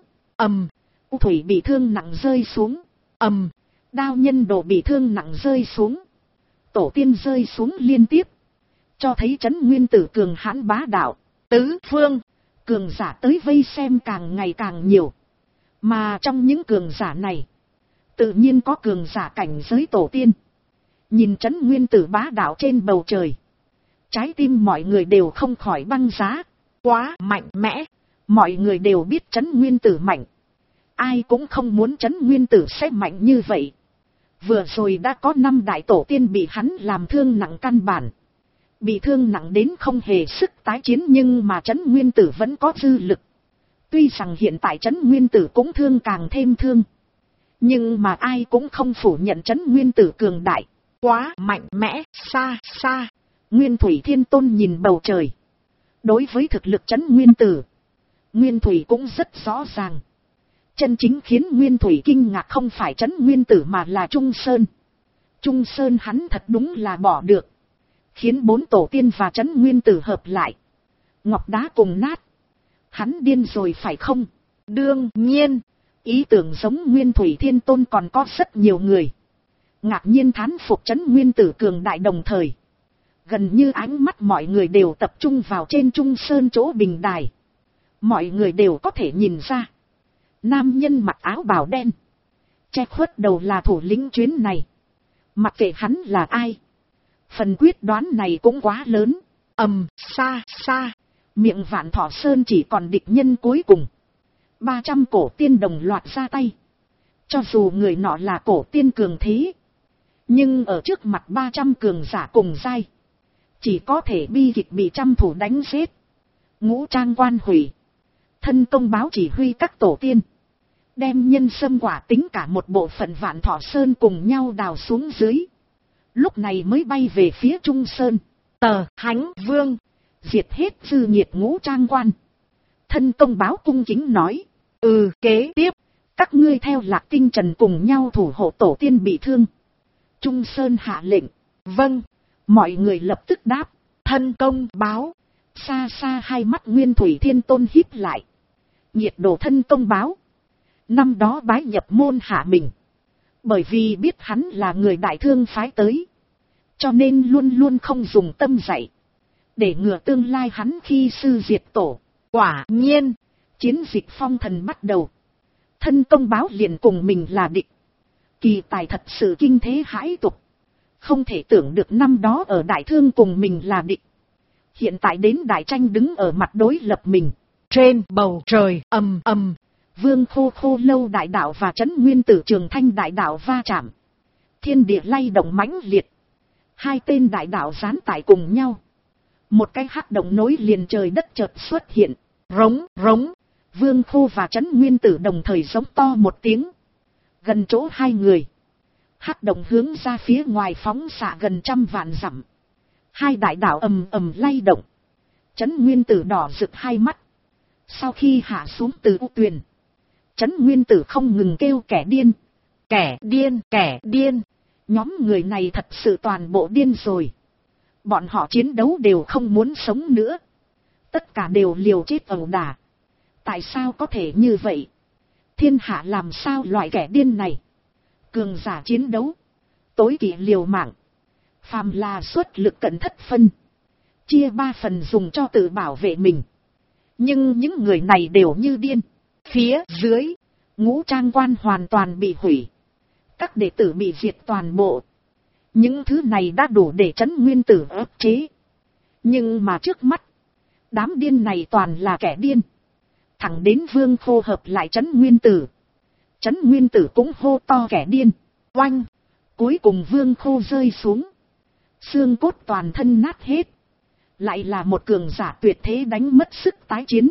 U Thủy bị thương nặng rơi xuống. Đao Nhân Đồ bị thương nặng rơi xuống. Tổ tiên rơi xuống liên tiếp. cho thấy Trấn Nguyên Tử cường hãn bá đạo. Tứ phương, cường giả tới vây xem càng ngày càng nhiều. Mà trong những cường giả này, tự nhiên có cường giả cảnh giới tổ tiên. Nhìn Trấn Nguyên Tử bá đạo trên bầu trời, trái tim mọi người đều không khỏi băng giá. Quá mạnh mẽ, mọi người đều biết Trấn Nguyên Tử mạnh. Ai cũng không muốn Trấn Nguyên Tử sẽ mạnh như vậy. Vừa rồi đã có 5 đại tổ tiên bị hắn làm thương nặng căn bản. Bị thương nặng đến không hề sức tái chiến, nhưng mà Trấn Nguyên Tử vẫn có dư lực. Tuy rằng hiện tại Trấn Nguyên Tử cũng thương càng thêm thương. Nhưng mà ai cũng không phủ nhận Trấn Nguyên Tử cường đại. Quá mạnh mẽ, xa xa. Nguyên Thủy Thiên Tôn nhìn bầu trời. Đối với thực lực Trấn Nguyên Tử, Nguyên Thủy cũng rất rõ ràng. Chân chính khiến Nguyên Thủy kinh ngạc không phải Trấn Nguyên Tử mà là Trung Sơn. Trung Sơn hắn thật đúng là bỏ được. Khiến 4 tổ tiên và Trấn Nguyên Tử hợp lại. Ngọc đá cùng nát. Hắn điên rồi phải không? Đương nhiên, ý tưởng giống Nguyên Thủy Thiên Tôn còn có rất nhiều người. Ngạc nhiên thán phục Trấn Nguyên Tử cường đại, đồng thời gần như ánh mắt mọi người đều tập trung vào trên Trung Sơn chỗ bình đài. Mọi người đều có thể nhìn ra. Nam nhân mặc áo bào đen, che khuất đầu là thủ lĩnh chuyến này. Mặc kệ hắn là ai, phần quyết đoán này cũng quá lớn. Xa xa, miệng Vạn Thọ Sơn chỉ còn địch nhân cuối cùng. 300 cổ tiên đồng loạt ra tay. Cho dù người nọ là cổ tiên cường thế, nhưng ở trước mặt 300 cường giả cùng giai, chỉ có thể bi kịch bị trăm thủ đánh giết. Ngũ Trang Quan hủy, thân công báo chỉ huy các tổ tiên, đem nhân sâm quả tính cả một bộ phận Vạn Thọ Sơn cùng nhau đào xuống dưới. Lúc này mới bay về phía Trung Sơn. Tờ Hánh Vương, diệt hết dư nhiệt Ngũ Trang Quan. Thân công báo cung kính nói. Kế tiếp, các ngươi theo Lạc Kinh Trần cùng nhau thủ hộ tổ tiên bị thương. Trung Sơn hạ lệnh. Vâng. Mọi người lập tức đáp. Thân công báo. Xa xa hai mắt Nguyên Thủy Thiên Tôn híp lại. Nhiệt độ thân công báo. Năm đó bái nhập môn hạ mình. Bởi vì biết hắn là người đại thương phái tới, cho nên luôn luôn không dùng tâm dạy, để ngừa tương lai hắn khi sư diệt tổ. Quả nhiên, chiến dịch phong thần bắt đầu. Thân công báo liền cùng mình là địch. Kỳ tài thật sự kinh thế hãi tục. Không thể tưởng được năm đó ở đại thương cùng mình là địch, hiện tại đến đại tranh đứng ở mặt đối lập mình. Trên bầu trời Vương Khô Lâu đại đạo và Trấn Nguyên Tử Trường Thanh đại đạo va chạm. Thiên địa lay động mãnh liệt. Hai tên đại đạo dán tại cùng nhau. Một cái hắc động nối liền trời đất chợt xuất hiện. Rống rống. Vương Khô và Trấn Nguyên Tử đồng thời giống to một tiếng. Gần chỗ hai người, hắc động hướng ra phía ngoài phóng xạ gần 100 vạn dặm. Hai đại đạo ầm lay động. Trấn Nguyên Tử đỏ rực hai mắt. Sau khi hạ xuống từ u tuyền, Trấn Nguyên Tử không ngừng kêu kẻ điên. Kẻ điên, kẻ điên. Nhóm người này thật sự toàn bộ điên rồi. Bọn họ chiến đấu đều không muốn sống nữa. Tất cả đều liều chết ẩu đả. Tại sao có thể như vậy? Thiên hạ làm sao loại kẻ điên này? Cường giả chiến đấu, tối kỵ liều mạng. Phàm là xuất lực cận thất phân, chia 3 phần dùng cho tự bảo vệ mình. Nhưng những người này đều như điên. Phía dưới, Ngũ Trang Quan hoàn toàn bị hủy. Các đệ tử bị diệt toàn bộ. Những thứ này đã đủ để Trấn Nguyên Tử ức chế. Nhưng mà trước mắt, đám điên này toàn là kẻ điên. Thẳng đến Vương Khô hợp lại Trấn Nguyên Tử. Trấn Nguyên Tử cũng hô to kẻ điên. Oanh! Cuối cùng Vương Khô rơi xuống. Xương cốt toàn thân nát hết. Lại là một cường giả tuyệt thế đánh mất sức tái chiến.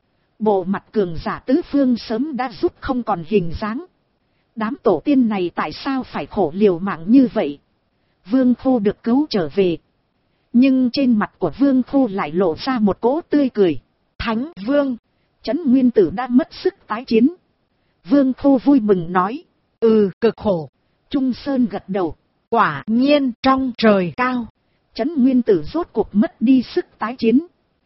Bộ mặt cường giả tứ phương sớm đã rút không còn hình dáng. Đám tổ tiên này tại sao phải khổ liều mạng như vậy? Vương Khô được cứu trở về. Nhưng trên mặt của Vương Khô lại lộ ra một cỗ tươi cười. Thánh Vương! Trấn Nguyên Tử đã mất sức tái chiến. Vương Khô vui mừng nói. Cực khổ. Trung Sơn gật đầu. Quả nhiên trong trời cao, Trấn Nguyên Tử rốt cuộc mất đi sức tái chiến.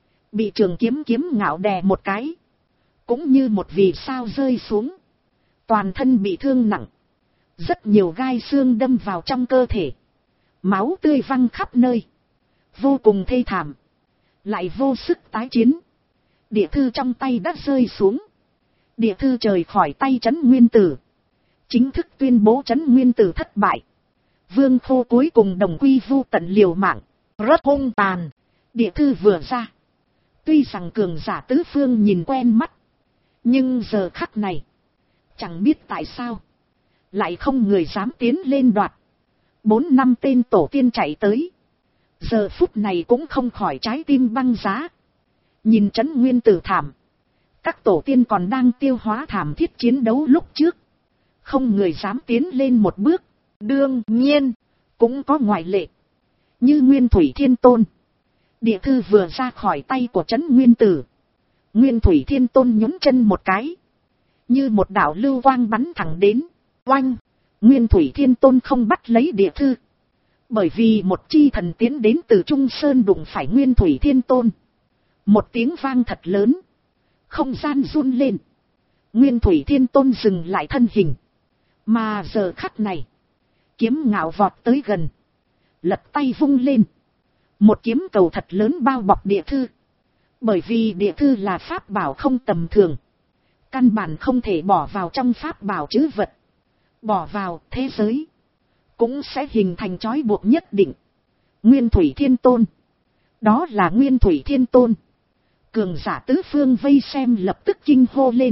Bị trường kiếm ngạo đè một cái. Cũng như một vì sao rơi xuống. Toàn thân bị thương nặng. Rất nhiều gai xương đâm vào trong cơ thể. Máu tươi văng khắp nơi. vô cùng thê thảm, lại vô sức tái chiến. Địa thư trong tay đã rơi xuống. Địa thư rời khỏi tay Trấn Nguyên Tử, chính thức tuyên bố Trấn Nguyên Tử thất bại. Vương Khô cuối cùng đồng quy vu tận liều mạng, rất hung tàn. Địa thư vừa ra, tuy rằng cường giả tứ phương nhìn quen mắt, nhưng giờ khắc này, chẳng biết tại sao, lại không người dám tiến lên đoạt. 4-5 tên tổ tiên chạy tới, giờ phút này cũng không khỏi trái tim băng giá. Nhìn Trấn Nguyên Tử thảm, các tổ tiên còn đang tiêu hóa thảm thiết chiến đấu lúc trước, không người dám tiến lên một bước. Đương nhiên, cũng có ngoại lệ, như Nguyên Thủy Thiên Tôn. Địa thư vừa ra khỏi tay của Trấn Nguyên Tử, Nguyên Thủy Thiên Tôn nhún chân một cái, như một đạo lưu quang bắn thẳng đến. Oanh! Nguyên Thủy Thiên Tôn không bắt lấy địa thư, bởi vì một chi thần tiến đến từ Trung Sơn đụng phải Nguyên Thủy Thiên Tôn. Một tiếng vang thật lớn, không gian run lên. Nguyên Thủy Thiên Tôn dừng lại thân hình, mà giờ khắc này, Kiếm Ngạo vọt tới gần, lật tay vung lên, một kiếm cầu thật lớn bao bọc địa thư. Bởi vì địa thư là pháp bảo không tầm thường, căn bản không thể bỏ vào trong pháp bảo trữ vật. Bỏ vào thế giới, cũng sẽ hình thành trói buộc nhất định. Nguyên Thủy Thiên Tôn, đó là Nguyên Thủy Thiên Tôn. Cường giả tứ phương vây xem lập tức kinh hô lên.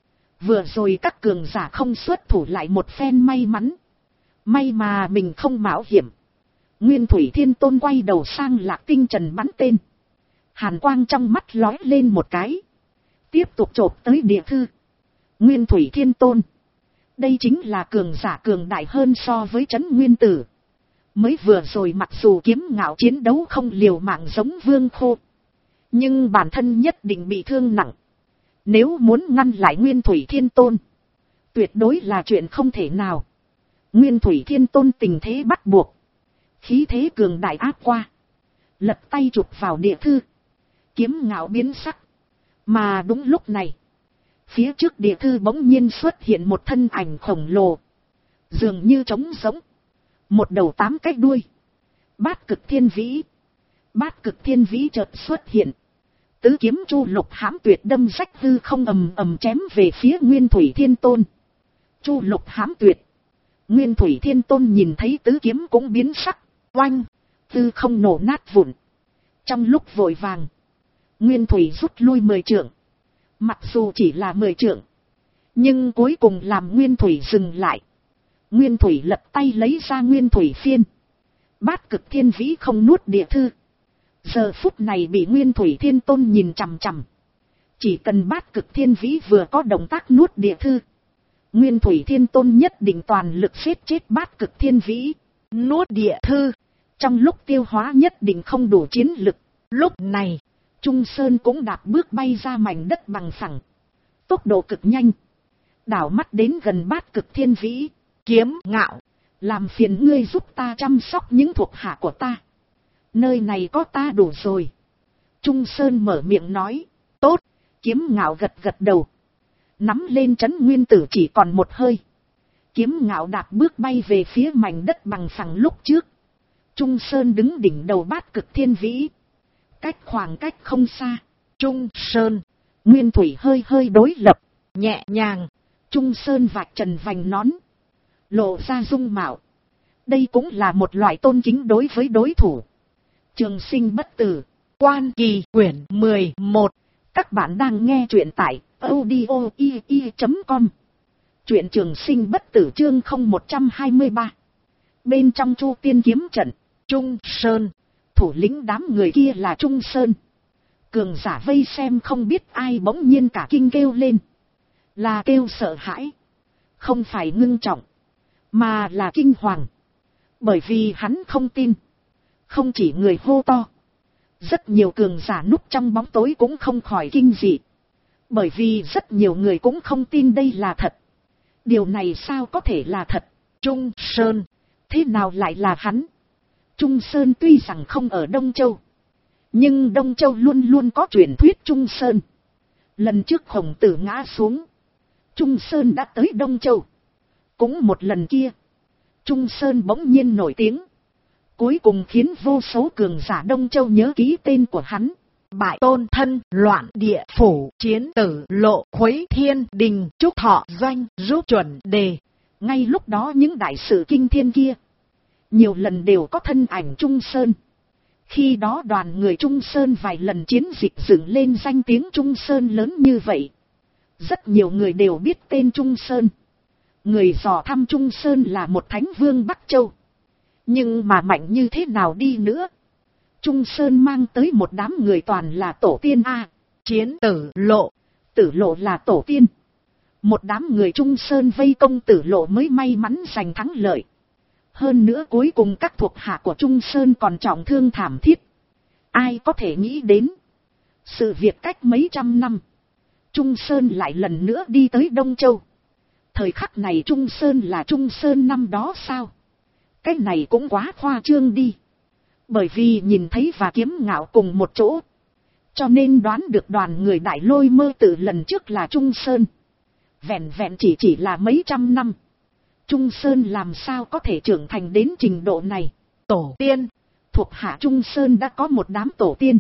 Vừa rồi các cường giả không xuất thủ lại một phen may mắn. May mà mình không mạo hiểm. Nguyên Thủy Thiên Tôn quay đầu sang Lạc Tinh Trần bắn tên. Hàn quang trong mắt lói lên một cái, tiếp tục chộp tới địa thư. Nguyên Thủy Thiên Tôn, đây chính là cường giả cường đại hơn so với Trấn Nguyên Tử. Mới vừa rồi mặc dù Kiếm Ngạo chiến đấu không liều mạng giống Vương Khô, nhưng bản thân nhất định bị thương nặng. Nếu muốn ngăn lại Nguyên Thủy Thiên Tôn, tuyệt đối là chuyện không thể nào. Nguyên Thủy Thiên Tôn tình thế bắt buộc, khí thế cường đại áp qua, lật tay chụp vào địa thư. Kiếm Ngạo biến sắc, mà đúng lúc này, phía trước địa thư bỗng nhiên xuất hiện một thân ảnh khổng lồ, dường như trống giống, một đầu 8 cái đuôi. Bát Cực Thiên Vĩ. Bát Cực Thiên Vĩ chợt xuất hiện, tứ kiếm Chu Lục Hãm Tuyệt đâm rách hư không ầm ầm chém về phía Nguyên Thủy Thiên Tôn. Chu Lục Hãm Tuyệt. Nguyên Thủy Thiên Tôn nhìn thấy tứ kiếm cũng biến sắc. Oanh! Hư không nổ nát vụn. Trong lúc vội vàng, Nguyên Thủy rút lui 10 trượng. Mặc dù chỉ là 10 trượng, nhưng cuối cùng làm Nguyên Thủy dừng lại. Nguyên Thủy lật tay lấy ra Nguyên Thủy Phiên. Bát Cực Thiên Vĩ không nuốt địa thư, giờ phút này bị Nguyên Thủy Thiên Tôn nhìn chằm chằm. Chỉ cần Bát Cực Thiên Vĩ vừa có động tác nuốt địa thư, Nguyên Thủy Thiên Tôn nhất định toàn lực giết chết Bát Cực Thiên Vĩ. Nuốt địa thư, trong lúc tiêu hóa nhất định không đủ chiến lực. Lúc này, Trung Sơn cũng đạp bước bay ra mảnh đất bằng phẳng, tốc độ cực nhanh, đảo mắt đến gần Bát Cực Thiên Vĩ. Kiếm Ngạo, làm phiền ngươi giúp ta chăm sóc những thuộc hạ của ta, nơi này có ta đủ rồi. Trung Sơn mở miệng nói. Tốt. Kiếm Ngạo gật gật đầu, nắm lên Trấn Nguyên Tử chỉ còn một hơi. Kiếm Ngạo đạp bước bay về phía mảnh đất bằng phẳng lúc trước. Trung Sơn đứng đỉnh đầu Bát Cực Thiên Vĩ, cách khoảng cách không xa. Trung Sơn, Nguyên Thủy hơi hơi đối lập, nhẹ nhàng. Trung Sơn vạch trần vành nón, lộ ra dung mạo. Đây cũng là một loại tôn kính đối với đối thủ. Trường Sinh Bất Tử, Quan Kỳ quyển 11. Các bạn đang nghe truyện tại audio.com. Truyện Trường Sinh Bất Tử chương 0123. Bên trong Chu Tiên kiếm trận, Trung Sơn, thủ lĩnh đám người kia là Trung Sơn. Cường giả vây xem không biết ai bỗng nhiên cả kinh kêu lên. Là kêu sợ hãi, không phải ngưng trọng, mà là kinh hoàng. Bởi vì hắn không tin. Không chỉ người hô to, rất nhiều cường giả núp trong bóng tối cũng không khỏi kinh dị. Bởi vì rất nhiều người cũng không tin đây là thật. Điều này sao có thể là thật? Trung Sơn, thế nào lại là hắn? Trung Sơn tuy rằng không ở Đông Châu, nhưng Đông Châu luôn luôn có truyền thuyết Trung Sơn. Lần trước Khổng Tử ngã xuống, Trung Sơn đã tới Đông Châu. Cũng một lần kia, Trung Sơn bỗng nhiên nổi tiếng, Cuối cùng khiến vô số cường giả Đông Châu nhớ ký tên của hắn. Bại Tôn Thân, Loạn Địa Phủ, Chiến Tử Lộ, Khuấy Thiên Đình, Trúc Thọ Doanh, Rút Chuẩn Đề. Ngay lúc đó những đại sự kinh thiên kia, nhiều lần đều có thân ảnh Trung Sơn. Khi đó đoàn người Trung Sơn vài lần chiến dịch dựng lên danh tiếng Trung Sơn lớn như vậy. Rất nhiều người đều biết tên Trung Sơn. Người dò thăm Trung Sơn là một thánh vương Bắc Châu. Nhưng mà mạnh như thế nào đi nữa, Trung Sơn mang tới một đám người toàn là tổ tiên a. Chiến Tử Lộ, Tử Lộ là tổ tiên. Một đám người Trung Sơn vây công Tử Lộ mới may mắn giành thắng lợi. Hơn nữa cuối cùng các thuộc hạ của Trung Sơn còn trọng thương thảm thiết. Ai có thể nghĩ đến, sự việc cách mấy trăm năm, Trung Sơn lại lần nữa đi tới Đông Châu. Thời khắc này Trung Sơn là Trung Sơn năm đó sao? Cái này cũng quá khoa trương đi. Bởi vì nhìn thấy và Kiếm Ngạo cùng một chỗ, cho nên đoán được đoàn người Đại Lôi Mơ Tử lần trước là Trung Sơn. Vẹn vẹn chỉ là mấy trăm năm, Trung Sơn làm sao có thể trưởng thành đến trình độ này? Tổ tiên, thuộc hạ Trung Sơn đã có một đám tổ tiên.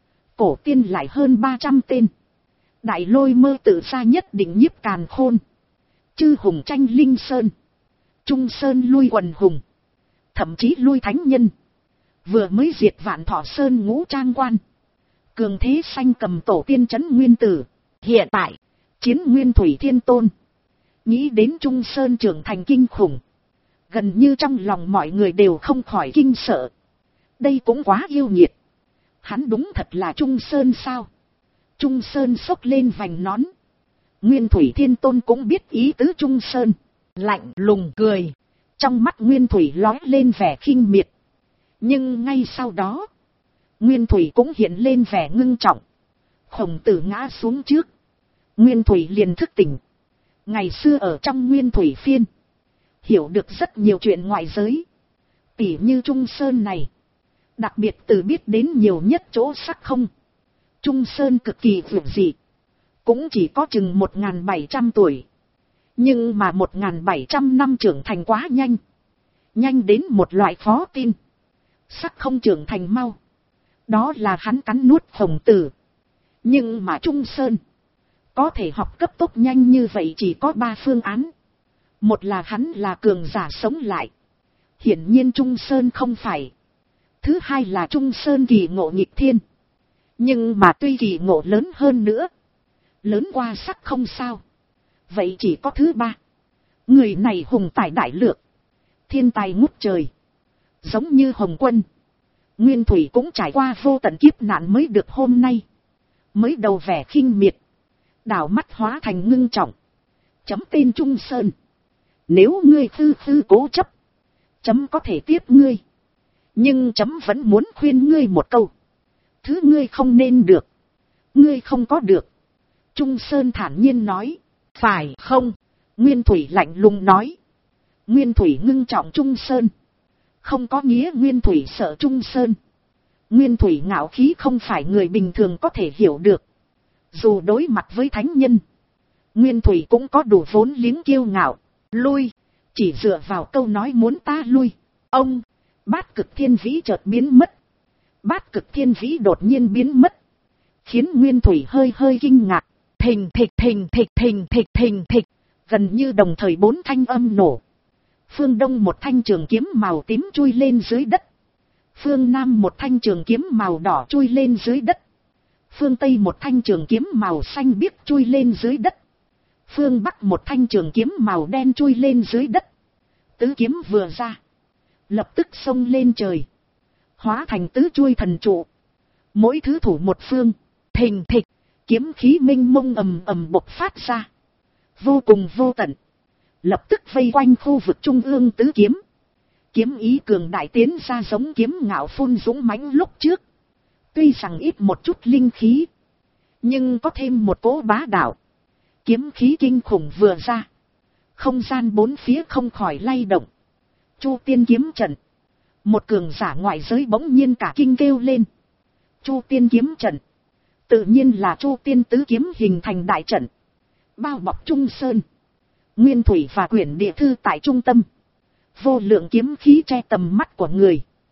Cổ tiên lại hơn 300 tên. Đại Lôi Mơ Tử ra nhất định nhiếp càn khôn. Chư hùng tranh linh sơn. Trung Sơn lui quần hùng. Thậm chí lui thánh nhân. Vừa mới diệt Vạn Thọ Sơn ngũ trang quan. Cường thế sanh cầm tổ tiên trấn Nguyên Tử. Hiện tại, chiến Nguyên Thủy Thiên Tôn. Nghĩ đến Trung Sơn trưởng thành kinh khủng. Gần như trong lòng mọi người đều không khỏi kinh sợ. Đây cũng quá yêu nghiệt. Hắn đúng thật là Trung Sơn sao? Trung Sơn xốc lên vành nón. Nguyên Thủy Thiên Tôn cũng biết ý tứ Trung Sơn. Lạnh lùng cười. Trong mắt Nguyên Thủy lóe lên vẻ khinh miệt. Nhưng ngay sau đó, Nguyên Thủy cũng hiện lên vẻ ngưng trọng. Khổng Tử ngã xuống trước, Nguyên Thủy liền thức tỉnh. Ngày xưa ở trong Nguyên Thủy phiên, hiểu được rất nhiều chuyện ngoại giới. Tỉ như Trung Sơn này, đặc biệt từ biết đến nhiều nhất chỗ sắc không. Trung Sơn cực kỳ vượt dị, cũng chỉ có chừng 1.700 tuổi. Nhưng mà 1.700 năm trưởng thành quá nhanh. Nhanh đến một loại khó tin. Sắc không trưởng thành mau. Đó là hắn cắn nuốt Khổng Tử. Nhưng mà Trung Sơn có thể học cấp tốc nhanh như vậy chỉ có 3 phương án. Một là hắn là cường giả sống lại. Hiển nhiên Trung Sơn không phải. Thứ hai là Trung Sơn kỳ ngộ nghịch thiên. Nhưng mà tuy kỳ ngộ lớn hơn nữa, lớn qua sắc không sao. Vậy chỉ có thứ ba. Người này hùng tài đại lược, thiên tài ngút trời. Giống như Hồng Quân, Nguyên Thủy cũng trải qua vô tận kiếp nạn mới được hôm nay. Mới đầu vẻ khinh miệt, đảo mắt hóa thành ngưng trọng. Chấm tên Trung Sơn. Nếu ngươi tư cố chấp, chấm có thể tiếp ngươi. Nhưng chấm vẫn muốn khuyên ngươi một câu. Thứ ngươi không nên được, ngươi không có được. Trung Sơn thản nhiên nói. Phải không? Nguyên Thủy lạnh lùng nói. Nguyên Thủy ngưng trọng Trung Sơn. Không có nghĩa Nguyên Thủy sợ Trung Sơn. Nguyên Thủy ngạo khí không phải người bình thường có thể hiểu được. Dù đối mặt với thánh nhân, Nguyên Thủy cũng có đủ vốn liếng kiêu ngạo. Lui, chỉ dựa vào câu nói muốn ta lui. Ông, Bát Cực Thiên Vĩ chợt biến mất. Bát Cực Thiên Vĩ đột nhiên biến mất, khiến Nguyên Thủy hơi kinh ngạc. Thình thịch thình thịch thình thịch thình thịch, gần như đồng thời 4 thanh âm nổ. Phương Đông một thanh trường kiếm màu tím chui lên dưới đất. Phương Nam một thanh trường kiếm màu đỏ chui lên dưới đất. Phương Tây một thanh trường kiếm màu xanh biếc chui lên dưới đất. Phương Bắc một thanh trường kiếm màu đen chui lên dưới đất. Tứ kiếm vừa ra, lập tức xông lên trời, hóa thành tứ chuôi thần trụ. Mỗi thứ thủ một phương. Thình thịch, kiếm khí minh mông ầm ầm bộc phát ra, vô cùng vô tận, lập tức vây quanh khu vực trung ương tứ kiếm. Kiếm ý cường đại tiến ra giống kiếm ngạo phun dũng mãnh lúc trước. Tuy rằng ít một chút linh khí, nhưng có thêm một cỗ bá đạo. Kiếm khí kinh khủng vừa ra, không gian bốn phía không khỏi lay động. Chu Tiên kiếm trận. Một cường giả ngoại giới bỗng nhiên cả kinh kêu lên. Chu Tiên kiếm trận, tự nhiên là Chu Tiên tứ kiếm hình thành đại trận, bao bọc Trung Sơn. Nguyên Thủy và quyển địa thư tại trung tâm. Vô lượng kiếm khí che tầm mắt của người.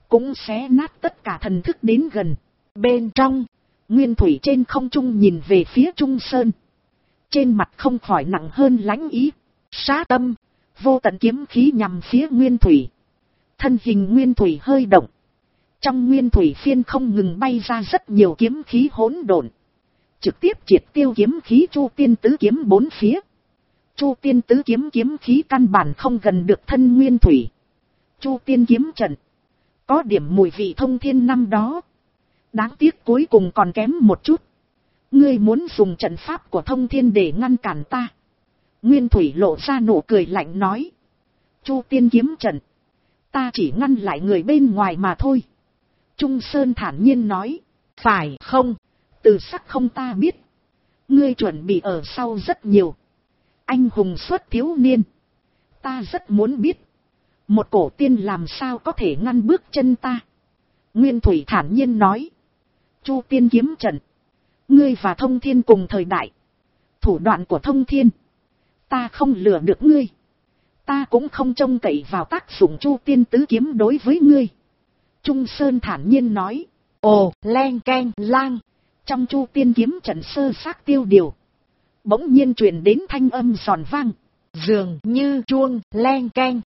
cũng xé nát tất cả thần thức đến gần. Bên trong, Nguyên Thủy trên không trung nhìn về phía Trung Sơn. Trên mặt không khỏi nặng hơn lãnh ý, sát tâm, vô tận kiếm khí nhằm phía Nguyên Thủy. Thân hình Nguyên Thủy hơi động. Trong Nguyên Thủy phiên không ngừng bay ra rất nhiều kiếm khí hỗn độn, trực tiếp triệt tiêu kiếm khí Chu Tiên Tứ Kiếm bốn phía. Chu Tiên Tứ Kiếm kiếm khí căn bản không gần được thân Nguyên Thủy. Chu Tiên kiếm trận, có điểm mùi vị Thông Thiên năm đó. Đáng tiếc cuối cùng còn kém một chút. Ngươi muốn dùng trận pháp của Thông Thiên để ngăn cản ta. Nguyên Thủy lộ ra nụ cười lạnh nói. Chu Tiên kiếm trận, ta chỉ ngăn lại người bên ngoài mà thôi. Trung Sơn thản nhiên nói. Phải không? Từ sắc không ta biết. Ngươi chuẩn bị ở sau rất nhiều. Anh hùng xuất thiếu niên. Ta rất muốn biết. Một cổ tiên làm sao có thể ngăn bước chân ta. Nguyên Thủy thản nhiên nói. Chu Tiên kiếm trận, ngươi và Thông Thiên cùng thời đại. Thủ đoạn của Thông Thiên, ta không lừa được ngươi. Ta cũng không trông cậy vào tác dụng Chu Tiên Tứ Kiếm đối với ngươi. Trung Sơn thản nhiên nói. Ồ, len keng lang. Trong Chu Tiên kiếm trận sơ xác tiêu điều, bỗng nhiên truyền đến thanh âm giòn vang, dường như chuông, len keng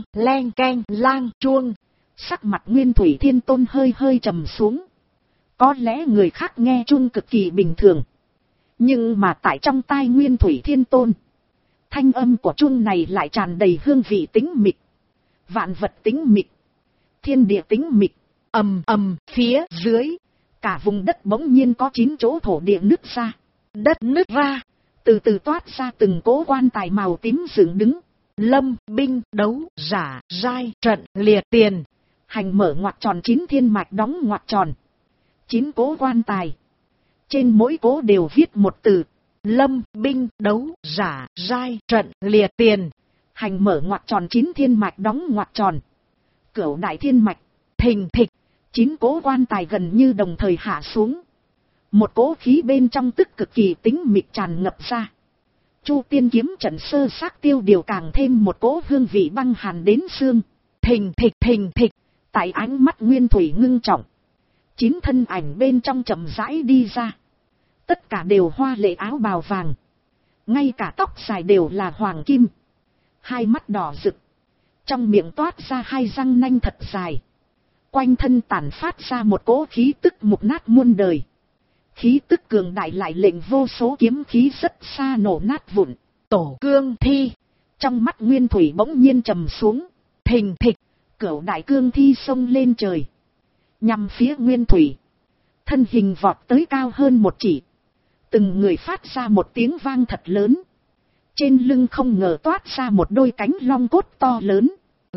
lang chuông. Sắc mặt Nguyên Thủy Thiên Tôn hơi hơi trầm xuống. Có lẽ người khác nghe chuông cực kỳ bình thường, nhưng mà tại trong tai Nguyên Thủy Thiên Tôn, thanh âm của chuông này lại tràn đầy hương vị tĩnh mịch. Vạn vật tĩnh mịch, thiên địa tĩnh mịch. Ầm ầm, phía dưới, cả vùng đất bỗng nhiên có 9 chỗ thổ địa nứt ra. Đất nứt ra, từ từ toát ra từng cỗ quan tài màu tím dựng đứng. Lâm, binh, đấu, giả, giai, trận, liệt, tiền. Hành mở ngoặc tròn 9 thiên mạch đóng ngoặc tròn. 9 cỗ quan tài. Trên mỗi cỗ đều viết một từ. Lâm, binh, đấu, giả, giai, trận, liệt, tiền. Hành mở ngoặc tròn 9 thiên mạch đóng ngoặc tròn. Cửu đại thiên mạch, thình thịch. 9 cỗ quan tài gần như đồng thời hạ xuống. Một cỗ khí bên trong tức cực kỳ tĩnh mịch tràn ngập ra. Chu Tiên kiếm trận sơ xác tiêu điều càng thêm một cỗ hương vị băng hàn đến xương. Thình thịch. Tại ánh mắt Nguyên Thủy ngưng trọng, 9 thân ảnh bên trong chậm rãi đi ra. Tất cả đều hoa lệ áo bào vàng. Ngay cả tóc dài đều là hoàng kim. Hai mắt đỏ rực. Trong miệng toát ra 2 răng nanh thật dài. Quanh thân tản phát ra một cỗ khí tức mục nát muôn đời. Khí tức cường đại lại lệnh vô số kiếm khí rất xa nổ nát vụn. Tổ cương thi. Trong mắt Nguyên Thủy bỗng nhiên trầm xuống. Thình thịch. Cửu đại cương thi xông lên trời, nhằm phía Nguyên Thủy. Thân hình vọt tới cao hơn một chỉ. Từng người phát ra một tiếng vang thật lớn. Trên lưng không ngờ toát ra một đôi cánh long cốt to lớn.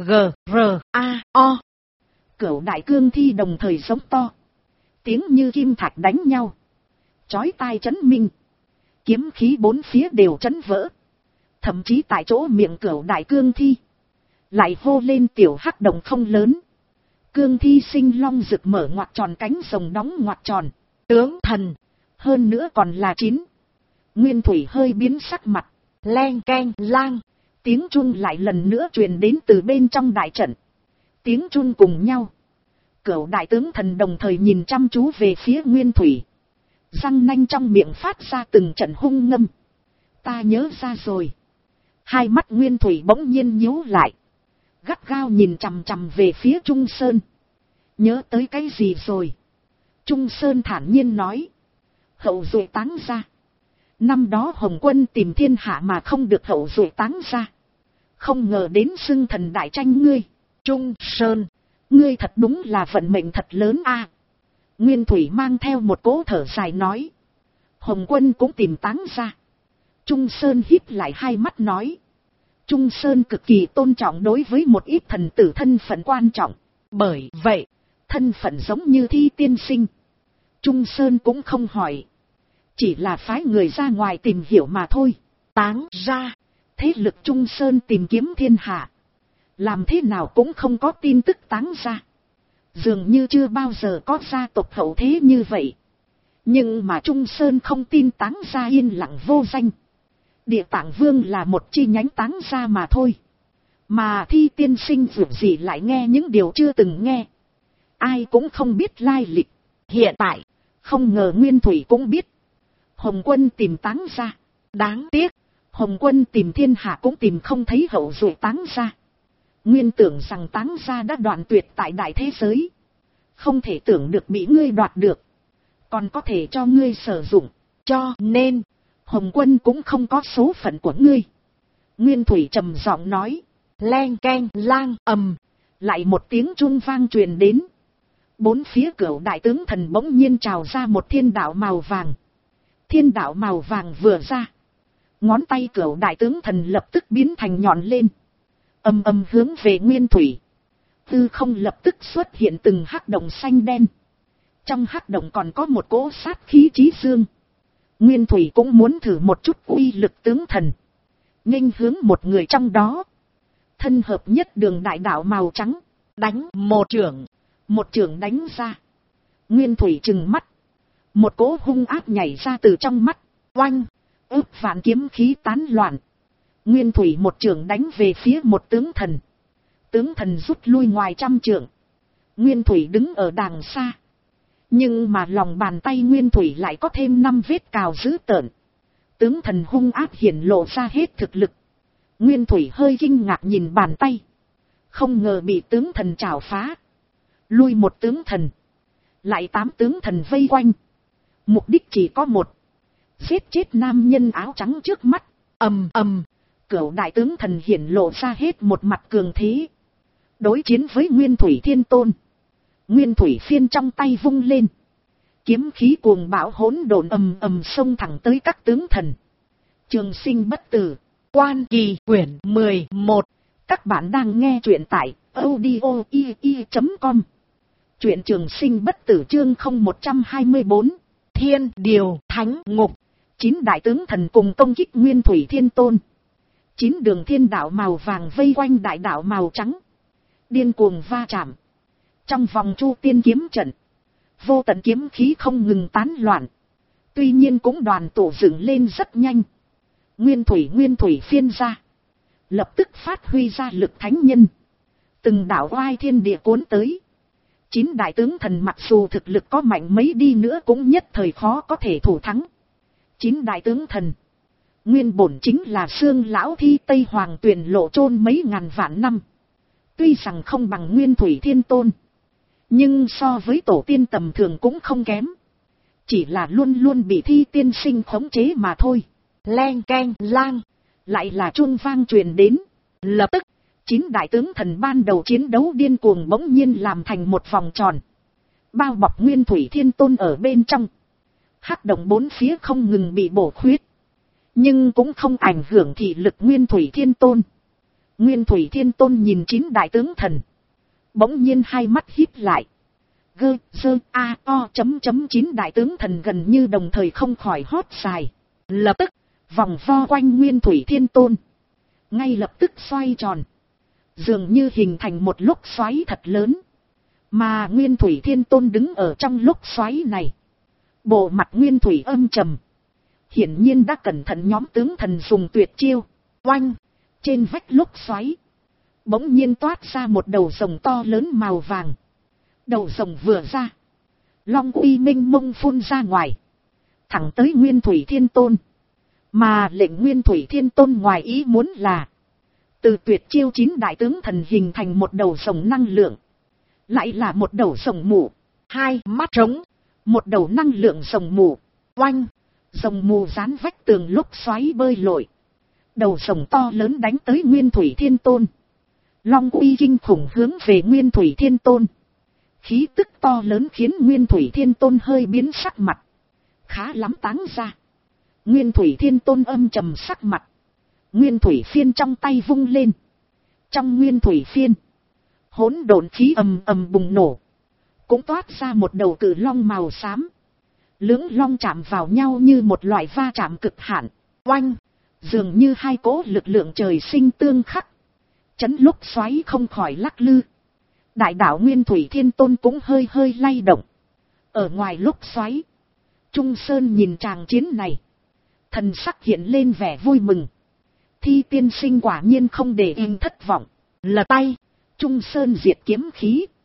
G-R-A-O. Cửu đại cương thi đồng thời giống to. Tiếng như kim thạch đánh nhau, chói tai chấn minh. Kiếm khí bốn phía đều chấn vỡ. Thậm chí tại chỗ miệng cửu đại cương thi lại hô lên tiểu hắc đồng không lớn. Cương thi sinh long rực mở ngoặc tròn cánh rồng đóng ngoặc tròn. Tướng thần, hơn nữa còn là 9. Nguyên Thủy hơi biến sắc mặt. Len keng lang. Tiếng chuông lại lần nữa truyền đến từ bên trong đại trận. Tiếng chuông cùng nhau. Cửu đại tướng thần đồng thời nhìn chăm chú về phía Nguyên Thủy. Răng nanh trong miệng phát ra từng trận hung ngâm. Ta nhớ ra rồi. Hai mắt Nguyên Thủy bỗng nhiên nhíu lại. Gắt gao nhìn chằm chằm về phía Trung Sơn. Nhớ tới cái gì rồi? Trung Sơn thản nhiên nói. Hậu duệ táng ra. Năm đó Hồng Quân tìm thiên hạ mà không được hậu duệ táng ra. Không ngờ đến xưng thần đại tranh ngươi. Trung Sơn, ngươi thật đúng là vận mệnh thật lớn a. Nguyên Thủy mang theo một cỗ thở dài nói. Hồng Quân cũng tìm táng ra. Trung Sơn híp lại hai mắt nói. Trung Sơn cực kỳ tôn trọng đối với một ít thần tử thân phận quan trọng. Bởi vậy, thân phận giống như Thi tiên sinh, Trung Sơn cũng không hỏi. Chỉ là phái người ra ngoài tìm hiểu mà thôi. Táng ra, thế lực Trung Sơn tìm kiếm thiên hạ. Làm thế nào cũng không có tin tức táng ra. Dường như chưa bao giờ có gia tộc hậu thế như vậy. Nhưng mà Trung Sơn không tin táng ra yên lặng vô danh. Địa Tạng Vương là một chi nhánh táng ra mà thôi. Mà Thi tiên sinh dù gì lại nghe những điều chưa từng nghe. ai cũng không biết lai lịch. Hiện tại, không ngờ Nguyên Thủy cũng biết. Hồng Quân tìm Táng Gia. Đáng tiếc, Hồng Quân tìm thiên hạ cũng tìm không thấy hậu duệ Táng Gia. Nguyên tưởng rằng Táng Gia đã đoạn tuyệt tại đại thế giới. Không thể tưởng được bị ngươi đoạt được. Còn có thể cho ngươi sử dụng. Cho nên, Hồng Quân cũng không có số phận của ngươi. Nguyên Thủy trầm giọng nói. Leng keng lang ầm. Lại một tiếng chuông vang truyền đến. Bốn phía Cửu đại tướng thần bỗng nhiên trào ra một thiên đạo màu vàng. Thiên đạo màu vàng vừa ra. Ngón tay Cửu đại tướng thần lập tức biến thành nhọn lên. Ầm ầm hướng về Nguyên Thủy. Hư không lập tức xuất hiện từng hắc động xanh đen. Trong hắc động còn có một cỗ sát khí chí dương. Nguyên Thủy cũng muốn thử một chút uy lực tướng thần. Nghênh hướng một người trong đó. Thân hợp nhất đường đại đạo màu trắng. Đánh một chưởng. Một chưởng đánh ra. Nguyên Thủy trừng mắt. Một cỗ hung ác nhảy ra từ trong mắt. Oanh. Ước vạn kiếm khí tán loạn. Nguyên Thủy một chưởng đánh về phía một tướng thần. Tướng thần rút lui ngoài trăm trượng. Nguyên Thủy đứng ở đàng xa. Nhưng mà lòng bàn tay Nguyên Thủy lại có thêm 5 vết cào dữ tợn. Tướng thần hung ác hiển lộ ra hết thực lực. Nguyên Thủy hơi kinh ngạc nhìn bàn tay. Không ngờ bị tướng thần trảo phá. Lui một tướng thần. Lại 8 tướng thần vây quanh. Mục đích chỉ có một. Giết chết nam nhân áo trắng trước mắt. Ầm ầm. Cửu đại tướng thần hiển lộ ra hết một mặt cường thế. Đối chiến với Nguyên Thủy Thiên Tôn. Nguyên Thủy phiên trong tay vung lên. Kiếm khí cuồng bão hỗn độn ầm ầm xông thẳng tới các tướng thần. Trường Sinh Bất Tử. Quan Kỳ quyển 11. Các bạn đang nghe truyện tại audio.com. Truyện Trường Sinh Bất Tử chương 0124. Thiên Điều Thánh Ngục. 9 đại tướng thần cùng công kích Nguyên Thủy Thiên Tôn. 9 đường thiên đạo màu vàng vây quanh đại đạo màu trắng. Điên cuồng va chạm. Trong vòng chu tiên kiếm trận. Vô tận kiếm khí không ngừng tán loạn. Tuy nhiên cũng đoàn tổ dựng lên rất nhanh. Nguyên Thủy phiên ra. Lập tức phát huy ra lực thánh nhân. Từng đạo oai thiên địa cuốn tới. 9 đại tướng thần mặc dù thực lực có mạnh mấy đi nữa cũng nhất thời khó có thể thủ thắng. 9 đại tướng thần. Nguyên bổn chính là xương lão thi Tây Hoàng Tuyền lộ chôn mấy ngàn vạn năm. Tuy rằng không bằng Nguyên Thủy Thiên Tôn. Nhưng so với tổ tiên tầm thường cũng không kém. Chỉ là luôn luôn bị Thi Tiên Sinh khống chế mà thôi. Leng keng lang. Lại là chuông vang truyền đến. Lập tức, 9 đại tướng thần ban đầu chiến đấu điên cuồng bỗng nhiên làm thành một vòng tròn. Bao bọc Nguyên Thủy Thiên Tôn ở bên trong. Hắc động bốn phía không ngừng bị bổ khuyết. Nhưng cũng không ảnh hưởng thị lực Nguyên Thủy Thiên Tôn. Nguyên Thủy Thiên Tôn nhìn 9 đại tướng thần. Bỗng nhiên hai mắt híp lại. Gơ, dơ, a, o, chấm chấm 9 đại tướng thần gần như đồng thời không khỏi hót dài. Lập tức, vòng vo quanh Nguyên Thủy Thiên Tôn. Ngay lập tức xoay tròn. Dường như hình thành một lốc xoáy thật lớn. Mà Nguyên Thủy Thiên Tôn đứng ở trong lốc xoáy này. Bộ mặt Nguyên Thủy âm trầm. Hiển nhiên đã cẩn thận nhóm tướng thần dùng tuyệt chiêu. Oanh! Trên vách lốc xoáy. Bỗng nhiên toát ra một đầu rồng to lớn màu vàng. Đầu rồng vừa ra. Long uy minh mông phun ra ngoài. Thẳng tới Nguyên Thủy Thiên Tôn. Mà lệnh Nguyên Thủy Thiên Tôn ngoài ý muốn là. Từ tuyệt chiêu 9 đại tướng thần hình thành một đầu rồng năng lượng. Lại là một đầu rồng mù. 2 mắt trống. Một đầu năng lượng rồng mù. Oanh! Rồng mù dán vách tường lốc xoáy bơi lội. Đầu rồng to lớn đánh tới Nguyên Thủy Thiên Tôn. Long uy kinh khủng hướng về Nguyên Thủy Thiên Tôn. Khí tức to lớn khiến Nguyên Thủy Thiên Tôn hơi biến sắc mặt. Khá lắm Táng ra. Nguyên Thủy Thiên Tôn âm trầm sắc mặt. Nguyên Thủy phiên trong tay vung lên. Trong Nguyên Thủy phiên. Hỗn độn khí ầm ầm bùng nổ. Cũng toát ra một đầu cự long màu xám. Lưỡng long chạm vào nhau như một loại va chạm cực hạn. Oanh! Dường như hai cỗ lực lượng trời sinh tương khắc. Chấn lúc xoáy không khỏi lắc lư. Đại đạo Nguyên Thủy Thiên Tôn cũng hơi hơi lay động. Ở ngoài lúc xoáy. Trung Sơn nhìn tràng chiến này. Thần sắc hiện lên vẻ vui mừng. Thi Tiên Sinh quả nhiên không để yên thất vọng. Lật tay. Trung Sơn diệt kiếm khí.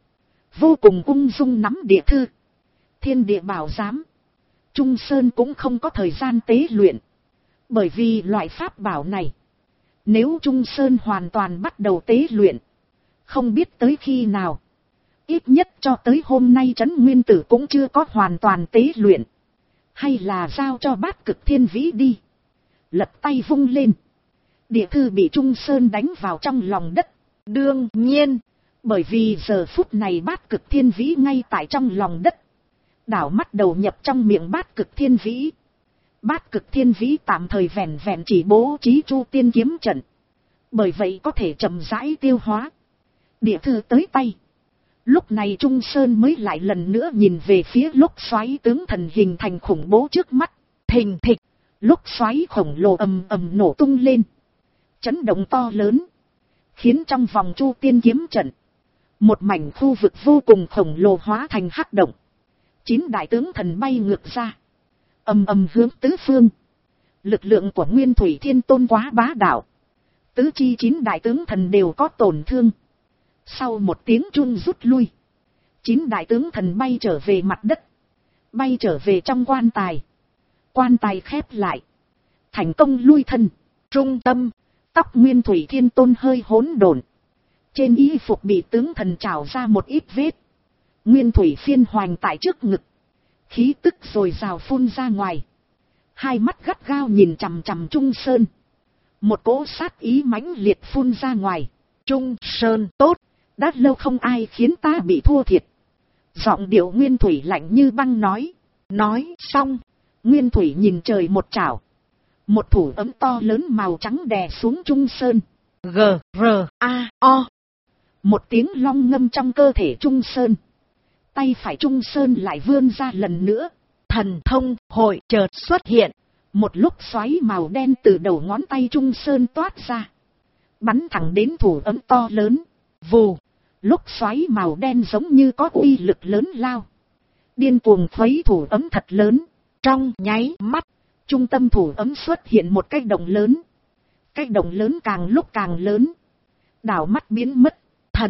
vô cùng ung dung nắm địa thư. Thiên địa bảo giám. Trung Sơn cũng không có thời gian tế luyện. Bởi vì loại pháp bảo này, nếu Trung Sơn hoàn toàn bắt đầu tế luyện, không biết tới khi nào. Ít nhất cho tới hôm nay Trấn Nguyên Tử cũng chưa có hoàn toàn tế luyện. Hay là giao cho Bát Cực Thiên Vĩ đi. Lật tay vung lên. Địa thư bị Trung Sơn đánh vào trong lòng đất. Đương nhiên, bởi vì giờ phút này Bát Cực Thiên Vĩ ngay tại trong lòng đất. Đảo mắt đầu nhập trong miệng Bát Cực Thiên Vĩ. Bát Cực Thiên Vĩ tạm thời vẹn vẹn chỉ bố trí Chu Tiên kiếm trận. Bởi vậy có thể chậm rãi tiêu hóa. Địa thư tới tay. Lúc này Trung Sơn mới lại lần nữa nhìn về phía lốc xoáy tướng thần hình thành khủng bố trước mắt. Thình thịch, lốc xoáy khổng lồ ầm ầm nổ tung lên. Chấn động to lớn. Khiến trong vòng Chu Tiên kiếm trận, một mảnh khu vực vô cùng khổng lồ hóa thành hắc động. 9 đại tướng thần bay ngược ra. Ầm ầm hướng tứ phương. Lực lượng của Nguyên Thủy Thiên Tôn quá bá đạo. Tứ chi 9 đại tướng thần đều có tổn thương. Sau một tiếng chuông rút lui, 9 đại tướng thần bay trở về mặt đất. Bay trở về trong quan tài. Quan tài khép lại. Thành công lui thân. Trung tâm, tóc Nguyên Thủy Thiên Tôn hơi hỗn độn. Trên y phục bị tướng thần trào ra một ít vết. Nguyên Thủy phiên hoành tại trước ngực. Khí tức rồi rào phun ra ngoài. Hai mắt gắt gao nhìn chằm chằm Trung Sơn. Một cỗ sát ý mãnh liệt phun ra ngoài. Trung Sơn tốt. Đã lâu không ai khiến ta bị thua thiệt. Giọng điệu Nguyên Thủy lạnh như băng nói. Nói xong, Nguyên Thủy nhìn trời một chảo. Một thủ ấm to lớn màu trắng đè xuống Trung Sơn. G-R-A-O. Một tiếng long ngâm trong cơ thể Trung Sơn. Tay phải Trung Sơn lại vươn ra lần nữa. Thần thông hội chợt xuất hiện. Một lúc xoáy màu đen từ đầu ngón tay Trung Sơn toát ra. Bắn thẳng đến thủ ấm to lớn. Vù. Lúc xoáy màu đen giống như có uy lực lớn lao. Điên cuồng khuấy thủ ấm thật lớn. Trong nháy mắt, trung tâm thủ ấm xuất hiện một cái động lớn. Cái động lớn càng lúc càng lớn. Đảo mắt biến mất.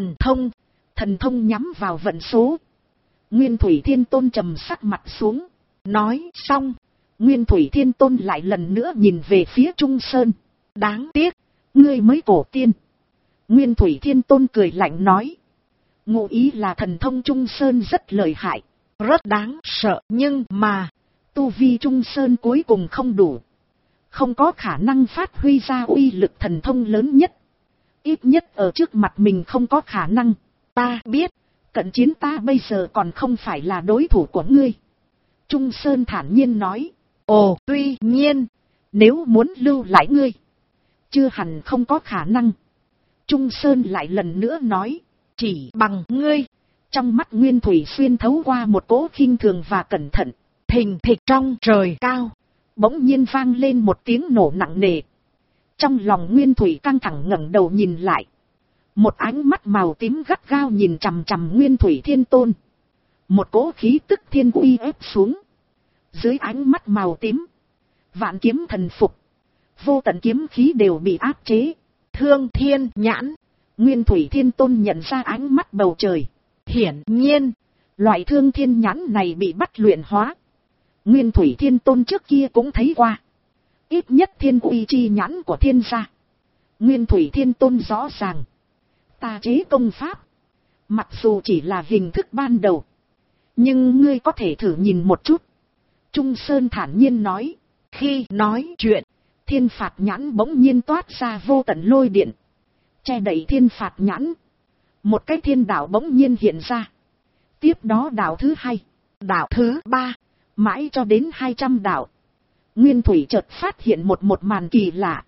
Thần thông nhắm vào vận số. Nguyên Thủy Thiên Tôn trầm sắc mặt xuống. Nói xong, Nguyên Thủy Thiên Tôn lại lần nữa nhìn về phía Trung Sơn. Đáng tiếc, ngươi mới cổ tiên. Nguyên Thủy Thiên Tôn cười lạnh nói. Ngụ ý là thần thông Trung Sơn rất lợi hại, rất đáng sợ, nhưng mà tu vi Trung Sơn cuối cùng không đủ. Không có khả năng phát huy ra uy lực thần thông lớn nhất. Ít nhất ở trước mặt mình không có khả năng. Ta biết, cận chiến ta bây giờ còn không phải là đối thủ của ngươi. Trung Sơn thản nhiên nói. Ồ, tuy nhiên, nếu muốn lưu lại ngươi, chưa hẳn không có khả năng. Trung Sơn lại lần nữa nói. Chỉ bằng ngươi. Trong mắt Nguyên Thủy xuyên thấu qua một cỗ khinh thường và cẩn thận. Thình thịch trong trời cao. Bỗng nhiên vang lên một tiếng nổ nặng nề. Trong lòng Nguyên Thủy căng thẳng ngẩng đầu nhìn lại. Một ánh mắt màu tím gắt gao nhìn chằm chằm Nguyên Thủy Thiên Tôn. Một cỗ khí tức thiên uy ép xuống. Dưới ánh mắt màu tím, vạn kiếm thần phục, vô tận kiếm khí đều bị áp chế. Thương thiên nhãn. Nguyên Thủy Thiên Tôn nhận ra ánh mắt bầu trời. Hiển nhiên, loại thương thiên nhãn này bị bắt luyện hóa. Nguyên Thủy Thiên Tôn trước kia cũng thấy qua. Ít nhất thiên uy chi nhãn của thiên gia. Nguyên Thủy Thiên Tôn rõ ràng. Ta chế công pháp, mặc dù chỉ là hình thức ban đầu, nhưng ngươi có thể thử nhìn một chút. Trung Sơn thản nhiên nói. Khi nói chuyện, thiên phạt nhãn bỗng nhiên toát ra vô tận lôi điện. Che đậy thiên phạt nhãn. Một cái thiên đạo bỗng nhiên hiện ra. Tiếp đó đạo thứ 2, đạo thứ 3, mãi cho đến 200 đạo. Nguyên Thủy chợt phát hiện một màn kỳ lạ.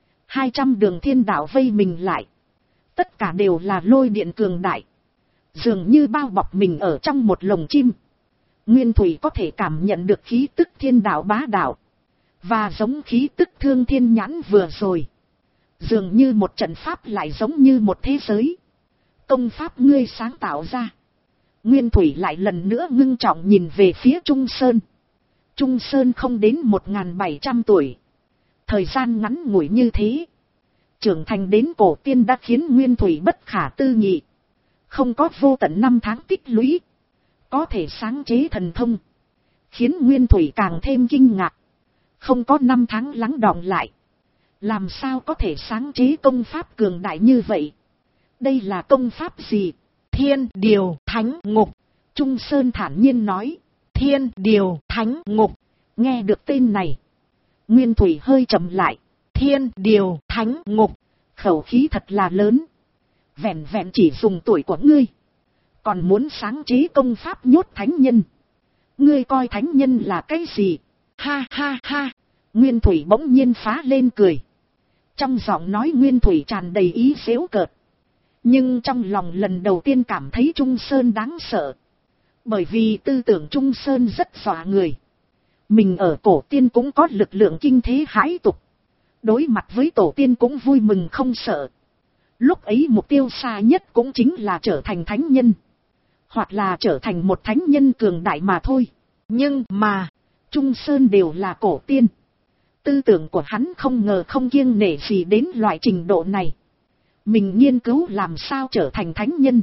200 đường thiên đạo vây mình lại. Tất cả đều là lôi điện cường đại. Dường như bao bọc mình ở trong một lồng chim. Nguyên Thủy có thể cảm nhận được khí tức thiên đạo bá đạo. Và giống khí tức thương thiên nhãn vừa rồi. Dường như một trận pháp lại giống như một thế giới. Công pháp ngươi sáng tạo ra. Nguyên Thủy lại lần nữa ngưng trọng nhìn về phía Trung Sơn. Trung Sơn không đến 1700 tuổi. Thời gian ngắn ngủi như thế, trưởng thành đến cổ tiên đã khiến Nguyên Thủy bất khả tư nghị. Không có vô tận năm tháng tích lũy, có thể sáng chế thần thông, khiến Nguyên Thủy càng thêm kinh ngạc. Không có năm tháng lắng đọng lại, làm sao có thể sáng chế công pháp cường đại như vậy? Đây là công pháp gì? Thiên Điều Thánh Ngục. Trung Sơn thản nhiên nói. Thiên Điều Thánh Ngục. Nghe được tên này, Nguyên Thủy hơi chậm lại. Thiên Điều Thánh Ngục, khẩu khí thật là lớn. Vẹn vẹn chỉ dùng tuổi của ngươi, còn muốn sáng chế công pháp nhốt thánh nhân. Ngươi coi thánh nhân là cái gì? Ha ha ha. Nguyên Thủy bỗng nhiên phá lên cười. Trong giọng nói Nguyên Thủy tràn đầy ý giễu cợt. Nhưng trong lòng lần đầu tiên cảm thấy Trung Sơn đáng sợ. Bởi vì tư tưởng Trung Sơn rất dọa người. Mình ở cổ tiên cũng có lực lượng kinh thế hãi tục. Đối mặt với tổ tiên cũng vui mừng không sợ. Lúc ấy mục tiêu xa nhất cũng chính là trở thành thánh nhân. Hoặc là trở thành một thánh nhân cường đại mà thôi. Nhưng mà, Trung Sơn đều là cổ tiên. Tư tưởng của hắn không ngờ không kiêng nể gì đến loại trình độ này. Mình nghiên cứu làm sao trở thành thánh nhân.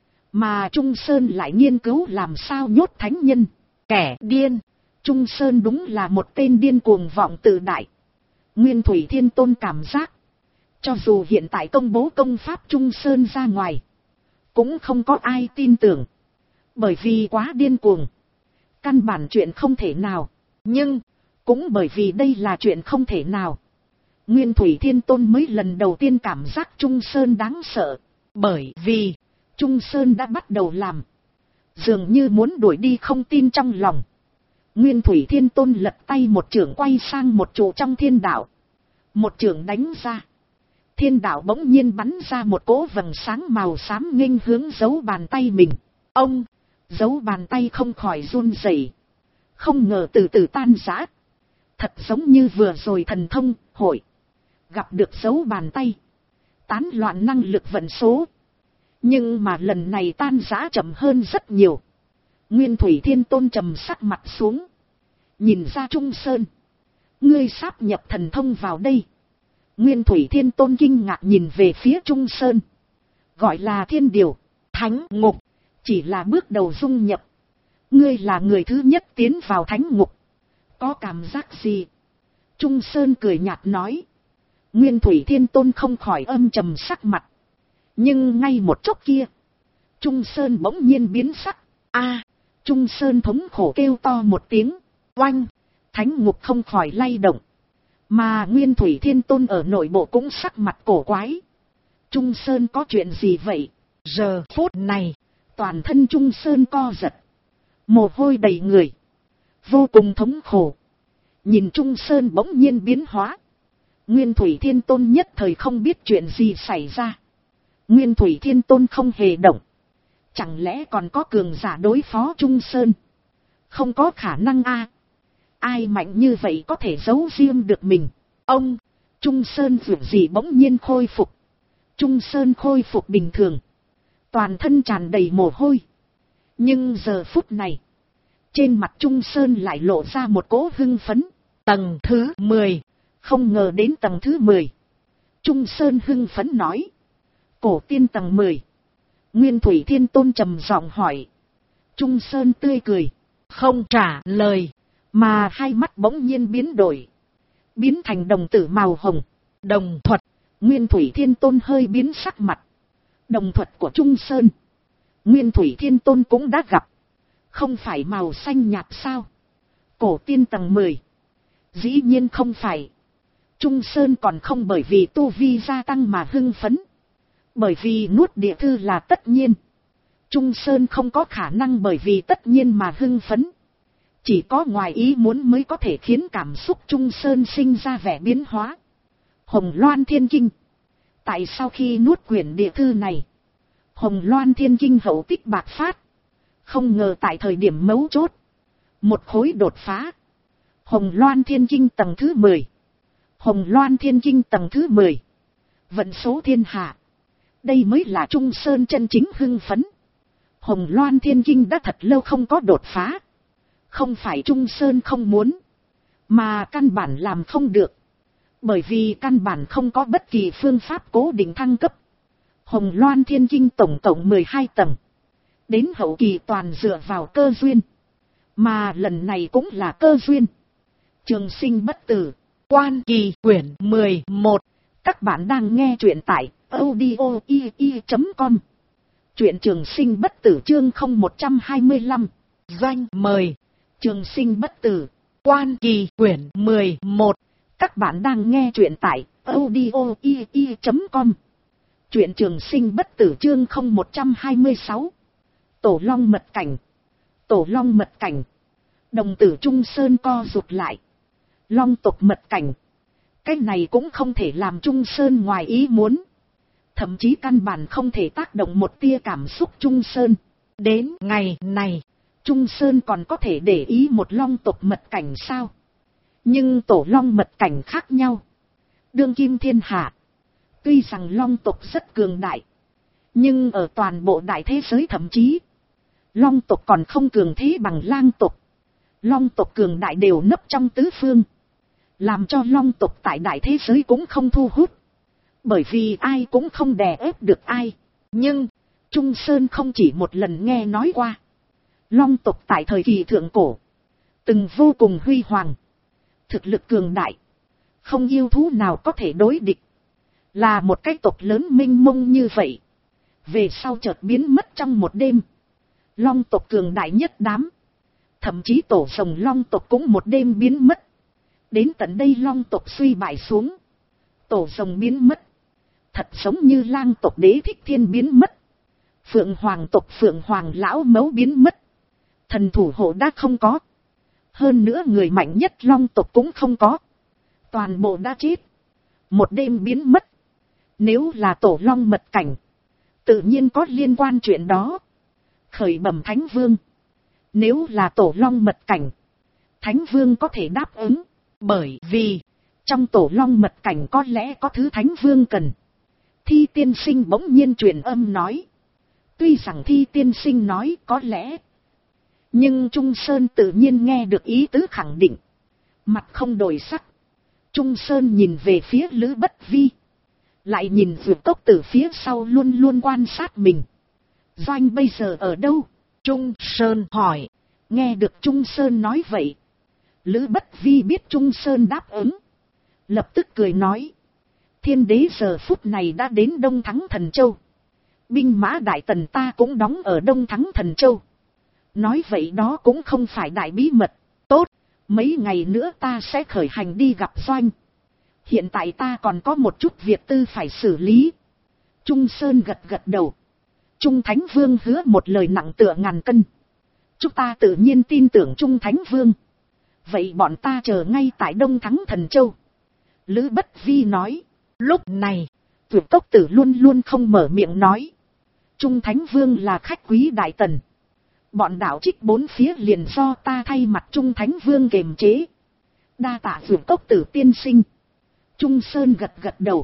Mà Trung Sơn lại nghiên cứu làm sao nhốt thánh nhân. Kẻ điên. Trung Sơn đúng là một tên điên cuồng vọng tự đại. Nguyên Thủy Thiên Tôn cảm giác, cho dù hiện tại công bố công pháp Trung Sơn ra ngoài, cũng không có ai tin tưởng. Bởi vì quá điên cuồng. Căn bản chuyện không thể nào. Nhưng, cũng bởi vì đây là chuyện không thể nào, Nguyên Thủy Thiên Tôn mới lần đầu tiên cảm giác Trung Sơn đáng sợ. Bởi vì, Trung Sơn đã bắt đầu làm. Dường như muốn đuổi đi không tin trong lòng. Nguyên Thủy Thiên Tôn lật tay một chưởng quay sang một trụ trong thiên đạo. Một chưởng đánh ra. Thiên đạo bỗng nhiên bắn ra một cỗ vầng sáng màu xám nghênh hướng dấu bàn tay mình. Ông, dấu bàn tay không khỏi run rẩy, không ngờ từ từ tan rã. Thật giống như vừa rồi thần thông, hội, gặp được dấu bàn tay. Tán loạn năng lực vận số. Nhưng mà lần này tan rã chậm hơn rất nhiều. Nguyên Thủy Thiên Tôn trầm sắc mặt xuống. Nhìn ra Trung Sơn. Ngươi sáp nhập thần thông vào đây. Nguyên Thủy Thiên Tôn kinh ngạc nhìn về phía Trung Sơn. Gọi là Thiên Điều Thánh Ngục, chỉ là bước đầu dung nhập. Ngươi là người thứ nhất tiến vào Thánh Ngục. Có cảm giác gì? Trung Sơn cười nhạt nói. Nguyên Thủy Thiên Tôn không khỏi âm trầm sắc mặt. Nhưng ngay một chốc kia, Trung Sơn bỗng nhiên biến sắc. A! Trung Sơn thống khổ kêu to một tiếng. Oanh! Thánh Ngục không khỏi lay động. Mà Nguyên Thủy Thiên Tôn ở nội bộ cũng sắc mặt cổ quái. Trung Sơn có chuyện gì vậy? Giờ phút này, toàn thân Trung Sơn co giật. Mồ hôi đầy người. Vô cùng thống khổ. Nhìn Trung Sơn bỗng nhiên biến hóa. Nguyên Thủy Thiên Tôn nhất thời không biết chuyện gì xảy ra. Nguyên Thủy Thiên Tôn không hề động. Chẳng lẽ còn có cường giả đối phó Trung Sơn? Không có khả năng a. Ai mạnh như vậy có thể giấu riêng được mình? Ông, Trung Sơn dường gì bỗng nhiên khôi phục. Trung Sơn khôi phục bình thường. Toàn thân tràn đầy mồ hôi. Nhưng giờ phút này, trên mặt Trung Sơn lại lộ ra một cỗ hưng phấn. Tầng thứ 10. Không ngờ đến tầng thứ 10. Trung Sơn hưng phấn nói. Cổ tiên tầng 10. Nguyên Thủy Thiên Tôn trầm giọng hỏi. Trung Sơn tươi cười, không trả lời. Mà hai mắt bỗng nhiên biến đổi. Biến thành đồng tử màu hồng. Đồng thuật. Nguyên Thủy Thiên Tôn hơi biến sắc mặt. Đồng thuật của Trung Sơn, Nguyên Thủy Thiên Tôn cũng đã gặp. Không phải màu xanh nhạt sao? Cổ tiên tầng 10. Dĩ nhiên không phải. Trung Sơn còn không bởi vì tu vi gia tăng mà hưng phấn. Bởi vì nuốt địa thư là tất nhiên. Trung Sơn không có khả năng bởi vì tất nhiên mà hưng phấn. Chỉ có ngoài ý muốn mới có thể khiến cảm xúc Trung Sơn sinh ra vẻ biến hóa. Hồng Loan Thiên Kinh. Tại sau khi nuốt quyển địa thư này, Hồng Loan Thiên Kinh hậu tích bạc phát. Không ngờ tại thời điểm mấu chốt, một khối đột phá. Hồng Loan Thiên Kinh tầng thứ 10. Hồng Loan Thiên Kinh tầng thứ 10. Vận số thiên hạ. Đây mới là Trung Sơn chân chính hưng phấn. Hồng Loan Thiên Kinh đã thật lâu không có đột phá. Không phải Trung Sơn không muốn, mà căn bản làm không được. Bởi vì căn bản không có bất kỳ phương pháp cố định thăng cấp. Hồng Loan Thiên Kinh tổng cộng 12 tầng. Đến hậu kỳ toàn dựa vào cơ duyên. Mà lần này cũng là cơ duyên. Trường sinh bất tử. Quan Kỳ quyển 11. Các bạn đang nghe truyện tại audio.com. Truyện Trường sinh bất tử chương 0125. Doanh mời. Trường sinh bất tử. Quan Kỳ quyển 11. Các bạn đang nghe truyện tại audio.com. Truyện Trường sinh bất tử chương 0126. Tổ Long mật cảnh. Tổ Long mật cảnh. Đồng tử Trung Sơn co rụt lại. Long tộc mật cảnh. Cái này cũng không thể làm Trung Sơn ngoài ý muốn. Thậm chí căn bản không thể tác động một tia cảm xúc Trung Sơn. Đến ngày này, Trung Sơn còn có thể để ý một long tộc mật cảnh sao? Nhưng tổ long mật cảnh khác nhau. Đương kim thiên hạ. Tuy rằng long tộc rất cường đại. Nhưng ở toàn bộ đại thế giới thậm chí, long tộc còn không cường thế bằng lang tộc. Long tộc cường đại đều nấp trong tứ phương. Làm cho long tộc tại đại thế giới cũng không thu hút. Bởi vì ai cũng không đè ép được ai. Nhưng, Trung Sơn không chỉ một lần nghe nói qua. Long tộc tại thời kỳ thượng cổ. Từng vô cùng huy hoàng. Thực lực cường đại. Không yêu thú nào có thể đối địch. Là một cái tộc lớn mênh mông như vậy. Về sau chợt biến mất trong một đêm. Long tộc cường đại nhất đám. Thậm chí tổ rồng long tộc cũng một đêm biến mất. Đến tận đây long tộc suy bại xuống. Tổ rồng biến mất. Thật giống như lang tộc Đế Thích Thiên biến mất. Phượng hoàng tộc Phượng hoàng lão mấu biến mất. Thần thủ hộ đã không có. Hơn nữa người mạnh nhất long tộc cũng không có. Toàn bộ đã chết. Một đêm biến mất. Nếu là tổ long mật cảnh, tự nhiên có liên quan chuyện đó. Khởi bẩm Thánh Vương. Nếu là tổ long mật cảnh, Thánh Vương có thể đáp ứng. Bởi vì, trong tổ long mật cảnh có lẽ có thứ Thánh Vương cần. Thi tiên sinh bỗng nhiên truyền âm nói. Tuy rằng Thi tiên sinh nói có lẽ, nhưng Trung Sơn tự nhiên nghe được ý tứ khẳng định. Mặt không đổi sắc. Trung Sơn nhìn về phía Lữ Bất Vi. Lại nhìn Dược Cốc Tử phía sau luôn luôn quan sát mình. Doanh bây giờ ở đâu? Trung Sơn hỏi. Nghe được Trung Sơn nói vậy, Lữ Bất Vi biết Trung Sơn đáp ứng. Lập tức cười nói. Thiên đế giờ phút này đã đến Đông Thắng Thần Châu. Binh mã Đại Tần ta cũng đóng ở Đông Thắng Thần Châu. Nói vậy đó cũng không phải đại bí mật. Tốt, mấy ngày nữa ta sẽ khởi hành đi gặp Doanh. Hiện tại ta còn có một chút việc tư phải xử lý. Trung Sơn gật gật đầu. Trung Thánh Vương hứa một lời nặng tựa ngàn cân. Chúng ta tự nhiên tin tưởng Trung Thánh Vương. Vậy bọn ta chờ ngay tại Đông Thắng Thần Châu. Lữ Bất Vi nói. Lúc này, Dược Cốc Tử luôn luôn không mở miệng nói. Trung Thánh Vương là khách quý Đại Tần. Bọn đạo trích bốn phía liền do ta thay mặt Trung Thánh Vương kiềm chế. Đa tạ Dược Cốc Tử tiên sinh. Trung Sơn gật gật đầu.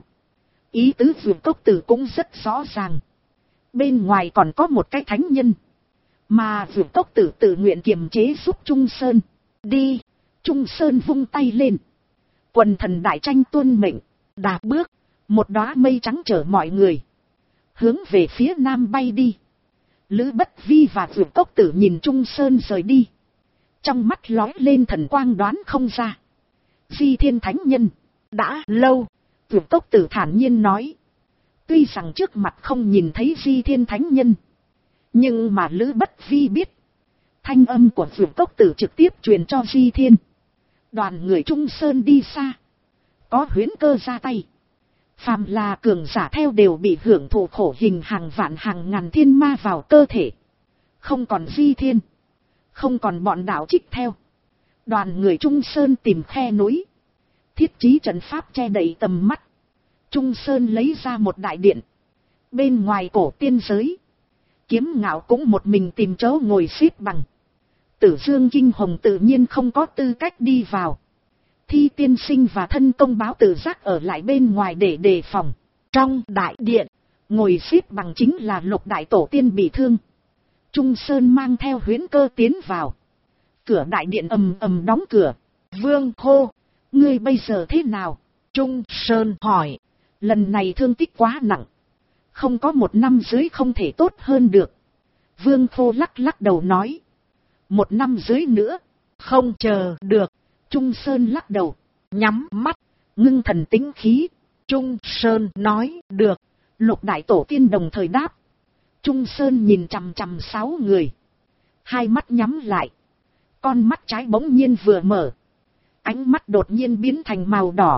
Ý tứ Dược Cốc Tử cũng rất rõ ràng. Bên ngoài còn có một cái thánh nhân. Mà Dược Cốc Tử tự nguyện kiềm chế giúp Trung Sơn. Đi. Trung Sơn vung tay lên. Quần thần đại tranh tuân mệnh. Đạp bước. Một đóa mây trắng chở mọi người. Hướng về phía nam bay đi. Lữ Bất Vi và Dược Cốc Tử nhìn Trung Sơn rời đi. Trong mắt lóe lên thần quang đoán không ra. Di Thiên Thánh Nhân. Đã lâu. Dược Cốc Tử thản nhiên nói. Tuy rằng trước mặt không nhìn thấy Di Thiên Thánh Nhân. Nhưng mà Lữ Bất Vi biết. Thanh âm của Dược Cốc Tử trực tiếp truyền cho Di Thiên. Đoàn người Trung Sơn đi xa. Có huyễn cơ ra tay. Phàm là cường giả theo đều bị hưởng thụ khổ hình hàng vạn hàng ngàn thiên ma vào cơ thể. Không còn Di Thiên. Không còn bọn đạo trích theo. Đoàn người Trung Sơn tìm khe núi. Thiết trí trận pháp che đậy tầm mắt. Trung Sơn lấy ra một đại điện. Bên ngoài cổ tiên giới. Kiếm Ngạo cũng một mình tìm chỗ ngồi xếp bằng. Tử Dương Kinh Hồng tự nhiên không có tư cách đi vào. Thi tiên sinh và thân công báo tự giác ở lại bên ngoài để đề phòng. Trong đại điện, ngồi xếp bằng chính là Lục đại tổ tiên bị thương. Trung Sơn mang theo huyễn cơ tiến vào. Cửa đại điện ầm ầm đóng cửa. Vương hô, ngươi bây giờ thế nào? Trung Sơn hỏi, lần này thương tích quá nặng. Không có 1 năm dưới không thể tốt hơn được. Vương Khô lắc lắc đầu nói. 1 năm dưới nữa, không chờ được. Trung Sơn lắc đầu, nhắm mắt, ngưng thần tĩnh khí. Trung Sơn nói, được. Lục đại tổ tiên đồng thời đáp. Trung Sơn nhìn chằm chằm 6 người. Hai mắt nhắm lại. Con mắt trái bỗng nhiên vừa mở. Ánh mắt đột nhiên biến thành màu đỏ.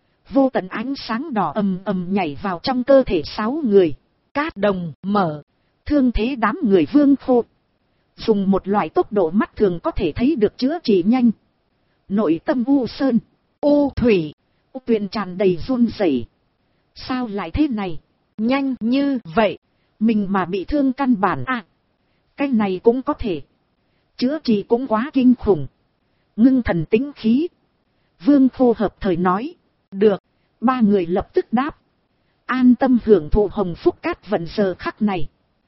Vô tận ánh sáng đỏ ầm ầm nhảy vào trong cơ thể 6 người. Cát đồng mở. Thương thế đám người Vương Khô. Dùng một loại tốc độ mắt thường có thể thấy được chữa trị nhanh. Nội tâm U Sơn, U Thủy, U Tuyền tràn đầy run rẩy. Sao lại thế này? Nhanh như vậy. Mình mà bị thương căn bản à? Cái này cũng có thể. Chữa trị cũng quá kinh khủng. Ngưng thần tĩnh khí. Vương Khô hợp thời nói. Được. 3 người lập tức đáp. An tâm hưởng thụ hồng phúc cát vận giờ khắc này.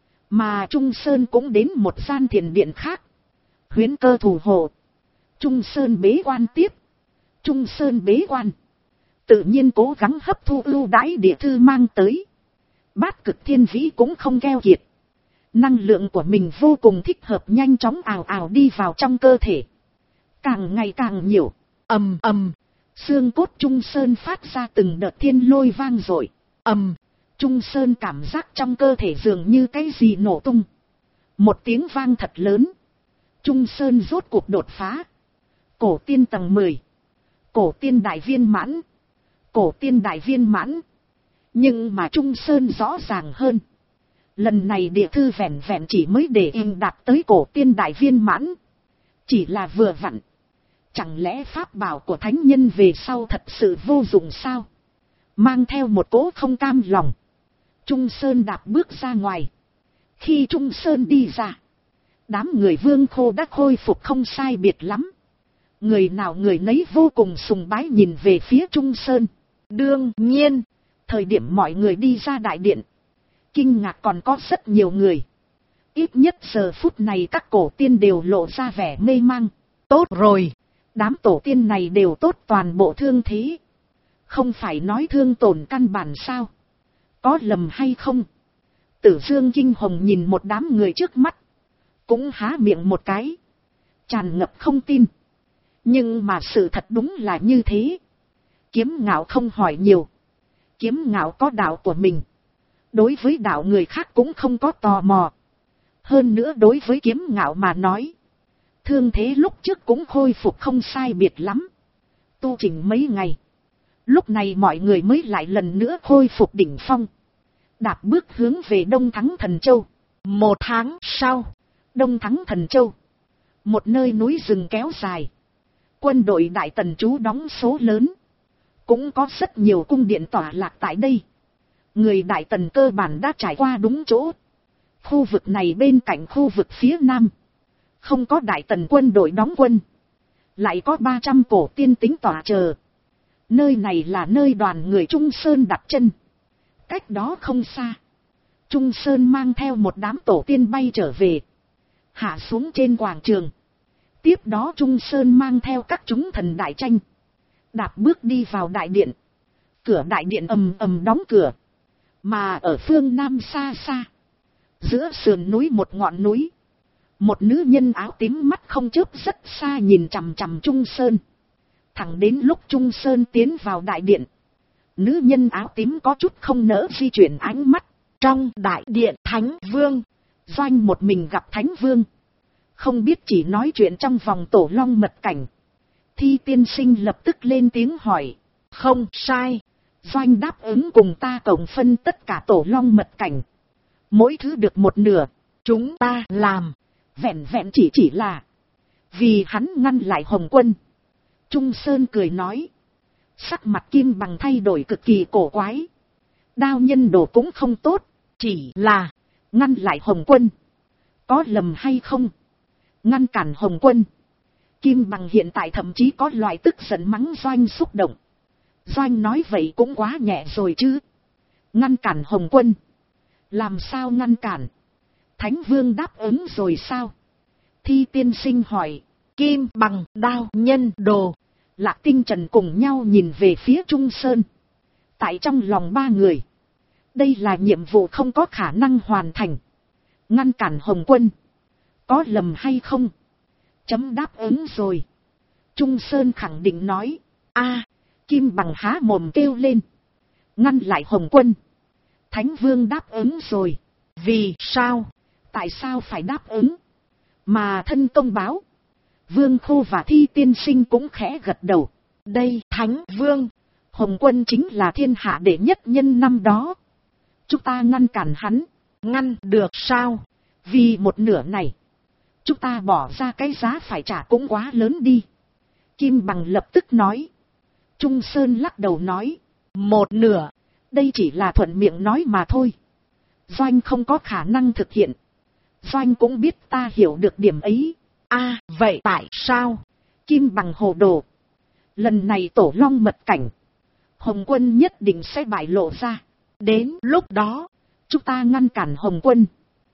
Mà Trung Sơn cũng đến một gian thiền điện khác. Huyễn cơ thủ hộ. Trung Sơn bế quan tiếp. Trung Sơn bế quan. Tự nhiên cố gắng hấp thu ưu đãi địa thư mang tới. Bát cực thiên vĩ cũng không keo kiệt. Năng lượng của mình vô cùng thích hợp, nhanh chóng ào ào đi vào trong cơ thể. Càng ngày càng nhiều. Ầm ầm. Xương cốt Trung Sơn phát ra từng đợt thiên lôi vang dội. Ầm. Trung Sơn cảm giác trong cơ thể dường như cái gì nổ tung. Một tiếng vang thật lớn. Trung Sơn rốt cuộc đột phá. Cổ tiên tầng 10. Cổ tiên đại viên mãn. Cổ tiên đại viên mãn. Nhưng mà Trung Sơn rõ ràng hơn. Lần này địa thư vẹn vẹn chỉ mới để em đạt tới cổ tiên đại viên mãn. Chỉ là vừa vặn. Chẳng lẽ pháp bảo của thánh nhân về sau thật sự vô dụng sao? Mang theo một cỗ không cam lòng. Trung Sơn đạp bước ra ngoài. Khi Trung Sơn đi ra. Đám người Vương Khô đã khôi phục không sai biệt lắm. Người nào người nấy vô cùng sùng bái nhìn về phía Trung Sơn. Đương nhiên, thời điểm mọi người đi ra đại điện. Kinh ngạc còn có rất nhiều người. Ít nhất giờ phút này các cổ tiên đều lộ ra vẻ mê mang. Tốt rồi, đám tổ tiên này đều tốt toàn bộ thương thế. Không phải nói thương tổn căn bản sao? Có lầm hay không? Tử Dương kinh hồng nhìn một đám người trước mắt. Cũng há miệng một cái. Tràn ngập không tin. Nhưng mà sự thật đúng là như thế. Kiếm Ngạo không hỏi nhiều. Kiếm Ngạo có đạo của mình. Đối với đạo người khác cũng không có tò mò. Hơn nữa đối với Kiếm Ngạo mà nói. Thương thế lúc trước cũng khôi phục không sai biệt lắm. Tu chỉnh mấy ngày. Lúc này mọi người mới lại lần nữa khôi phục đỉnh phong. Đạp bước hướng về Đông Thắng Thần Châu. 1 tháng sau, Đông Thắng Thần Châu. Một nơi núi rừng kéo dài. Quân đội Đại Tần trú đóng số lớn. Cũng có rất nhiều cung điện tỏa lạc tại đây. Người Đại Tần cơ bản đã trải qua đúng chỗ. Khu vực này bên cạnh khu vực phía Nam. Không có Đại Tần quân đội đóng quân. Lại có 300 cổ tiên tính tỏa chờ. Nơi này là nơi đoàn người Trung Sơn đặt chân. Cách đó không xa. Trung Sơn mang theo một đám tổ tiên bay trở về. Hạ xuống trên quảng trường. Tiếp đó Trung Sơn mang theo các chúng thần đại tranh. Đạp bước đi vào đại điện. Cửa đại điện ầm ầm đóng cửa. Mà ở phương Nam xa xa. Giữa sườn núi một ngọn núi. Một nữ nhân áo tím mắt không chớp rất xa nhìn chằm chằm Trung Sơn. Thẳng đến lúc Trung Sơn tiến vào đại điện. Nữ nhân áo tím có chút không nỡ di chuyển ánh mắt. Trong đại điện Thánh Vương. Doanh một mình gặp Thánh Vương. Không biết chỉ nói chuyện trong vòng tổ long mật cảnh. Thi tiên sinh lập tức lên tiếng hỏi. Không sai. Doanh đáp ứng cùng ta cộng phân tất cả tổ long mật cảnh. Mỗi thứ được một nửa. Chúng ta làm. Vẹn vẹn chỉ là. Vì hắn ngăn lại Hồng Quân. Trung Sơn cười nói. Sắc mặt Kim Bằng thay đổi cực kỳ cổ quái. Đao nhân đồ cũng không tốt. Chỉ là. Ngăn lại Hồng Quân. Có lầm hay không? Ngăn cản Hồng Quân. Kim Bằng hiện tại thậm chí có loại tức giận mắng Doanh xúc động. Doanh nói vậy cũng quá nhẹ rồi chứ. Ngăn cản Hồng Quân. Làm sao ngăn cản? Thánh Vương đáp ứng rồi sao? Thi tiên sinh hỏi. Kim Bằng, Đao nhân đồ. Lạc Tinh Trần cùng nhau nhìn về phía Trung Sơn. Tại trong lòng ba người. Đây là nhiệm vụ không có khả năng hoàn thành. Ngăn cản Hồng Quân. Có lầm hay không? Chấm đáp ứng rồi. Trung Sơn khẳng định nói. A, Kim Bằng há mồm kêu lên. Ngăn lại Hồng Quân. Thánh Vương đáp ứng rồi. Vì sao? Tại sao phải đáp ứng? Mà thân công báo. Vương Khô và Thi Tiên Sinh cũng khẽ gật đầu. Đây, Thánh Vương. Hồng Quân chính là thiên hạ đệ nhất nhân năm đó. Chúng ta ngăn cản hắn. Ngăn được sao? Vì một nửa này. Chúng ta bỏ ra cái giá phải trả cũng quá lớn đi. Kim Bằng lập tức nói. Trung Sơn lắc đầu nói. Một nửa. Đây chỉ là thuận miệng nói mà thôi. Doanh không có khả năng thực hiện. Doanh cũng biết ta hiểu được điểm ấy. À, vậy tại sao? Kim Bằng hồ đồ. Lần này tổ long mật cảnh. Hồng Quân nhất định sẽ bại lộ ra. Đến lúc đó, chúng ta ngăn cản Hồng Quân.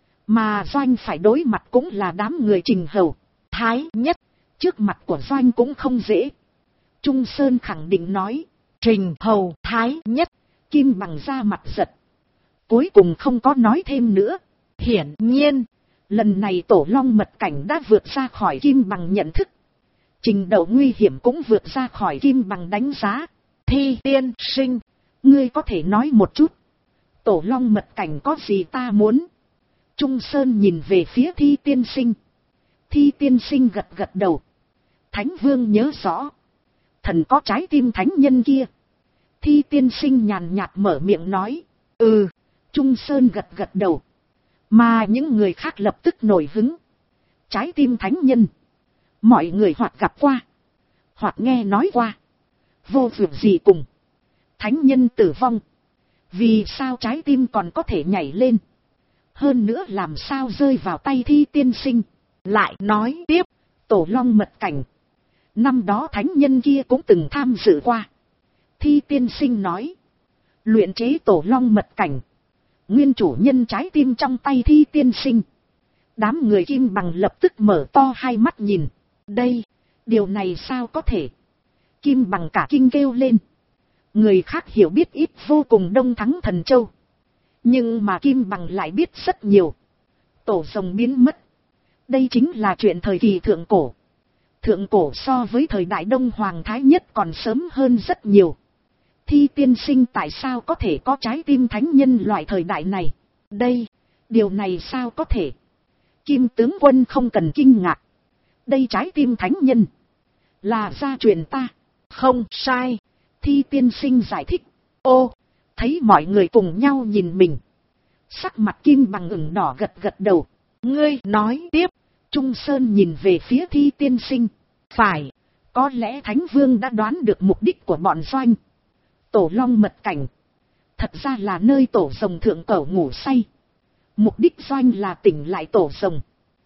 Mà Doanh phải đối mặt cũng là đám người Trình Hầu, Thái Nhất. Trước mặt của Doanh cũng không dễ. Trung Sơn khẳng định nói. Trình Hầu, Thái Nhất. Kim Bằng ra mặt giật. Cuối cùng không có nói thêm nữa. Hiển nhiên, lần này tổ long mật cảnh đã vượt ra khỏi Kim Bằng nhận thức. Trình độ nguy hiểm cũng vượt ra khỏi Kim Bằng đánh giá. Thi Tiên Sinh, ngươi có thể nói một chút. Tổ long mật cảnh có gì ta muốn? Trung Sơn nhìn về phía Thi Tiên Sinh. Thi Tiên Sinh gật gật đầu. Thánh Vương nhớ rõ. Thần có trái tim thánh nhân kia. Thi Tiên Sinh nhàn nhạt mở miệng nói. Ừ. Trung Sơn gật gật đầu. Mà những người khác lập tức nổi hứng. Trái tim thánh nhân. Mọi người hoặc gặp qua. Hoặc nghe nói qua. Vô việc gì cùng. Thánh nhân tử vong. Vì sao trái tim còn có thể nhảy lên? Hơn nữa làm sao rơi vào tay Thi Tiên Sinh? Lại nói tiếp. Tổ long mật cảnh. Năm đó thánh nhân kia cũng từng tham dự qua. Thi Tiên Sinh nói. Luyện chế tổ long mật cảnh. Nguyên chủ nhân trái tim trong tay Thi Tiên Sinh. Đám người Kim Bằng lập tức mở to hai mắt nhìn. Đây, điều này sao có thể? Kim Bằng cả kinh kêu lên. Người khác hiểu biết ít vô cùng Đông Thắng Thần Châu. Nhưng mà Kim Bằng lại biết rất nhiều. Tổ rồng biến mất. Đây chính là chuyện thời kỳ thượng cổ. Thượng cổ so với thời đại Đông Hoàng Thái Nhất còn sớm hơn rất nhiều. Thi Tiên Sinh tại sao có thể có trái tim thánh nhân loại thời đại này? Đây, điều này sao có thể? Kim tướng quân không cần kinh ngạc. Đây trái tim thánh nhân. Là gia truyền ta. Không sai. Thi Tiên Sinh giải thích. Ô, thấy mọi người cùng nhau nhìn mình. Sắc mặt Kim Bằng ửng đỏ gật gật đầu. Ngươi nói tiếp. Trung Sơn nhìn về phía Thi Tiên Sinh. Phải, có lẽ Thánh Vương đã đoán được mục đích của bọn Doanh. Tổ long mật cảnh. Thật ra là nơi tổ rồng thượng cổ ngủ say. Mục đích Doanh là tỉnh lại tổ rồng.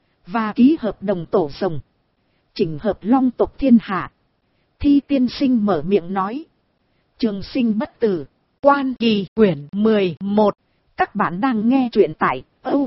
Và ký hợp đồng tổ rồng. Chỉnh hợp long tộc thiên hạ. Thi Tiên Sinh mở miệng nói. Trường Sinh bất tử. Quan Kỳ quyển 11. Các bạn đang nghe truyện tại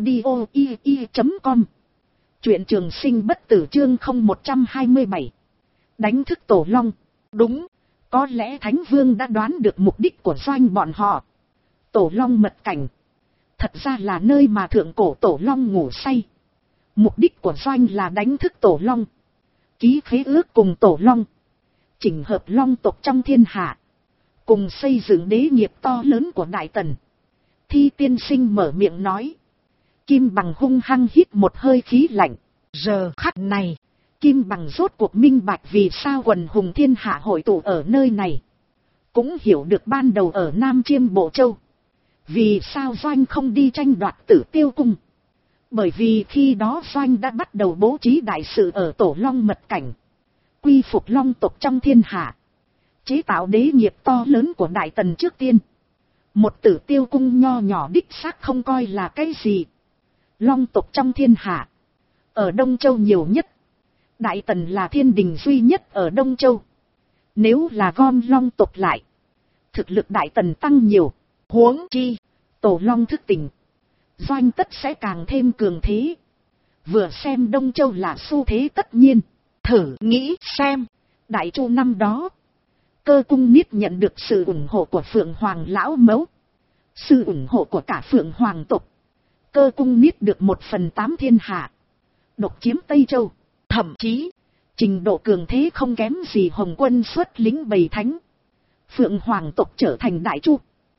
audio.com. Truyện Trường Sinh bất tử chương 0127. Đánh thức tổ long. Đúng. Có lẽ Thánh Vương đã đoán được mục đích của Doanh bọn họ. Tổ long mật cảnh. Thật ra là nơi mà thượng cổ tổ long ngủ say. Mục đích của Doanh là đánh thức tổ long. Ký khế ước cùng tổ long. Chỉnh hợp long tộc trong thiên hạ. Cùng xây dựng đế nghiệp to lớn của Đại Tần. Thi Tiên Sinh mở miệng nói. Kim Bằng hung hăng hít một hơi khí lạnh. Giờ khắc này. Kim Bằng rốt cuộc minh bạch vì sao quần hùng thiên hạ hội tụ ở nơi này. Cũng hiểu được ban đầu ở Nam Chiêm Bộ Châu. Vì sao Doanh không đi tranh đoạt Tử Tiêu Cung. Bởi vì khi đó Doanh đã bắt đầu bố trí đại sự ở tổ long mật cảnh. Quy phục long tộc trong thiên hạ. Chế tạo đế nghiệp to lớn của Đại Tần trước tiên. Một Tử Tiêu Cung nho nhỏ đích xác không coi là cái gì. Long tộc trong thiên hạ. Ở Đông Châu nhiều nhất. Đại Tần là thiên đình duy nhất ở Đông Châu. Nếu là gom long tộc lại. Thực lực Đại Tần tăng nhiều. Huống chi. Tổ long thức tỉnh. Doanh tất sẽ càng thêm cường thế. Vừa xem Đông Châu là xu thế tất nhiên. Thử nghĩ xem. Đại Chu năm đó. Cơ cung Niết nhận được sự ủng hộ của Phượng Hoàng Lão Mẫu. Sự ủng hộ của cả Phượng Hoàng tộc, Cơ cung niết được 1/8 thiên hạ, độc chiếm Tây Châu, thậm chí trình độ cường thế không kém gì Hồng Quân xuất lính Bầy Thánh. Phượng Hoàng tộc trở thành đại chu.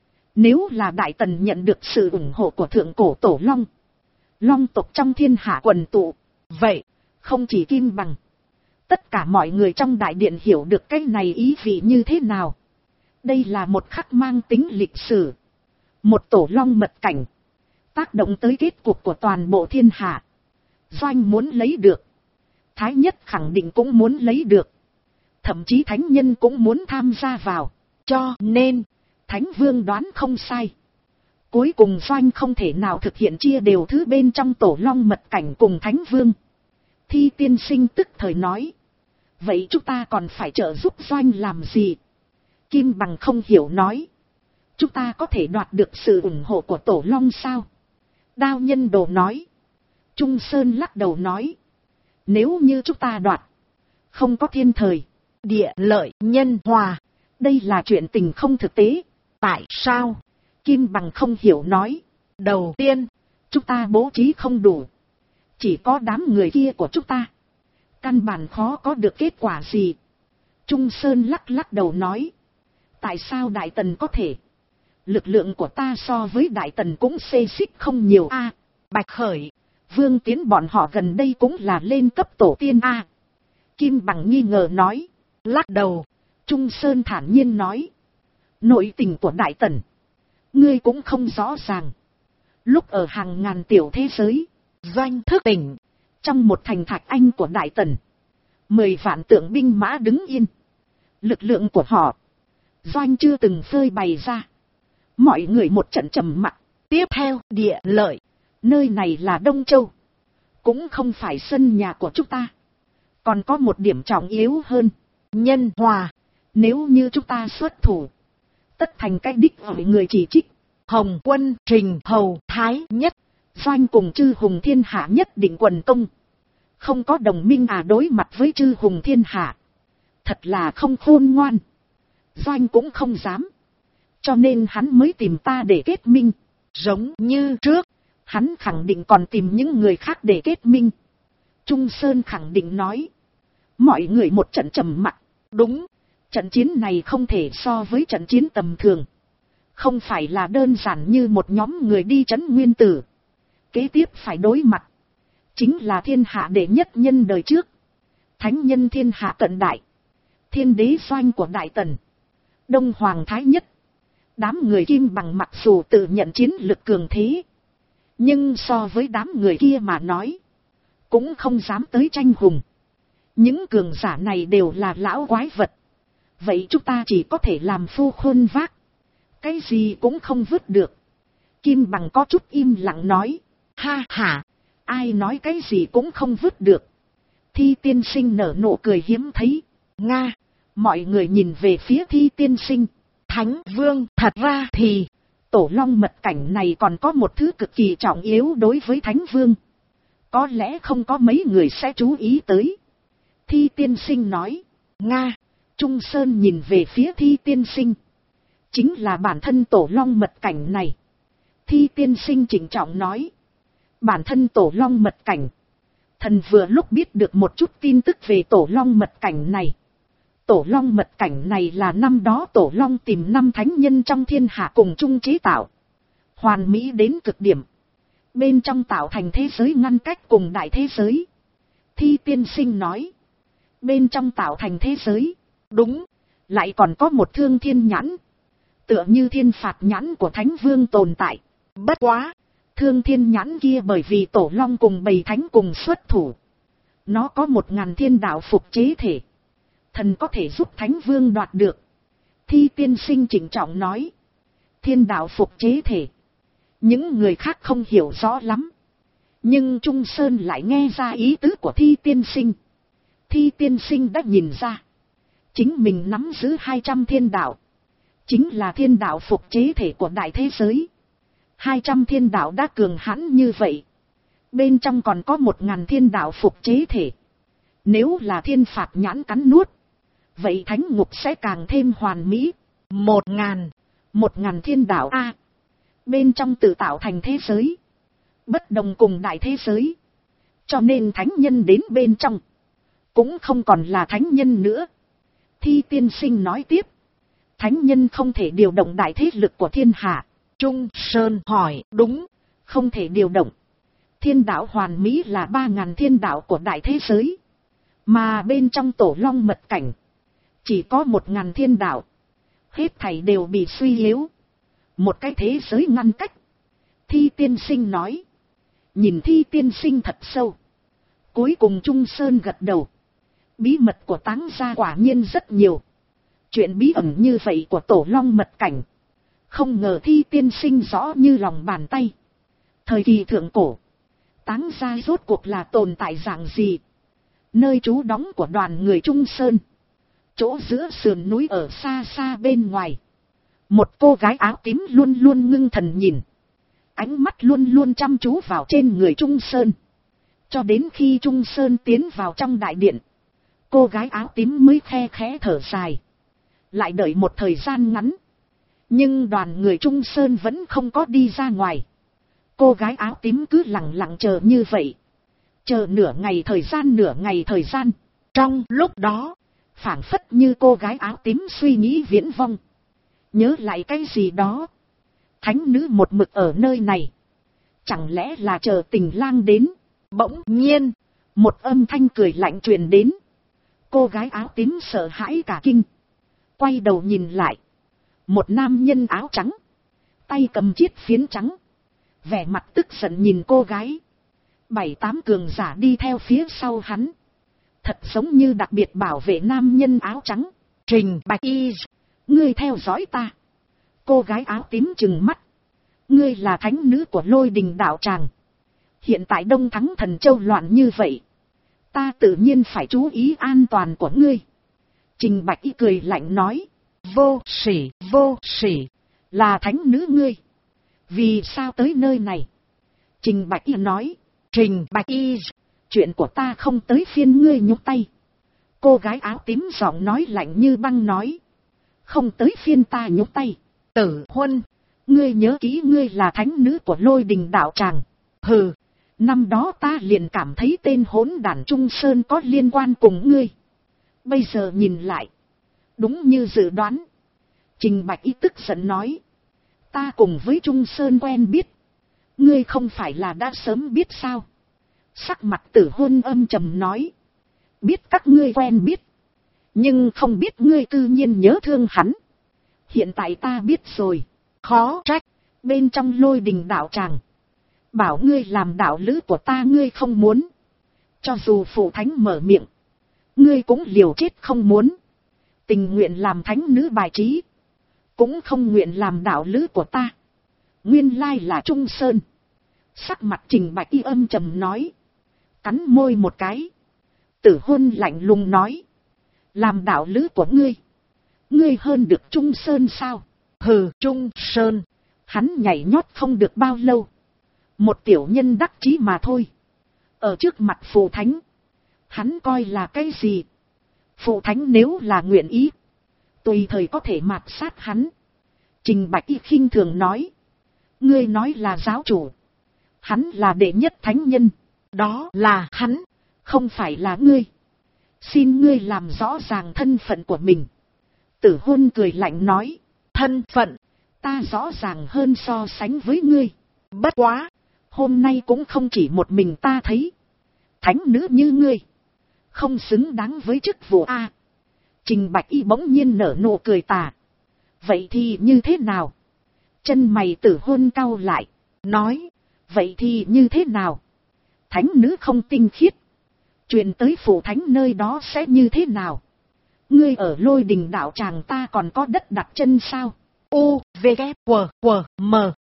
Nếu là Đại Tần nhận được sự ủng hộ của thượng cổ Tổ Long, Long tộc trong thiên hạ quần tụ, vậy không chỉ Kim Bằng, tất cả mọi người trong đại điện hiểu được cái này ý vị như thế nào. Đây là một khắc mang tính lịch sử, một Tổ Long mật cảnh, tác động tới kết cục của toàn bộ thiên hạ. Doanh muốn lấy được, Thái Nhất khẳng định cũng muốn lấy được, thậm chí thánh nhân cũng muốn tham gia vào. Cho nên Thánh Vương đoán không sai, cuối cùng Doanh không thể nào thực hiện chia đều thứ bên trong Tổ Long mật cảnh cùng Thánh Vương. Thi tiên sinh tức thời nói, vậy chúng ta còn phải trợ giúp Doanh làm gì? Kim Bằng không hiểu nói, chúng ta có thể đoạt được sự ủng hộ của Tổ Long sao? Đao Nhân Đồ nói. Trung Sơn lắc đầu nói, nếu như chúng ta đoạt, không có thiên thời, địa lợi, nhân hòa, đây là chuyện tình không thực tế. Tại sao? Kim Bằng không hiểu nói, đầu tiên, chúng ta bố trí không đủ, chỉ có đám người kia của chúng ta, căn bản khó có được kết quả gì. Trung Sơn lắc đầu nói, tại sao Đại Tần có thể? Lực lượng của ta so với Đại Tần cũng xê xích không nhiều a. Bạch Khởi, Vương Tiến bọn họ gần đây cũng là lên cấp tổ tiên a. Kim Bằng nghi ngờ nói, lắc đầu. Trung Sơn thản nhiên nói, nội tình của Đại Tần, ngươi cũng không rõ ràng. Lúc ở hàng ngàn tiểu thế giới, Doanh thức tỉnh, trong một thành Thạch Anh của Đại Tần, 10 vạn tượng binh mã đứng yên. Lực lượng của họ, Doanh chưa từng phơi bày ra. Mọi người một trận trầm mặc. Tiếp theo, địa lợi, nơi này là Đông Châu, cũng không phải sân nhà của chúng ta. Còn có một điểm trọng yếu hơn, nhân hòa. Nếu như chúng ta xuất thủ, tất thành cái đích ở người chỉ trích. Hồng Quân, Trình Hầu, Thái Nhất, Doanh cùng chư hùng thiên hạ nhất định quần công. Không có đồng minh đối mặt với chư hùng thiên hạ, thật là không khôn ngoan. Doanh cũng không dám, cho nên hắn mới tìm ta để kết minh. Giống như trước, hắn khẳng định còn tìm những người khác để kết minh. Trung Sơn khẳng định nói. Mọi người một trận trầm mặc. Đúng, trận chiến này không thể so với trận chiến tầm thường. Không phải là đơn giản như một nhóm người đi trấn Nguyên Tử. Kế tiếp phải đối mặt, chính là thiên hạ đệ nhất nhân đời trước, thánh nhân thiên hạ cận đại, thiên đế Doanh của Đại Tần, Đông Hoàng Thái Nhất. Đám người Kim Bằng mặc dù tự nhận chiến lực cường thế, nhưng so với đám người kia mà nói, cũng không dám tới tranh hùng. Những cường giả này đều là lão quái vật. Vậy chúng ta chỉ có thể làm phu khuôn vác, cái gì cũng không vứt được. Kim Bằng có chút im lặng nói, ha ha, ai nói cái gì cũng không vứt được. Thi tiên sinh nở nụ cười hiếm thấy. Nga, mọi người nhìn về phía Thi tiên sinh. Thánh Vương, thật ra thì Tổ Long mật cảnh này còn có một thứ cực kỳ trọng yếu đối với Thánh Vương, có lẽ không có mấy người sẽ chú ý tới. Thi tiên sinh nói. Nga. Trung Sơn nhìn về phía Thi tiên sinh. Chính là bản thân Tổ Long mật cảnh này. Thi tiên sinh trịnh trọng nói. Bản thân Tổ Long mật cảnh, thần vừa lúc biết được một chút tin tức về Tổ Long mật cảnh này. Tổ Long mật cảnh này là năm đó Tổ Long tìm 5 thánh nhân trong thiên hạ cùng chung chế tạo, hoàn mỹ đến cực điểm. Bên trong tạo thành thế giới ngăn cách cùng đại thế giới. Thi tiên sinh nói. Bên trong tạo thành thế giới, đúng, lại còn có một thương thiên nhãn, tựa như thiên phạt nhãn của Thánh Vương tồn tại. Bất quá, thương thiên nhãn kia bởi vì Tổ Long cùng Bầy Thánh cùng xuất thủ, nó có 1000 thiên đạo phục chế thể, thần có thể giúp Thánh Vương đoạt được. Thi tiên sinh trịnh trọng nói. Thiên đạo phục chế thể, những người khác không hiểu rõ lắm, nhưng Trung Sơn lại nghe ra ý tứ của Thi tiên sinh. Thi tiên sinh đã nhìn ra, chính mình nắm giữ 200 thiên đạo, chính là thiên đạo phục chế thể của đại thế giới. 200 thiên đạo đã cường hãn như vậy, bên trong còn có 1000 thiên đạo phục chế thể. Nếu là thiên phạt nhãn cắn nuốt, vậy thánh ngục sẽ càng thêm hoàn mỹ. 1000 thiên đạo a. bên trong tự tạo thành thế giới, bất đồng cùng đại thế giới, cho nên thánh nhân đến bên trong, cũng không còn là thánh nhân nữa. Thi tiên sinh nói tiếp, thánh nhân không thể điều động đại thế lực của thiên hạ. Trung Sơn hỏi, đúng, không thể điều động. Thiên đạo hoàn mỹ là 3.000 thiên đạo của đại thế giới, mà bên trong tổ long mật cảnh, chỉ có 1.000 thiên đạo, hết thảy đều bị suy yếu. Một cái thế giới ngăn cách. Thi tiên sinh nói, nhìn Thi tiên sinh thật sâu. Cuối cùng Trung Sơn gật đầu. Bí mật của Táng gia quả nhiên rất nhiều. Chuyện bí ẩn như vậy của tổ long mật cảnh, không ngờ Thi tiên sinh rõ như lòng bàn tay. Thời kỳ thượng cổ, Táng gia rốt cuộc là tồn tại dạng gì? Nơi trú đóng của đoàn người Trung Sơn, chỗ giữa sườn núi ở xa xa bên ngoài, một cô gái áo tím luôn luôn ngưng thần nhìn, ánh mắt luôn luôn chăm chú vào trên người Trung Sơn. Cho đến khi Trung Sơn tiến vào trong đại điện, cô gái áo tím mới khe khẽ thở dài. Lại đợi một thời gian ngắn, nhưng đoàn người Trung Sơn vẫn không có đi ra ngoài. Cô gái áo tím cứ lặng lặng chờ như vậy, chờ nửa ngày thời gian. Trong lúc đó, phảng phất như cô gái áo tím suy nghĩ viễn vông, nhớ lại cái gì đó. Thánh nữ một mực ở nơi này, chẳng lẽ là chờ Tình Lang đến? Bỗng nhiên, một âm thanh cười lạnh truyền đến. Cô gái áo tím sợ hãi cả kinh, quay đầu nhìn lại. Một nam nhân áo trắng, tay cầm chiếc phiến trắng, vẻ mặt tức giận nhìn cô gái. 7-8 cường giả đi theo phía sau hắn, thật giống như đặc biệt bảo vệ nam nhân áo trắng. Trình Bạch Y, ngươi theo dõi ta. Cô gái áo tím trừng mắt. Ngươi là thánh nữ của Lôi Đình đạo tràng. Hiện tại Đông Thắng Thần Châu loạn như vậy, ta tự nhiên phải chú ý an toàn của ngươi. Trình Bạch Y cười lạnh nói, vô sỉ, là thánh nữ ngươi, vì sao tới nơi này? Trình Bạch Y nói, Trình Bạch Y, chuyện của ta không tới phiên ngươi nhúc tay. Cô gái áo tím giọng nói lạnh như băng nói, không tới phiên ta nhúc tay. Tử Huân, ngươi nhớ kỹ ngươi là thánh nữ của Lôi Đình đạo tràng. Hừ, năm đó ta liền cảm thấy tên hỗn đản Trung Sơn có liên quan cùng ngươi. Bây giờ nhìn lại, đúng như dự đoán. Trình Bạch Y tức giận nói, ta cùng với Trung Sơn quen biết, ngươi không phải là đã sớm biết sao? Sắc mặt Tử Huân âm trầm nói, biết các ngươi quen biết, nhưng không biết ngươi cư nhiên nhớ thương hắn. Hiện tại ta biết rồi, khó trách, bên trong Lôi Đình đạo tràng, bảo ngươi làm đạo lữ của ta ngươi không muốn. Cho dù phụ thánh mở miệng, ngươi cũng liều chết không muốn. Tình nguyện làm thánh nữ bài trí, cũng không nguyện làm đạo lữ của ta. Nguyên lai là Trung Sơn. Sắc mặt Trình Bạch Y âm trầm nói, cắn môi một cái. Tử Huân lạnh lùng nói, làm đạo lữ của ngươi, ngươi hơn được Trung Sơn sao? Hừ, Trung Sơn, hắn nhảy nhót không được bao lâu, một tiểu nhân đắc chí mà thôi. Ở trước mặt phụ thánh, hắn coi là cái gì? Phụ thánh nếu là nguyện ý, tùy thời có thể mạt sát hắn. Trình Bạch Y khinh thường nói, ngươi nói là giáo chủ, hắn là đệ nhất thánh nhân, đó là hắn, không phải là ngươi. Xin ngươi làm rõ ràng thân phận của mình. Tử Huân cười lạnh nói, thân phận, ta rõ ràng hơn so sánh với ngươi. Bất quá, hôm nay cũng không chỉ một mình ta thấy. Thánh nữ như ngươi, không xứng đáng với chức vụ A. Trình Bạch Y bỗng nhiên nở nụ cười tà. Vậy thì như thế nào? Chân mày Tử Huân cau lại, nói, vậy thì như thế nào? Thánh nữ không tinh khiết, truyền tới phụ thánh nơi đó sẽ như thế nào? Ngươi ở Lôi Đình đạo tràng ta còn có đất đặt chân sao? U, V, K, W, M.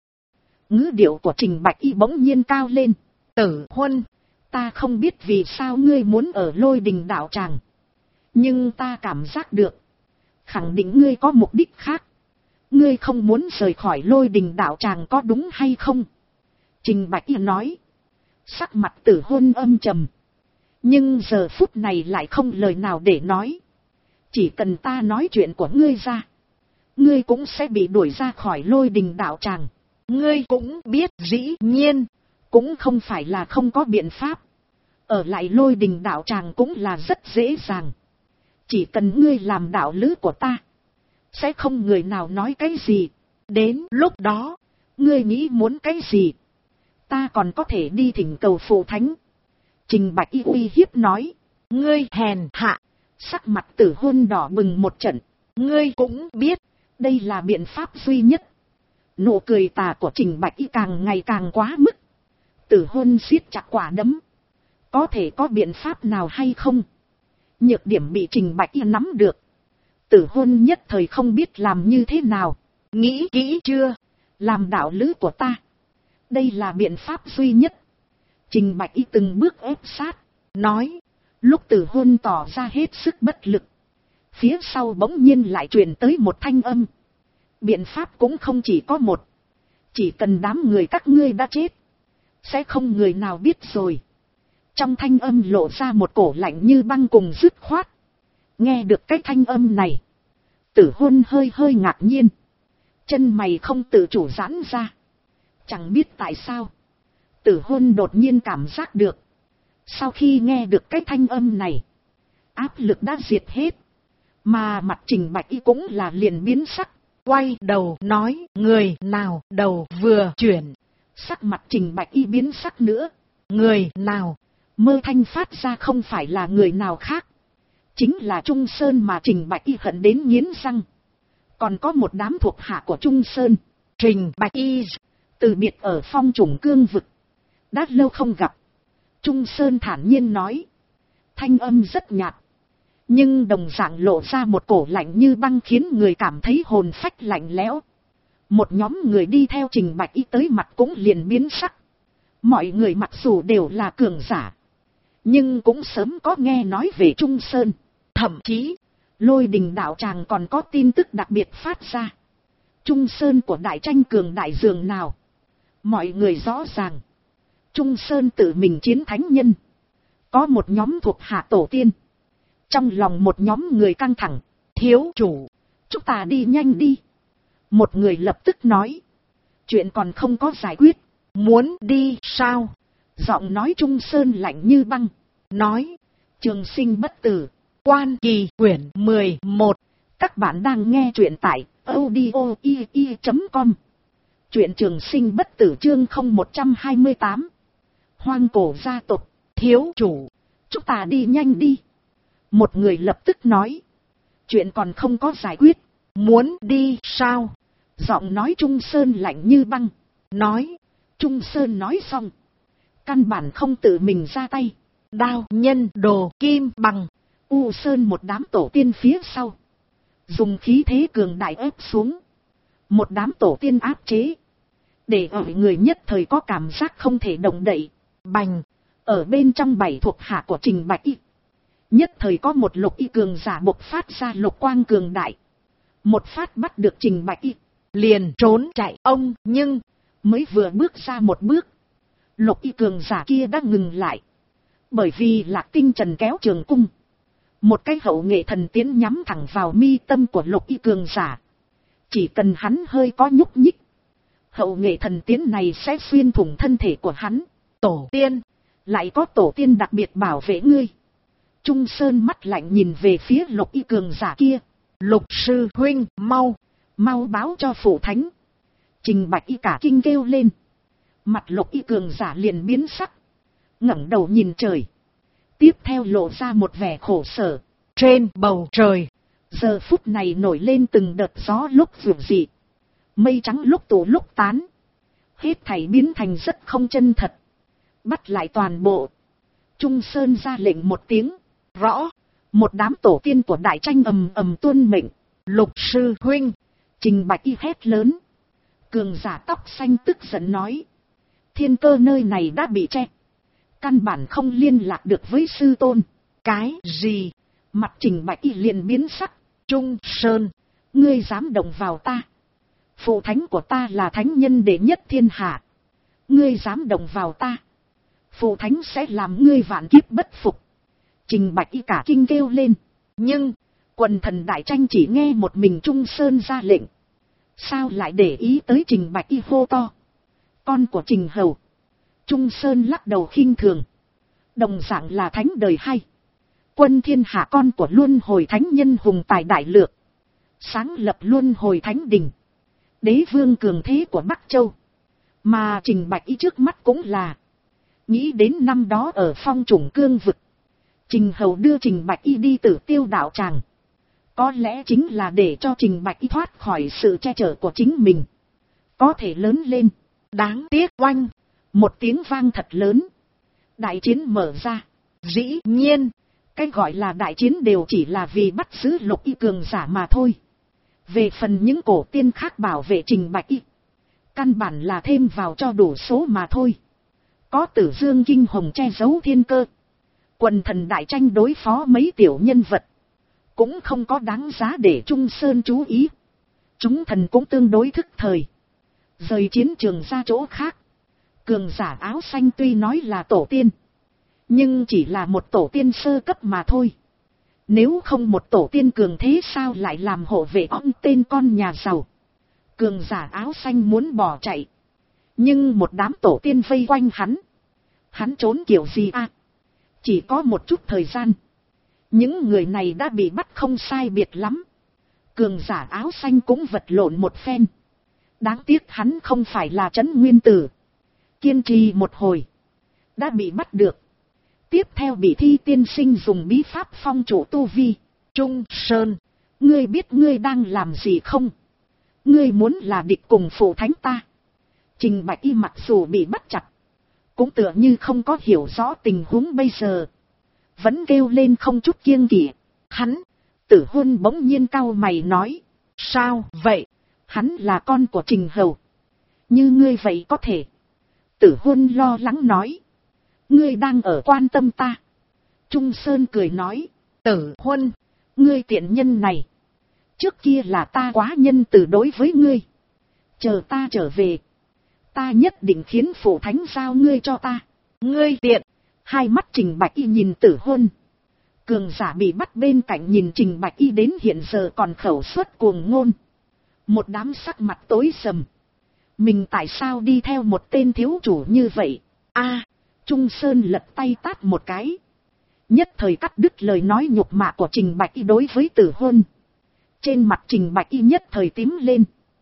Ngữ điệu của Trình Bạch Y bỗng nhiên cao lên. Tử Huân, ta không biết vì sao ngươi muốn ở Lôi Đình đạo tràng, nhưng ta cảm giác được, khẳng định ngươi có mục đích khác. Ngươi không muốn rời khỏi Lôi Đình đạo tràng có đúng hay không? Trình Bạch Y nói. Sắc mặt Tử Huân âm trầm, nhưng giờ phút này lại không lời nào để nói. Chỉ cần ta nói chuyện của ngươi ra, ngươi cũng sẽ bị đuổi ra khỏi Lôi Đình đạo tràng. ngươi cũng biết dĩ nhiên, cũng không phải là không có biện pháp. Ở lại Lôi Đình đạo tràng cũng là rất dễ dàng. Chỉ cần ngươi làm đạo lữ của ta, sẽ không người nào nói cái gì. Đến lúc đó, ngươi nghĩ muốn cái gì, ta còn có thể đi thỉnh cầu phụ thánh. Trình Bạch Y uy hiếp nói, ngươi hèn hạ. Sắc mặt Tử Hôn đỏ bừng một trận, ngươi cũng biết, đây là biện pháp duy nhất. Nụ cười tà của Trình Bạch Y càng ngày càng quá mức. Tử Hôn siết chặt quả đấm, có thể có biện pháp nào hay không? Nhược điểm bị Trình Bạch Y nắm được, Tử Hôn nhất thời không biết làm như thế nào. Nghĩ kỹ chưa? Làm đạo lữ của ta, đây là biện pháp duy nhất. Trình Bạch Y từng bước ép sát, nói. Lúc Tử Hôn tỏ ra hết sức bất lực, phía sau bỗng nhiên lại truyền tới một thanh âm. Biện pháp cũng không chỉ có một. Chỉ cần đám người các ngươi đã chết, sẽ không người nào biết rồi. Trong thanh âm lộ ra một cổ lạnh như băng cùng dứt khoát. Nghe được cái thanh âm này, Tử Hôn hơi hơi ngạc nhiên. Chân mày không tự chủ giãn ra. Chẳng biết tại sao, Tử Hôn đột nhiên cảm giác được, sau khi nghe được cái thanh âm này, áp lực đã diệt hết. Mà mặt Trình Bạch Y cũng là liền biến sắc, quay đầu nói, người nào đầu vừa chuyển. Sắc mặt Trình Bạch Y biến sắc nữa. Người nào? Mơ thanh phát ra không phải là người nào khác, chính là Trung Sơn mà Trình Bạch Y hận đến nghiến răng. Còn có một đám thuộc hạ của Trung Sơn. Trình Bạch Y từ biệt ở Phong Trùng Cương vực, đã lâu không gặp. Trung Sơn thản nhiên nói, thanh âm rất nhạt, nhưng đồng dạng lộ ra một cổ lạnh như băng, khiến người cảm thấy hồn phách lạnh lẽo. Một nhóm người đi theo Trình Bạch Y tới mặt cũng liền biến sắc. Mọi người mặc dù đều là cường giả, nhưng cũng sớm có nghe nói về Trung Sơn. Thậm chí, Lôi Đình đạo tràng còn có tin tức đặc biệt phát ra. Trung Sơn của đại tranh cường đại dường nào. Mọi người rõ ràng, Trung Sơn tự mình chiến thánh nhân. Có một nhóm thuộc hạ tổ tiên. Trong lòng một nhóm người căng thẳng. Thiếu chủ, chúng ta đi nhanh đi. Một người lập tức nói, chuyện còn không có giải quyết. Muốn đi sao? Giọng nói Trung Sơn lạnh như băng. Nói, trường sinh bất tử. Quan Kỳ quyển 11. Các bạn đang nghe truyện tại audio.com. Truyện trường sinh bất tử chương 0128. Hoang cổ gia tộc. Thiếu chủ, chúng ta đi nhanh đi. Một người lập tức nói, chuyện còn không có giải quyết. Muốn đi sao? Giọng nói Trung Sơn lạnh như băng. Nói, Trung Sơn nói xong, căn bản không tự mình ra tay. Đao nhân đồ kim bằng U Sơn một đám tổ tiên phía sau, dùng khí thế cường đại ép xuống. Một đám tổ tiên áp chế, để ở người nhất thời có cảm giác không thể động đậy. Bành, ở bên trong 7 thuộc hạ của Trình Bạch Y, nhất thời có một lục y cường giả bộc phát ra lục quang cường đại. Một phát bắt được Trình Bạch Y, liền trốn chạy. Ông, nhưng mới vừa bước ra một bước, lục y cường giả kia đã ngừng lại. Bởi vì Lạc Tinh Trần kéo trường cung, một cái hậu nghệ thần tiến nhắm thẳng vào mi tâm của lục y cường giả. Chỉ cần hắn hơi có nhúc nhích, hậu nghệ thần tiến này sẽ xuyên thủng thân thể của hắn. Tổ tiên, lại có tổ tiên đặc biệt bảo vệ ngươi. Trung Sơn mắt lạnh nhìn về phía lục y cường giả kia. Lục sư huynh, mau báo cho phụ thánh. Trình Bạch Y cả kinh kêu lên. Mặt lục y cường giả liền biến sắc, ngẩng đầu nhìn trời. Tiếp theo lộ ra một vẻ khổ sở. Trên bầu trời, giờ phút này nổi lên từng đợt gió lúc dịu dị, mây trắng lúc tụ lúc tán. Hết thảy biến thành rất không chân thật. Bắt lại toàn bộ. Trung Sơn ra lệnh một tiếng. Rõ. Một đám tổ tiên của đại tranh ầm ầm tuân mệnh. Lục sư huynh. Trình Bạch Y hét lớn. Cường giả tóc xanh tức giận nói, thiên cơ nơi này đã bị che, căn bản không liên lạc được với sư tôn. Cái gì? Mặt Trình Bạch Y liền biến sắc. Trung Sơn, ngươi dám động vào ta? Phụ thánh của ta là thánh nhân đệ nhất thiên hạ. Ngươi dám động vào ta, phụ thánh sẽ làm ngươi vạn kiếp bất phục. Trình Bạch Y cả kinh kêu lên. Nhưng quần thần đại tranh chỉ nghe một mình Trung Sơn ra lệnh, sao lại để ý tới Trình Bạch Y hô to. Con của Trình Hầu. Trung Sơn lắc đầu khinh thường. Đồng dạng là thánh đời hay. Quân thiên hạ con của Luân Hồi Thánh Nhân hùng tài đại lược. Sáng lập Luân Hồi Thánh Đình. Đế vương cường thế của Bắc Châu. Mà Trình Bạch Y trước mắt cũng là. Nghĩ đến năm đó ở Phong Chủng Cương vực. Trình Hầu đưa Trình Bạch Y đi Tử Tiêu đạo tràng. Có lẽ chính là để cho Trình Bạch Y thoát khỏi sự che chở của chính mình. Có thể lớn lên. Đáng tiếc oanh. Một tiếng vang thật lớn. Đại chiến mở ra. Dĩ nhiên. Cái gọi là đại chiến đều chỉ là vì bắt giữ Lục Y cường giả mà thôi. Về phần những cổ tiên khác bảo vệ Trình Bạch Y. Căn bản là thêm vào cho đủ số mà thôi. Có Tử Dương Kinh Hồng che giấu thiên cơ. Quần thần đại tranh đối phó mấy tiểu nhân vật. Cũng không có đáng giá để Trung Sơn chú ý. Chúng thần cũng tương đối thức thời. Rời chiến trường ra chỗ khác. Cường giả áo xanh tuy nói là tổ tiên. Nhưng chỉ là một tổ tiên sơ cấp mà thôi. Nếu không một tổ tiên cường thế sao lại làm hộ vệ ông tên con nhà giàu. Cường giả áo xanh muốn bỏ chạy. Nhưng một đám tổ tiên vây quanh hắn. Hắn trốn kiểu gì à? Chỉ có một chút thời gian. Những người này đã bị bắt không sai biệt lắm. Cường giả áo xanh cũng vật lộn một phen. Đáng tiếc hắn không phải là Trấn Nguyên Tử. Kiên trì một hồi. Đã bị bắt được. Tiếp theo bị Thi tiên sinh dùng bí pháp phong chủ tu vi. Trung Sơn. Ngươi biết ngươi đang làm gì không? Ngươi muốn là địch cùng phụ thánh ta. Trình Bạch Y mặc dù bị bắt chặt. Cũng tựa như không có hiểu rõ tình huống bây giờ. Vẫn kêu lên không chút kiêng kỵ. Hắn. Tử Huân bỗng nhiên cau mày nói. Sao vậy? Hắn là con của Trình Hầu. Như ngươi vậy có thể. Tử Huân lo lắng nói. Ngươi đang ở quan tâm ta. Trung Sơn cười nói. Tử Huân. Ngươi tiện nhân này. Trước kia là ta quá nhân từ đối với ngươi. Chờ ta trở về. Ta nhất định khiến phụ thánh giao ngươi cho ta. Ngươi tiện. Hai mắt Trình Bạch Y nhìn Tử Huân. Cường giả bị bắt bên cạnh nhìn Trình Bạch Y đến hiện giờ còn khẩu suất cuồng ngôn. Một đám sắc mặt tối sầm. Mình tại sao đi theo một tên thiếu chủ như vậy? A, Trung Sơn lật tay tát một cái. Nhất thời cắt đứt lời nói nhục mạ của Trình Bạch Y đối với Tử Huân. Trên mặt Trình Bạch Y nhất thời tím lên.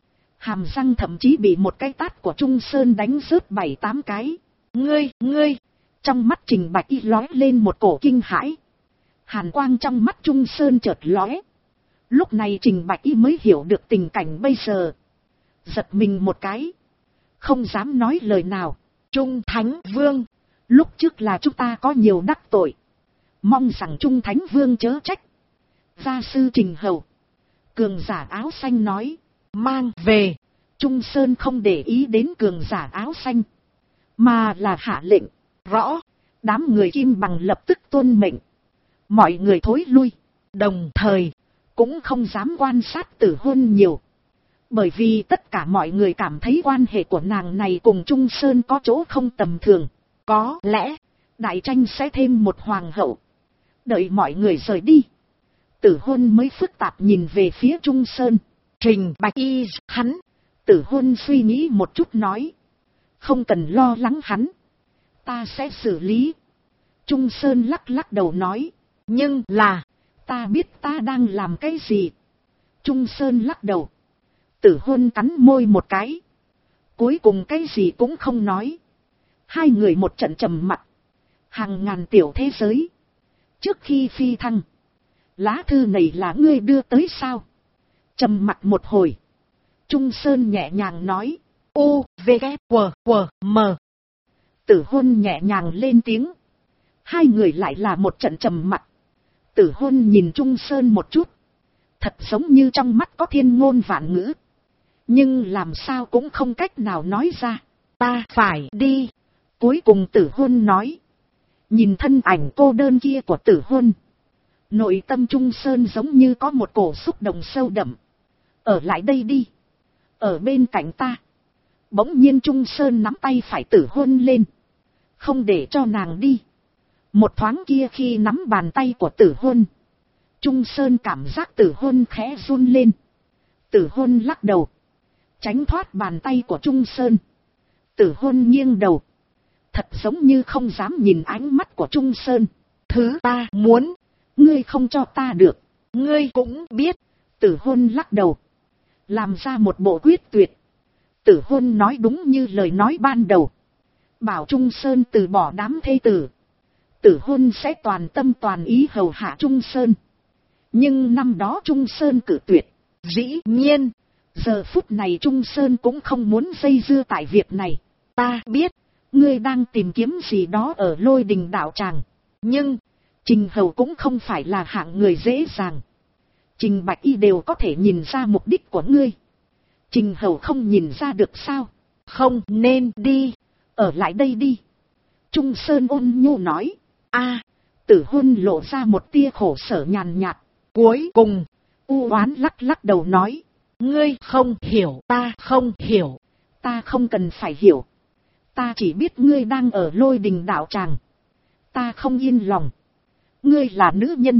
Hàm răng thậm chí bị một cái tát của Trung Sơn đánh rớt 7-8 cái. Ngươi! Trong mắt Trình Bạch Y lóe lên một cổ kinh hãi. Hàn quang trong mắt Trung Sơn chợt lóe. Lúc này Trình Bạch Y mới hiểu được tình cảnh bây giờ. Giật mình một cái. Không dám nói lời nào. Trung Thánh Vương. Lúc trước là chúng ta có nhiều đắc tội. Mong rằng Trung Thánh Vương chớ trách. Gia sư Trình Hầu. Cường giả áo xanh nói. Mang về. Trung Sơn không để ý đến cường giả áo xanh. Mà là hạ lệnh. Rõ. Đám người Kim Bằng lập tức tuân mệnh. Mọi người thối lui. Đồng thời. Cũng không dám quan sát Tử Huân nhiều. Bởi vì tất cả mọi người cảm thấy quan hệ của nàng này cùng Trung Sơn có chỗ không tầm thường. Có lẽ. Đại tranh sẽ thêm một hoàng hậu. Đợi mọi người rời đi. Tử Huân mới phức tạp nhìn về phía Trung Sơn. Trình Bạch Y hắn. Tử Huân suy nghĩ một chút nói. Không cần lo lắng hắn. Ta sẽ xử lý. Trung Sơn lắc lắc đầu nói. Nhưng là. Ta biết ta đang làm cái gì. Trung Sơn lắc đầu. Tử Huân cắn môi một cái. Cuối cùng cái gì cũng không nói. Hai người một trận trầm mặc. Hàng ngàn tiểu thế giới. Trước khi phi thăng. Lá thư này là ngươi đưa tới sao? Trầm mặc một hồi. Trung Sơn nhẹ nhàng nói. U, V, K, W, M. Tử Huân nhẹ nhàng lên tiếng. Hai người lại là một trận trầm mặc. Tử Huân nhìn Trung Sơn một chút. Thật giống như trong mắt có thiên ngôn vạn ngữ. Nhưng làm sao cũng không cách nào nói ra. Ta phải đi. Cuối cùng Tử Huân nói. Nhìn thân ảnh cô đơn kia của Tử Huân. Nội tâm Trung Sơn giống như có một cổ xúc động sâu đậm. Ở lại đây đi. Ở bên cạnh ta. Bỗng nhiên Trung Sơn nắm tay phải Tử Huân lên. Không để cho nàng đi. Một thoáng kia khi nắm bàn tay của Tử Huân. Trung Sơn cảm giác Tử Huân khẽ run lên. Tử Huân lắc đầu. Tránh thoát bàn tay của Trung Sơn. Tử Hôn nghiêng đầu. Thật giống như không dám nhìn ánh mắt của Trung Sơn. Thứ ta muốn, ngươi không cho ta được. Ngươi cũng biết. Tử Hôn lắc đầu. Làm ra một bộ quyết tuyệt. Tử Hôn nói đúng như lời nói ban đầu. Bảo Trung Sơn từ bỏ đám thê tử. Tử Hôn sẽ toàn tâm toàn ý hầu hạ Trung Sơn. Nhưng năm đó Trung Sơn cự tuyệt. Dĩ nhiên, giờ phút này Trung Sơn cũng không muốn dây dưa tại việc này. Ta biết, ngươi đang tìm kiếm gì đó ở Lôi Đình đạo tràng. Nhưng, Trình Hầu cũng không phải là hạng người dễ dàng. Trình Bạch Y đều có thể nhìn ra mục đích của ngươi. Trình Hầu không nhìn ra được sao? Không nên đi, ở lại đây đi. Trung Sơn ôn nhu nói. Tử Hôn lộ ra một tia khổ sở nhàn nhạt. Cuối cùng, u oán lắc lắc đầu nói. Ngươi không hiểu, ta không hiểu. Ta không cần phải hiểu. Ta chỉ biết ngươi đang ở Lôi Đình đạo tràng. Ta không yên lòng. Ngươi là nữ nhân.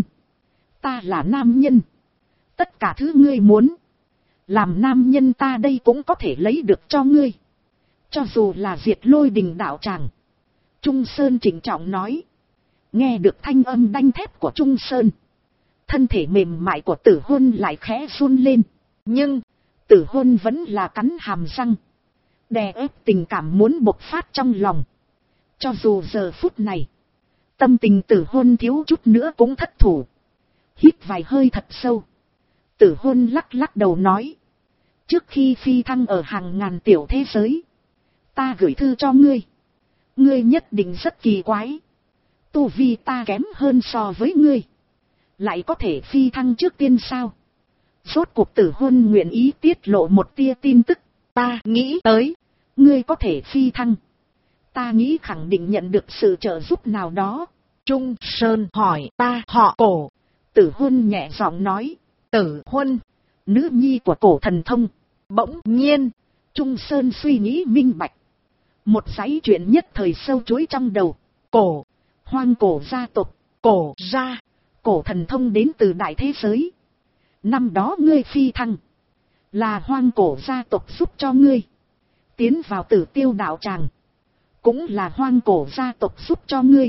Ta là nam nhân. Tất cả thứ ngươi muốn. Làm nam nhân ta đây cũng có thể lấy được cho ngươi. Cho dù là diệt Lôi Đình đạo tràng. Trung Sơn trịnh trọng nói. Nghe được thanh âm đanh thép của Trung Sơn. Thân thể mềm mại của Tử Hôn lại khẽ run lên. Nhưng, Tử Hôn vẫn là cắn hàm răng. Đè ép tình cảm muốn bộc phát trong lòng. Cho dù giờ phút này, tâm tình Tử Hôn thiếu chút nữa cũng thất thủ. Hít vài hơi thật sâu. Tử Hôn lắc lắc đầu nói. Trước khi phi thăng ở hàng ngàn tiểu thế giới, ta gửi thư cho ngươi. Ngươi nhất định rất kỳ quái. Tu vi ta kém hơn so với ngươi. Lại có thể phi thăng trước tiên sao? Rốt cuộc Tử Hôn nguyện ý tiết lộ một tia tin tức. Ta nghĩ tới, ngươi có thể phi thăng. Ta nghĩ khẳng định nhận được sự trợ giúp nào đó. Trung Sơn hỏi. Ta họ Cổ. Tử Hôn nhẹ giọng nói. Tử Huân, nữ nhi của Cổ Thần Thông. Bỗng nhiên, Trung Sơn suy nghĩ minh bạch. Một dãy chuyện nhất thời sâu chuối trong đầu. Cổ, Hoang Cổ gia tộc. Cổ gia, Cổ Thần Thông đến từ đại thế giới. Năm đó ngươi phi thăng, là Hoang Cổ gia tộc giúp cho ngươi tiến vào Tử Tiêu đạo tràng. Cũng là Hoang Cổ gia tộc giúp cho ngươi.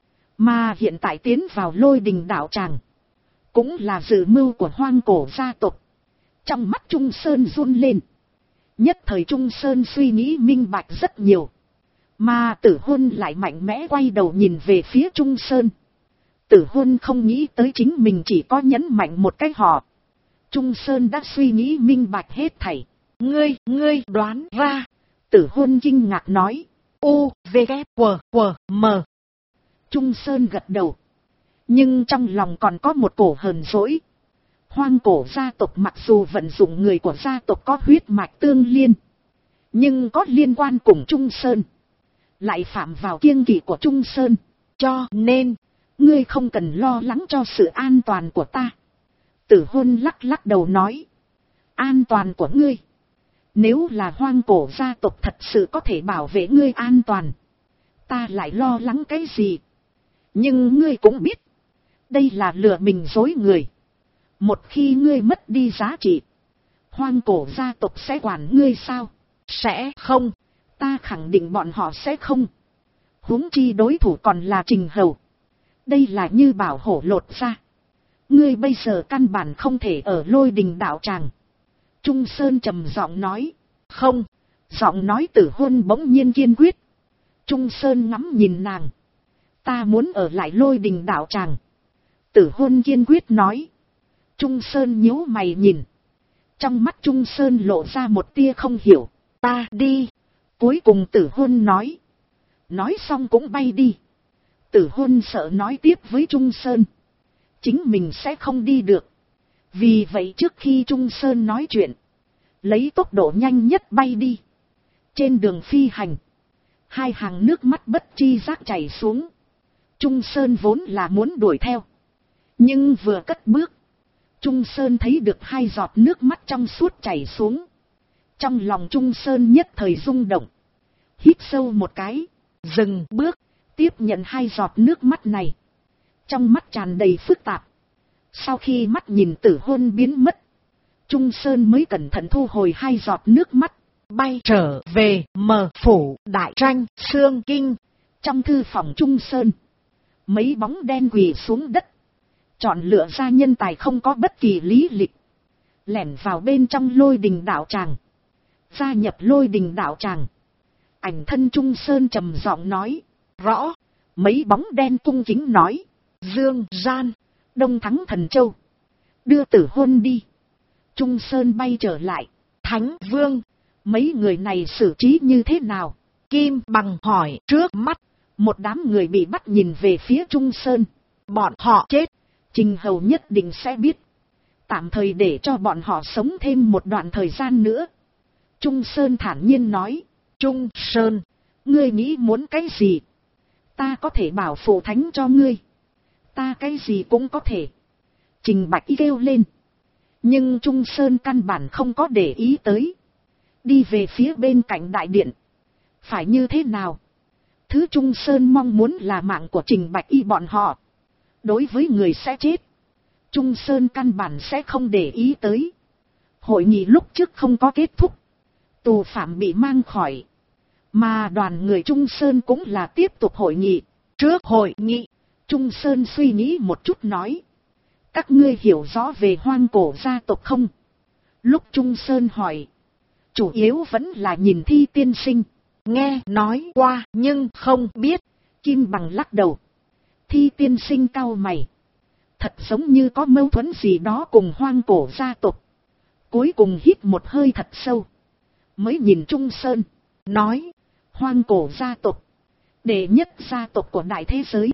Mà hiện tại tiến vào Lôi Đình đạo tràng, cũng là dự mưu của Hoang Cổ gia tộc. Trong mắt Trung Sơn run lên. Nhất thời Trung Sơn suy nghĩ minh bạch rất nhiều. Mà Tử Hôn lại mạnh mẽ quay đầu nhìn về phía Trung Sơn. Tử Hôn không nghĩ tới chính mình chỉ có nhấn mạnh một cái họ. Trung Sơn đã suy nghĩ minh bạch hết thảy. Ngươi đoán ra. Tử Hôn kinh ngạc nói. U, V, K, W, M. Trung Sơn gật đầu. Nhưng trong lòng còn có một cổ hờn dỗi. Hoang Cổ gia tộc mặc dù vận dụng người của gia tộc có huyết mạch tương liên, nhưng có liên quan cùng Trung Sơn, lại phạm vào kiêng kỵ của Trung Sơn. Cho nên, ngươi không cần lo lắng cho sự an toàn của ta. Tử Hôn lắc lắc đầu nói. An toàn của ngươi? Nếu là Hoang Cổ gia tộc thật sự có thể bảo vệ ngươi an toàn, ta lại lo lắng cái gì? Nhưng ngươi cũng biết, đây là lừa mình dối người. Một khi ngươi mất đi giá trị, Hoang Cổ gia tộc sẽ quản ngươi sao? Sẽ không. Ta khẳng định bọn họ sẽ không. Huống chi đối thủ còn là Trình Hầu. Đây là như bảo hổ lột ra. Ngươi bây giờ căn bản không thể ở Lôi Đình đạo tràng. Trung Sơn trầm giọng nói. Không. Giọng nói Tử Hôn bỗng nhiên kiên quyết. Trung Sơn ngắm nhìn nàng. Ta muốn ở lại Lôi Đình đạo tràng. Tử Hôn kiên quyết nói. Trung Sơn nhíu mày nhìn. Trong mắt Trung Sơn lộ ra một tia không hiểu. Ta đi. Cuối cùng Tử Hôn nói. Nói xong cũng bay đi. Tử Hôn sợ nói tiếp với Trung Sơn, chính mình sẽ không đi được. Vì vậy trước khi Trung Sơn nói chuyện, lấy tốc độ nhanh nhất bay đi. Trên đường phi hành, hai hàng nước mắt bất chi giác chảy xuống. Trung Sơn vốn là muốn đuổi theo, nhưng vừa cất bước, Trung Sơn thấy được hai giọt nước mắt trong suốt chảy xuống. Trong lòng Trung Sơn nhất thời rung động. Hít sâu một cái, dừng bước, tiếp nhận hai giọt nước mắt này. Trong mắt tràn đầy phức tạp. Sau khi mắt nhìn Tử Hôn biến mất, Trung Sơn mới cẩn thận thu hồi hai giọt nước mắt. bay trở về Mờ Phủ Đại Tranh Xương Kinh. Trong thư phòng Trung Sơn, mấy bóng đen quỳ xuống đất, chọn lựa ra nhân tài không có bất kỳ lý lịch, lẻn vào bên trong Lôi Đình đạo tràng. Gia nhập Lôi Đình đạo tràng, ảnh thân Trung Sơn trầm giọng nói, rõ. Mấy bóng đen cung kính nói, Dương Gian, Đông Thắng Thần Châu, đưa tử hôn đi. Trung Sơn bay trở lại, Thánh Vương, mấy người này xử trí như thế nào? Kim Bằng hỏi. Trước mắt, một đám người bị bắt nhìn về phía Trung Sơn. Bọn họ chết, Trình Hầu nhất định sẽ biết. Tạm thời để cho bọn họ sống thêm một đoạn thời gian nữa. Trung Sơn thản nhiên nói, Trung Sơn, ngươi nghĩ muốn cái gì? Ta có thể bảo phụ thánh cho ngươi. Ta cái gì cũng có thể. Trình Bạch Y kêu lên. Nhưng Trung Sơn căn bản không có để ý tới. Đi về phía bên cạnh đại điện. Phải như thế nào? Thứ Trung Sơn mong muốn là mạng của Trình Bạch Y bọn họ. Đối với người sẽ chết, Trung Sơn căn bản sẽ không để ý tới. Hội nghị lúc trước không có kết thúc, tù phạm bị mang khỏi. Mà đoàn người Trung Sơn cũng là tiếp tục hội nghị. Trước hội nghị, Trung Sơn suy nghĩ một chút nói, các ngươi hiểu rõ về Hoang Cổ gia tộc không? Lúc Trung Sơn hỏi, chủ yếu vẫn là nhìn Thi tiên sinh. Nghe nói qua nhưng không biết. Kim Bằng lắc đầu. Thi tiên sinh cau mày. Thật giống như có mâu thuẫn gì đó cùng Hoang Cổ gia tộc. Cuối cùng hít một hơi thật sâu, mới nhìn Trung Sơn, nói, Hoang Cổ gia tộc, đệ nhất gia tộc của đại thế giới.